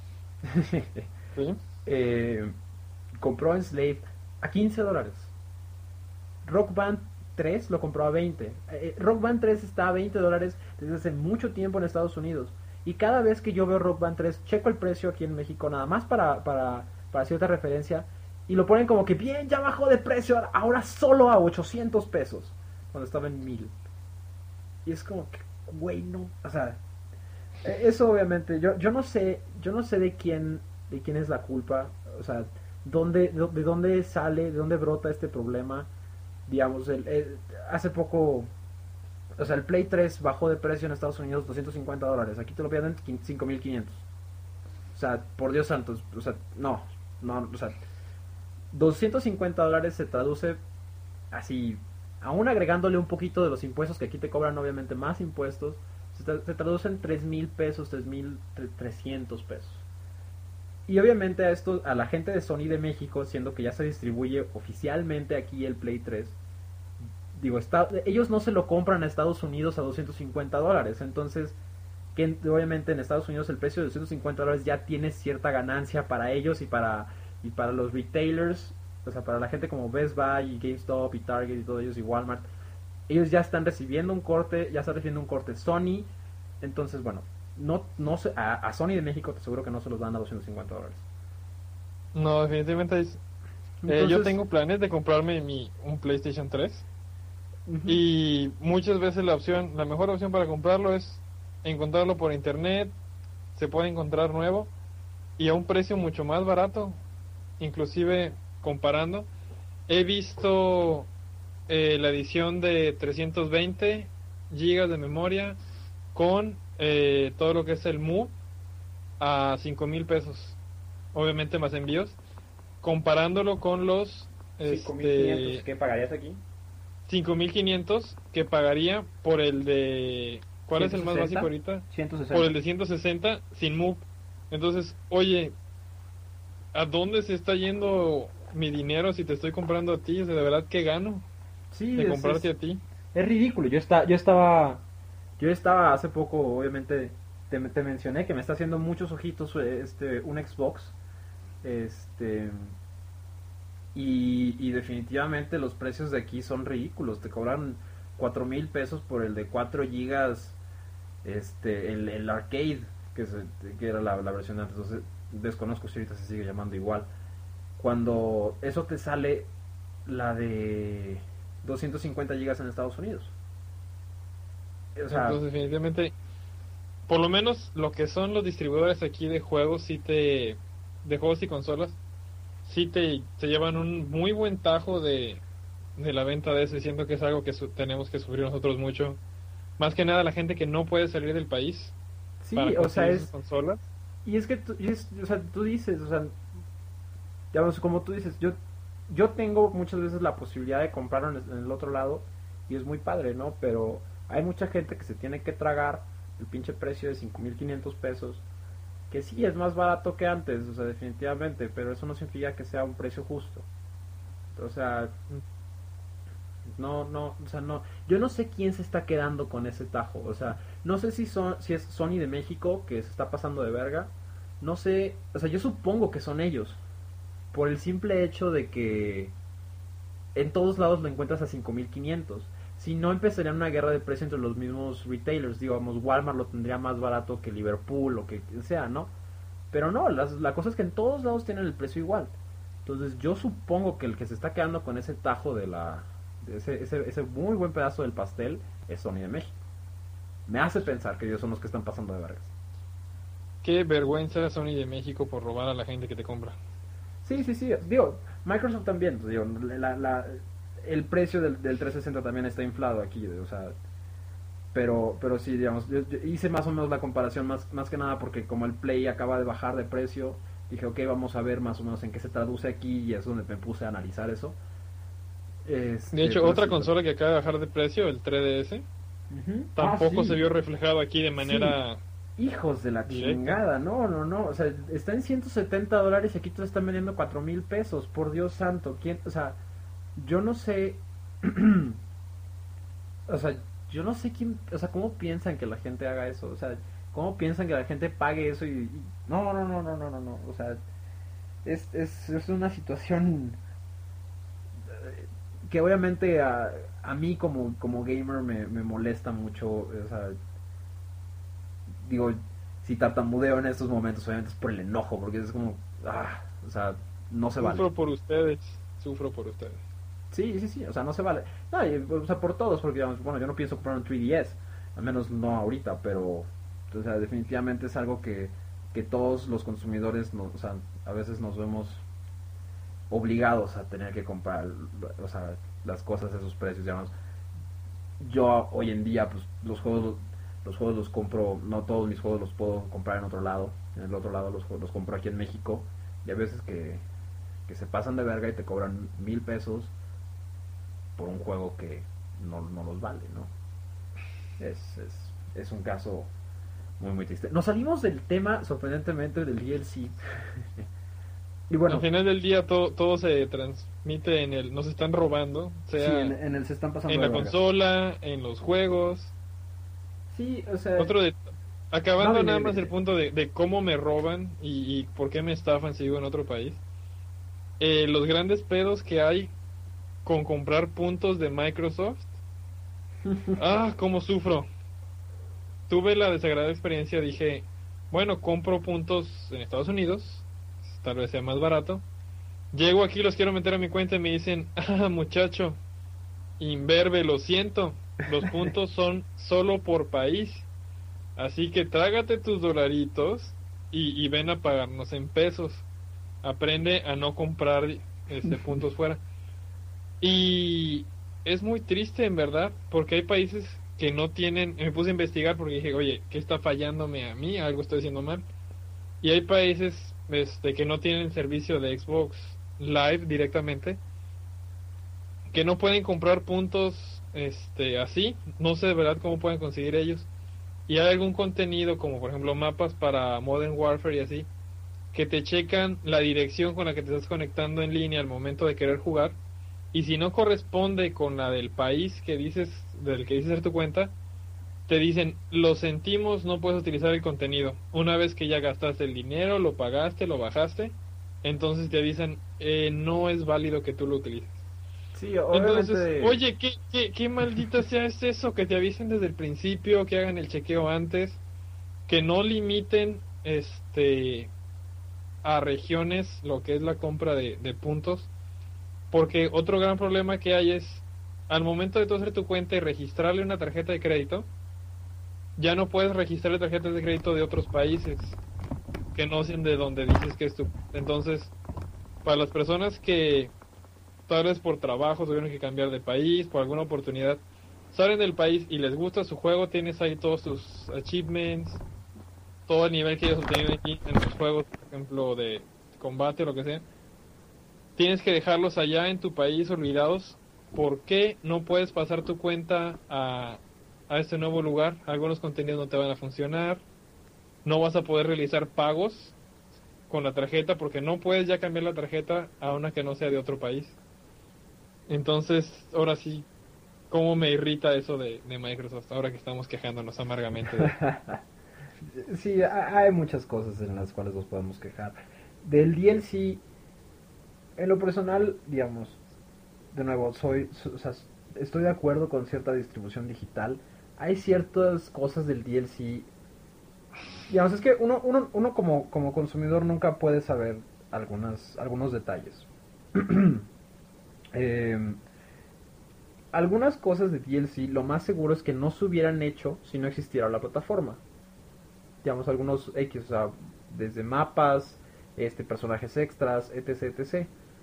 ¿Sí? eh, compró Enslaved a quince dólares. Rock Band tres lo compró a veinte. Eh, Rock Band tres está a veinte dólares desde hace mucho tiempo en Estados Unidos. Y cada vez que yo veo Rock Band tres, checo el precio aquí en México, nada más para, para, para cierta referencia. Y lo ponen como que bien, ya bajó de precio, ahora solo a ochocientos pesos. Cuando estaba en mil. Y es como que, güey, no. O sea, eh, eso obviamente, yo, yo no sé, yo no sé de quién, de quién es la culpa. O sea, dónde, de, de dónde sale, de dónde brota este problema. Digamos, el, el- hace poco, o sea, el Play tres bajó de precio en Estados Unidos doscientos cincuenta dólares. Aquí te lo piden en cinco mil quinientos. O sea, por Dios santos, o sea, no, no, o sea, doscientos cincuenta dólares se traduce así, aún agregándole un poquito de los impuestos que aquí te cobran, obviamente más impuestos, se, tra- se traduce en tres mil pesos, tres mil trescientos pesos. Y obviamente a esto, a la gente de Sony de México, siendo que ya se distribuye oficialmente aquí el Play tres, digo, está, ellos no se lo compran a Estados Unidos a doscientos cincuenta dólares, entonces, que obviamente en Estados Unidos el precio de doscientos cincuenta dólares ya tiene cierta ganancia para ellos y para, y para los retailers, o sea, para la gente como Best Buy y GameStop y Target y todos ellos y Walmart, ellos ya están recibiendo un corte, ya está recibiendo un corte Sony, entonces, bueno, no, no se, a, a Sony de México te aseguro que no se los dan a doscientos cincuenta dólares. No, definitivamente es... eh, yo Entonces, tengo planes de comprarme mi, un PlayStation tres. ujú, Y muchas veces la opción, la mejor opción para comprarlo es encontrarlo por internet, se puede encontrar nuevo y a un precio mucho más barato, inclusive comparando. He visto eh, la edición de trescientos veinte gigas de memoria con eh, todo lo que es el Move a cinco mil pesos, obviamente más envíos, comparándolo con los cinco mil quinientos, este, ¿qué pagarías aquí? cinco mil quinientos que pagaría por el de... ¿Cuál es el más básico ahorita? ciento sesenta. Por el de ciento sesenta sin Move. Entonces, oye, ¿a dónde se está yendo mi dinero si te estoy comprando a ti? O sea, de verdad, ¿qué gano Sí, de es, comprarte es, a ti? es ridículo. Yo, está, yo estaba yo estaba hace poco, obviamente, te, te mencioné que me está haciendo muchos ojitos este un Xbox. Este... Y, y definitivamente los precios de aquí son ridículos. Te cobran cuatro mil pesos por el de cuatro gigas, este, el, el arcade, que, se, que era la, la versión de antes. Entonces, desconozco si ahorita se sigue llamando igual. Cuando eso te sale la de doscientos cincuenta gigas en Estados Unidos. O sea, Entonces, definitivamente, por lo menos lo que son los distribuidores aquí de juegos, sí te, de juegos y consolas, sí te, te llevan un muy buen tajo de, de la venta de eso, y siento que es algo que su, tenemos que sufrir nosotros mucho. Más que nada la gente que no puede salir del país sí, para o sea, conseguir es... sus consolas. Y es que tú, y es, o sea, tú dices, o sea, digamos, como tú dices, yo yo tengo muchas veces la posibilidad de comprarlo en, en el otro lado y es muy padre, ¿no? Pero hay mucha gente que se tiene que tragar el pinche precio de cinco mil quinientos pesos, que sí es más barato que antes, o sea, definitivamente, pero eso no significa que sea un precio justo. O sea, no, no, o sea, no, yo no sé quién se está quedando con ese tajo, o sea, no sé si son, si es Sony de México que se está pasando de verga, no sé, o sea, yo supongo que son ellos, por el simple hecho de que en todos lados lo encuentras a cinco mil quinientos. Si no, empezaría una guerra de precio entre los mismos retailers. Digamos, Walmart lo tendría más barato que Liverpool o que sea, ¿no? Pero no, las, la cosa es que en todos lados tienen el precio igual. Entonces yo supongo que el que se está quedando con ese tajo de la... De ese, ese, ese muy buen pedazo del pastel es Sony de México. Me hace pensar que ellos son los que están pasando de vergas. Qué vergüenza Sony de México por robar a la gente que te compra. Sí, sí, sí. Digo, Microsoft también. Digo, la, la, el precio del, del trescientos sesenta también está inflado aquí. O sea, pero, pero sí, digamos, yo, yo hice más o menos la comparación más, más que nada porque como el Play acaba de bajar de precio, dije, ok, vamos a ver más o menos en qué se traduce aquí y es donde me puse a analizar eso. Este, De hecho, pero otra sí, consola que acaba de bajar de precio, el tres D S, uh-huh. tampoco ah, sí. se vio reflejado aquí de manera... Sí. Hijos de la directa. chingada, no, no, no, o sea, está en ciento setenta dólares y aquí te están vendiendo cuatro mil pesos, por Dios santo, ¿quién? O sea, yo no sé, o sea, yo no sé quién, o sea, cómo piensan que la gente haga eso, o sea, cómo piensan que la gente pague eso y, y no, no, no, no, no, no, no, o sea, es, es, es una situación que obviamente a, a mí como, como gamer me, me molesta mucho, o sea, digo, si tartamudeo en estos momentos, obviamente es por el enojo, porque es como, ah, o sea, no se vale. Sufro por ustedes, sufro por ustedes. Sí, sí, sí, o sea, no se vale. No, y, o sea, por todos, porque, digamos, bueno, yo no pienso comprar un tres D S, al menos no ahorita, pero, o sea, definitivamente es algo que, que todos los consumidores, no, o sea, a veces nos vemos obligados a tener que comprar, o sea, las cosas a esos precios, digamos. Yo hoy en día, pues, los juegos los juegos los compro, no todos mis juegos los puedo comprar en otro lado, en el otro lado los, los compro aquí en México, y a veces que, que se pasan de verga y te cobran mil pesos por un juego que no, no los vale, ¿no? Es, es, es un caso muy muy triste. Nos salimos del tema, sorprendentemente, del D L C. Y bueno, al final del día todo, todo se transmite en el, nos están robando, sea sí, en, en el se están pasando en de la verga. consola, en los juegos. Sí, o sea, Otro de, acabando no, dime, nada dime, más dime. el punto de, de cómo me roban y, y por qué me estafan si vivo en otro país. Eh, los grandes pedos que hay con comprar puntos de Microsoft. Ah, cómo sufro. Tuve la desagradable experiencia, dije, bueno, compro puntos en Estados Unidos, tal vez sea más barato. Llego aquí, los quiero meter a mi cuenta y me dicen, ah, muchacho, imberbe, lo siento, los puntos son solo por país, así que trágate tus dolaritos y, y ven a pagarnos en pesos. Aprende a no comprar este puntos fuera. Y es muy triste en verdad, porque hay países que no tienen, me puse a investigar porque dije, oye, ¿qué está fallándome a mí? Algo estoy haciendo mal. Y hay países este, que no tienen servicio de Xbox Live directamente, que no pueden comprar puntos este, así, no sé de verdad cómo pueden conseguir ellos. Y hay algún contenido, como por ejemplo mapas para Modern Warfare y así, que te checan la dirección con la que te estás conectando en línea al momento de querer jugar, y si no corresponde con la del país que dices, del que dices ser tu cuenta, te dicen, lo sentimos, no puedes utilizar el contenido. Una vez que ya gastaste el dinero, lo pagaste, lo bajaste, entonces te avisan, eh, no es válido que tú lo utilices. Sí, Entonces, obviamente. oye, ¿qué, qué, qué maldita sea es eso? Que te avisen desde el principio, que hagan el chequeo antes, que no limiten este a regiones lo que es la compra de, de puntos, porque otro gran problema que hay es, al momento de tú hacer tu cuenta y registrarle una tarjeta de crédito, ya no puedes registrar tarjetas de crédito de otros países que no sean de donde dices que es tu. Entonces, para las personas que tal vez por trabajo tuvieron que cambiar de país, por alguna oportunidad, salen del país y les gusta su juego, tienes ahí todos tus achievements, todo el nivel que ellos obtienen aquí en los juegos, por ejemplo, de combate o lo que sea. Tienes que dejarlos allá en tu país olvidados. ¿Por qué no puedes pasar tu cuenta a, a este nuevo lugar? Algunos contenidos no te van a funcionar. No vas a poder realizar pagos con la tarjeta porque no puedes ya cambiar la tarjeta a una que no sea de otro país. Entonces, ahora sí, ¿cómo me irrita eso de, de Microsoft? Ahora que estamos quejándonos amargamente de... Sí, hay muchas cosas en las cuales nos podemos quejar. Del D L C, en lo personal, digamos, de nuevo, soy, o sea, estoy de acuerdo con cierta distribución digital. Hay ciertas cosas del D L C, digamos, es que uno, uno, uno como, como consumidor nunca puede saber algunas, algunos detalles. eh, algunas cosas de D L C, lo más seguro es que no se hubieran hecho si no existiera la plataforma. Digamos, algunos X, o sea, desde mapas, este, personajes extras, etc, etc.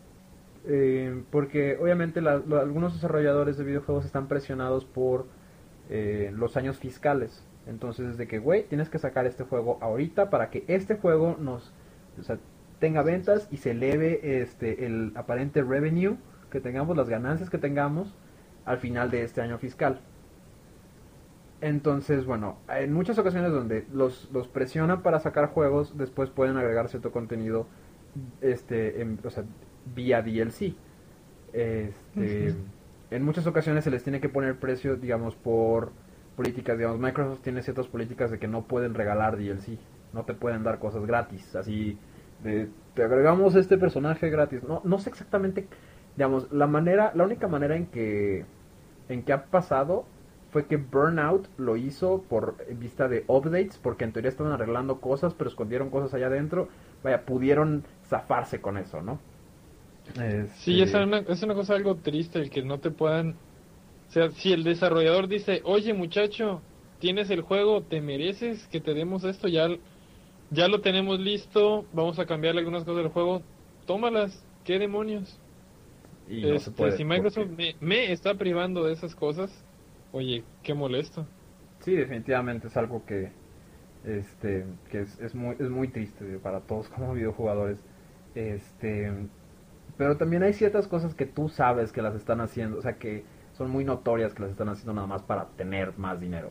Eh, porque obviamente la, lo, algunos desarrolladores de videojuegos están presionados por eh, los años fiscales. Entonces, de que, güey, tienes que sacar este juego ahorita para que este juego nos, o sea, tenga ventas y se eleve este, el aparente revenue que tengamos, las ganancias que tengamos al final de este año fiscal. Entonces, bueno, en muchas ocasiones donde los, los presionan para sacar juegos, después pueden agregar cierto contenido este, en, o sea, vía D L C. Este, uh-huh. En muchas ocasiones se les tiene que poner precio, digamos, por políticas. Digamos, Microsoft tiene ciertas políticas de que no pueden regalar D L C, no te pueden dar cosas gratis, así de, te agregamos este personaje gratis. No, no sé exactamente, digamos, la manera, la única manera en que, en que ha pasado fue que Burnout lo hizo por vista de updates, porque en teoría estaban arreglando cosas, pero escondieron cosas allá adentro. Vaya, pudieron zafarse con eso, ¿no? Este... Sí, es una, es una cosa algo triste el que no te puedan... O sea, si el desarrollador dice, oye muchacho, tienes el juego, te mereces que te demos esto, ya, ya lo tenemos listo, vamos a cambiarle algunas cosas del juego, tómalas, ¿qué demonios? Y este, no se puede, si Microsoft porque... me, me está privando de esas cosas, oye, qué molesto. Sí, definitivamente es algo que este que es, es muy es muy triste para todos como videojugadores. Este, pero también hay ciertas cosas que tú sabes que las están haciendo, o sea, que son muy notorias que las están haciendo nada más para tener más dinero.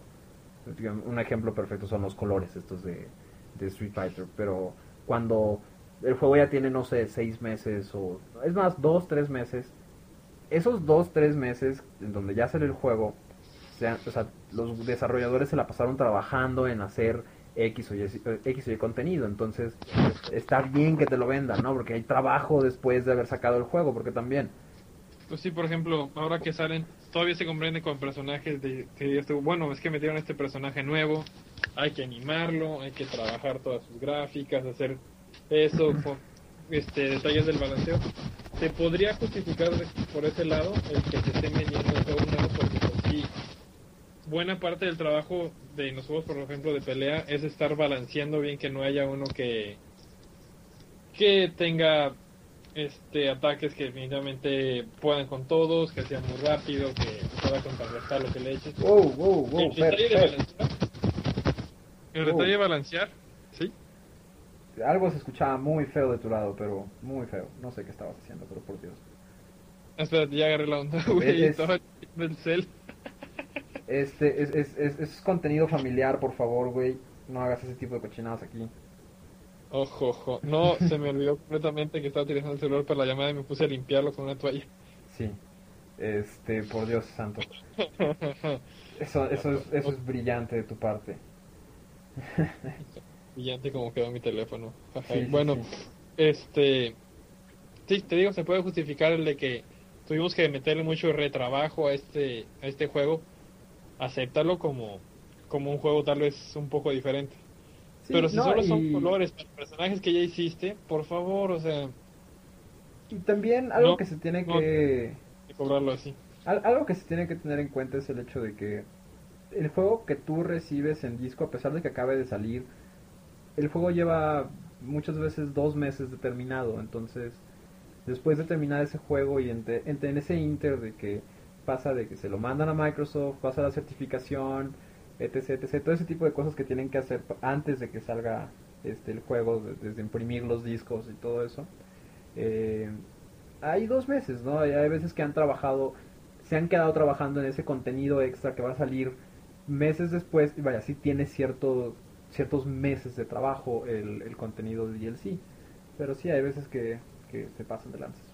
Un ejemplo perfecto son los colores estos de, de Street Fighter, pero cuando el juego ya tiene, no sé, seis meses o es más, dos, tres meses, esos dos, tres meses en donde ya sale el juego, o sea, o sea, los desarrolladores se la pasaron trabajando en hacer X o Y, X o Y contenido, entonces está bien que te lo vendan, ¿no? Porque hay trabajo después de haber sacado el juego, porque también... Pues sí, por ejemplo, ahora que salen, todavía se comprende con personajes de que estuvo, bueno, es que metieron este personaje nuevo, hay que animarlo, hay que trabajar todas sus gráficas, hacer eso, este, detalles del balanceo. Se podría justificar por ese lado el que se esté vendiendo el juego nuevo, porque pues, sí, buena parte del trabajo de los juegos, por ejemplo, de pelea, es estar balanceando bien, que no haya uno que que tenga este ataques que definitivamente puedan con todos, que sea muy rápido, que pueda contrarrestar lo que le eches. Wow, wow, wow, El Fer, detalle de Fer, balancear, el wow. detalle de balancear, ¿sí? Algo se escuchaba muy feo de tu lado, pero muy feo. No sé qué estabas haciendo, pero por Dios. Espérate, ya agarré la onda, Es, güey, es- estaba viendo el cel. este, es, es, es, es contenido familiar, por favor, güey. No hagas ese tipo de cochinadas aquí. Ojo, ojo, no, se me olvidó completamente que estaba utilizando el celular para la llamada y me puse a limpiarlo con una toalla. Sí, este, por Dios santo. Eso, eso es, eso es brillante de tu parte. Brillante como quedó mi teléfono. Ajá, Sí, sí, bueno, sí. este, sí, te digo, se puede justificar el de que tuvimos que meterle mucho retrabajo a este, a este juego. Acéptalo como, como un juego tal vez un poco diferente. Sí, Pero si no, solo son y, colores para personajes que ya hiciste, por favor, o sea, y también algo no, que se tiene no, que hay que cobrarlo así. al- algo que se tiene que tener en cuenta es el hecho de que el juego que tú recibes en disco, a pesar de que acabe de salir, el juego lleva muchas veces dos meses de terminado. Entonces, después de terminar ese juego y entre, entre- en ese inter de que pasa de que se lo mandan a Microsoft, pasa la certificación, etc, etc, todo ese tipo de cosas que tienen que hacer pa- antes de que salga este el juego, de- desde imprimir los discos y todo eso. eh, Hay dos meses, ¿no? Hay, hay veces que han trabajado, se han quedado trabajando en ese contenido extra que va a salir meses después, y vaya, sí tiene cierto, ciertos meses de trabajo el, el contenido de D L C, pero sí hay veces que, que se pasan de lanzas.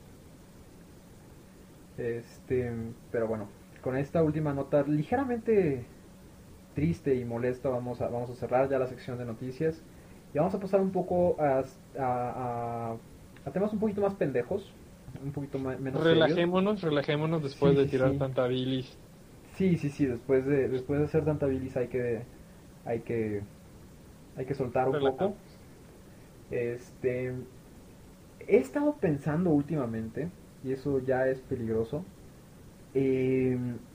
Este, pero bueno, con esta última nota ligeramente triste y molesta vamos a, vamos a cerrar ya la sección de noticias y vamos a pasar un poco a, a, a, a temas un poquito más pendejos, un poquito más, menos serios. Relajémonos, relajémonos después Sí, de sí, tirar sí. tanta bilis. Sí, sí, sí, después de, después de hacer tanta bilis hay que, hay que, hay que soltar un poco. Relajarnos. Este, he estado pensando últimamente, y eso ya es peligroso, eh,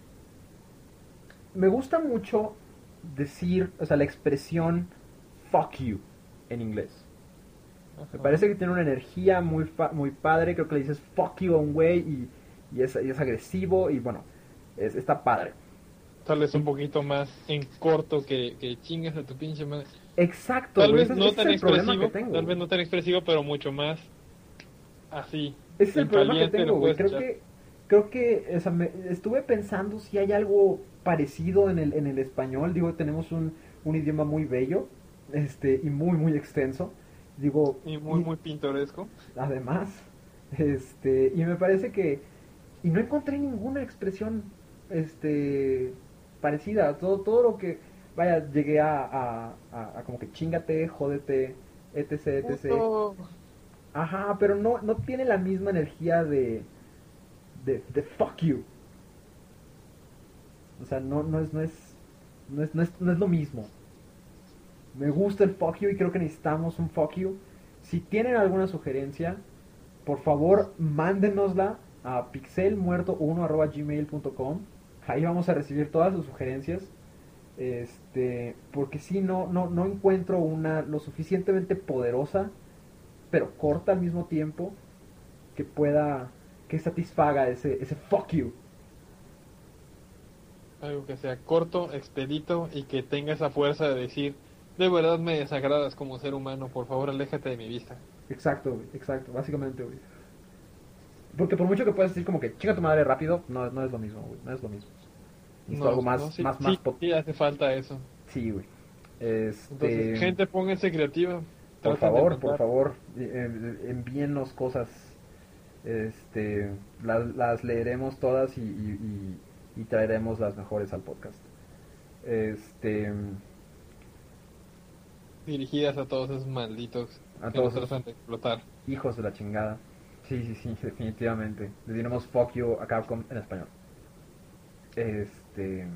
me gusta mucho decir, o sea, la expresión fuck you en inglés. Me Ajá. parece que tiene una energía muy, fa- muy padre, creo que le dices fuck you a un güey y, y, es, y es agresivo y bueno, es, está padre. Tal vez Y- un poquito más en corto que, que chingas a tu pinche madre. exacto, Tal güey, vez ese, es- no ese es tan el problema que expresivo, tengo, tal güey. vez no tan expresivo, pero mucho más así. Ese es el En problema que caliente tengo, lo güey. puedes Creo echar. que, creo que, o sea, me, estuve pensando si hay algo parecido en el, en el español. Digo, tenemos un, un idioma muy bello, este, y muy, muy extenso. Digo, Y muy, y muy pintoresco. además, este, y me parece que, y no encontré ninguna expresión, este, parecida. Todo, todo lo que, vaya, llegué a, a, a, a como que chingate, jódete, etc, etcétera. Puto. Ajá, pero no, no tiene la misma energía de, de, de fuck you. O sea, no, no, es, no, es, no, es, no, es, no es lo mismo. Me gusta el fuck you y creo que necesitamos un fuck you. Si tienen alguna sugerencia, por favor, mándenosla a pixelmuerto uno arroba gmail punto com. Ahí vamos a recibir todas sus sugerencias. Este, porque si no, no, no encuentro una lo suficientemente poderosa, pero corta al mismo tiempo, que pueda, que satisfaga ese, ese fuck you. Algo que sea corto, expedito y que tenga esa fuerza de decir, de verdad me desagradas como ser humano, por favor aléjate de mi vista. Exacto, güey, exacto, básicamente, güey. Porque por mucho que puedas decir como que chinga tu madre rápido, no, no es lo mismo, güey, no es lo mismo. Necesito No, algo no, más, sí, más, más sí, pot... sí hace falta eso. Sí, güey. Entonces, Este, gente, pónganse creativa, por traten de favor, por encontrar. favor, eh, envíennos cosas. Este, las, las leeremos todas y, y, y, y traeremos las mejores al podcast. Este, Dirigidas a todos esos malditos a que nos todos esos tratan de explotar. hijos de la chingada. Sí, sí, sí, definitivamente. Le diremos fuck you a Capcom en español. Este,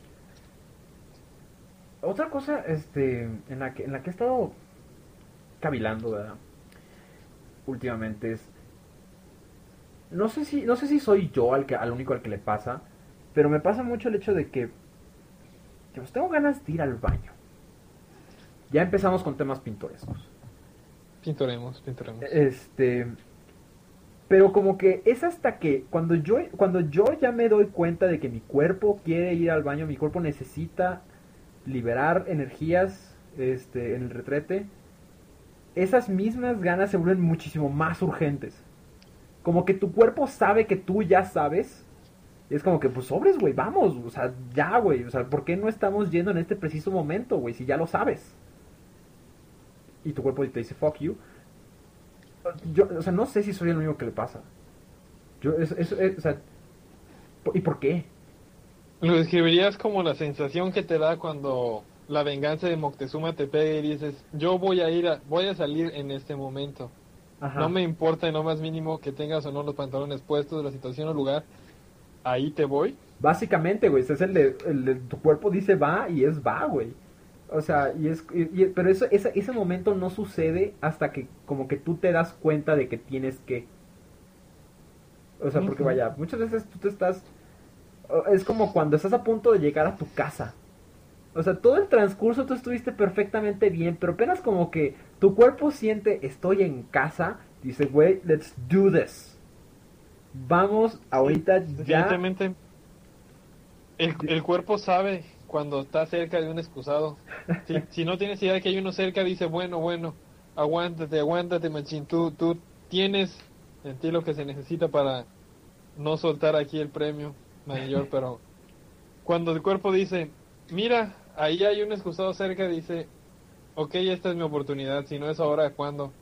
otra cosa, este, en la que, en la que he estado cavilando, ¿verdad? Últimamente es, no sé si, no sé si soy yo al que, al único al que le pasa, pero me pasa mucho el hecho de que, que pues tengo ganas de ir al baño. Ya empezamos con temas pintorescos. Pintoremos, pintoremos. Este, Pero como que es hasta que cuando yo, cuando yo ya me doy cuenta de que mi cuerpo quiere ir al baño, mi cuerpo necesita liberar energías este, en el retrete, esas mismas ganas se vuelven muchísimo más urgentes. Como que tu cuerpo sabe que tú ya sabes. Y es como que, pues sobres, güey, vamos. O sea, ya, güey. O sea, ¿por qué no estamos yendo en este preciso momento, güey? Si ya lo sabes. Y tu cuerpo te dice, fuck you. Yo, o sea, no sé si soy el único que le pasa. Yo, eso, eso, es, o sea, ¿y por qué? Lo describirías como la sensación que te da cuando la venganza de Moctezuma te pega y dices, yo voy a ir a, voy a salir en este momento. Ajá. No me importa en lo más mínimo que tengas o no los pantalones puestos, la situación o lugar, ahí te voy. Básicamente, güey, ese es el de, el de tu cuerpo dice va y es va, güey. O sea, y es, y- y- pero eso, ese, ese momento no sucede hasta que como que tú te das cuenta de que tienes que. O sea, porque Ujú. vaya, muchas veces tú te estás, es como cuando estás a punto de llegar a tu casa. O sea, todo el transcurso tú estuviste perfectamente bien, pero apenas como que tu cuerpo siente estoy en casa, dice, güey, let's do this. Vamos Sí, ahorita ya. definitivamente el, el cuerpo sabe cuando está cerca de un excusado. Si, si no tienes idea de que hay uno cerca, dice, bueno, bueno, aguántate, aguántate, machín, tú, tú tienes en ti lo que se necesita para no soltar aquí el premio mayor, pero cuando el cuerpo dice, mira, ahí hay un excusado cerca, dice, ok, esta es mi oportunidad, si no es ahora, ¿cuándo?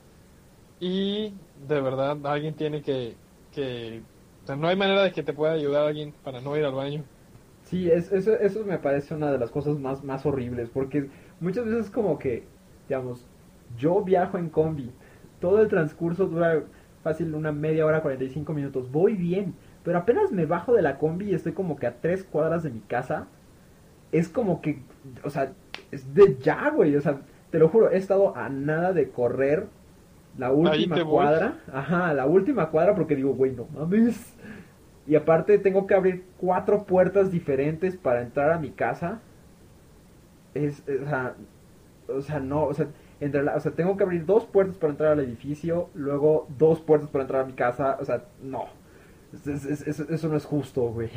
Y de verdad, alguien tiene que, que, o sea, no hay manera de que te pueda ayudar alguien para no ir al baño. Sí, es, eso, eso me parece una de las cosas más, más horribles, porque muchas veces como que, digamos, yo viajo en combi, todo el transcurso dura fácil una media hora, cuarenta y cinco minutos, voy bien, pero apenas me bajo de la combi y estoy como que a tres cuadras de mi casa, es como que, o sea, es de ya, güey, o sea, te lo juro, he estado a nada de correr la Ahí última te voy. cuadra, ajá, la última cuadra porque digo, güey, no mames. Y aparte tengo que abrir cuatro puertas diferentes para entrar a mi casa. Es, es- o sea, o sea, no, o sea, entre la- o sea, tengo que abrir dos puertas para entrar al edificio, luego dos puertas para entrar a mi casa, o sea, no. Es- es- es- es- eso no es justo, güey.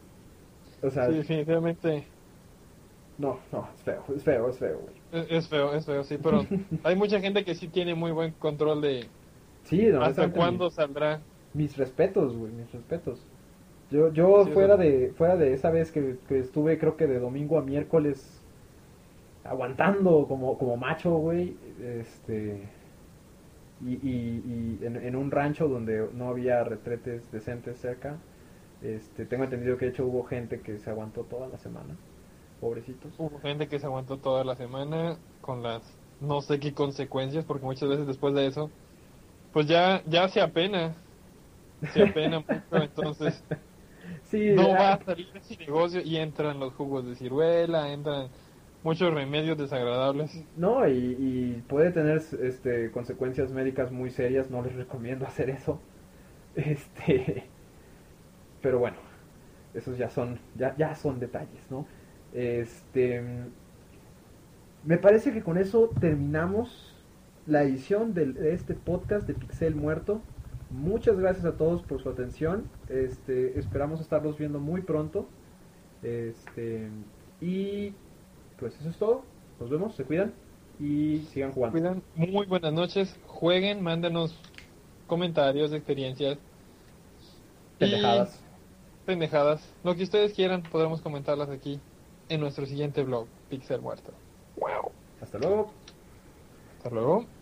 O Sí, sea, definitivamente no, no, es feo, es feo, es feo, güey. es, es feo, es feo, sí, pero hay mucha gente que sí tiene muy buen control de Sí, no, hasta honestamente, mi- cuándo saldrá. mis respetos, güey, mis respetos. Yo, yo Sí, fuera eso- de, fuera de esa vez que, que estuve, creo que de domingo a miércoles aguantando como, como macho, güey, este, y, y, y en, en un rancho donde no había retretes decentes cerca, este, tengo entendido que de hecho hubo gente que se aguantó toda la semana, pobrecitos. Hubo gente que se aguantó toda la semana con las no sé qué consecuencias, porque muchas veces después de eso, pues ya, ya se apena, se apena mucho, entonces Sí, no va ah, a salir ese negocio y entran los jugos de ciruela, entran muchos remedios desagradables. no, y, y puede tener este, consecuencias médicas muy serias, no les recomiendo hacer eso. Este, pero bueno, esos ya son, ya, ya son detalles, ¿no? Este, me parece que con eso terminamos la edición de, de este podcast de Pixel Muerto. Muchas gracias a todos por su atención. Este, esperamos estarlos viendo muy pronto. Este, y pues eso es todo. Nos vemos, se cuidan y sigan jugando. Cuidan, muy buenas noches, jueguen, mándanos comentarios, experiencias y Pendejadas. pendejadas, lo que ustedes quieran, podremos comentarlas aquí en nuestro siguiente blog, Pixel Muerto. Hasta luego. Hasta luego.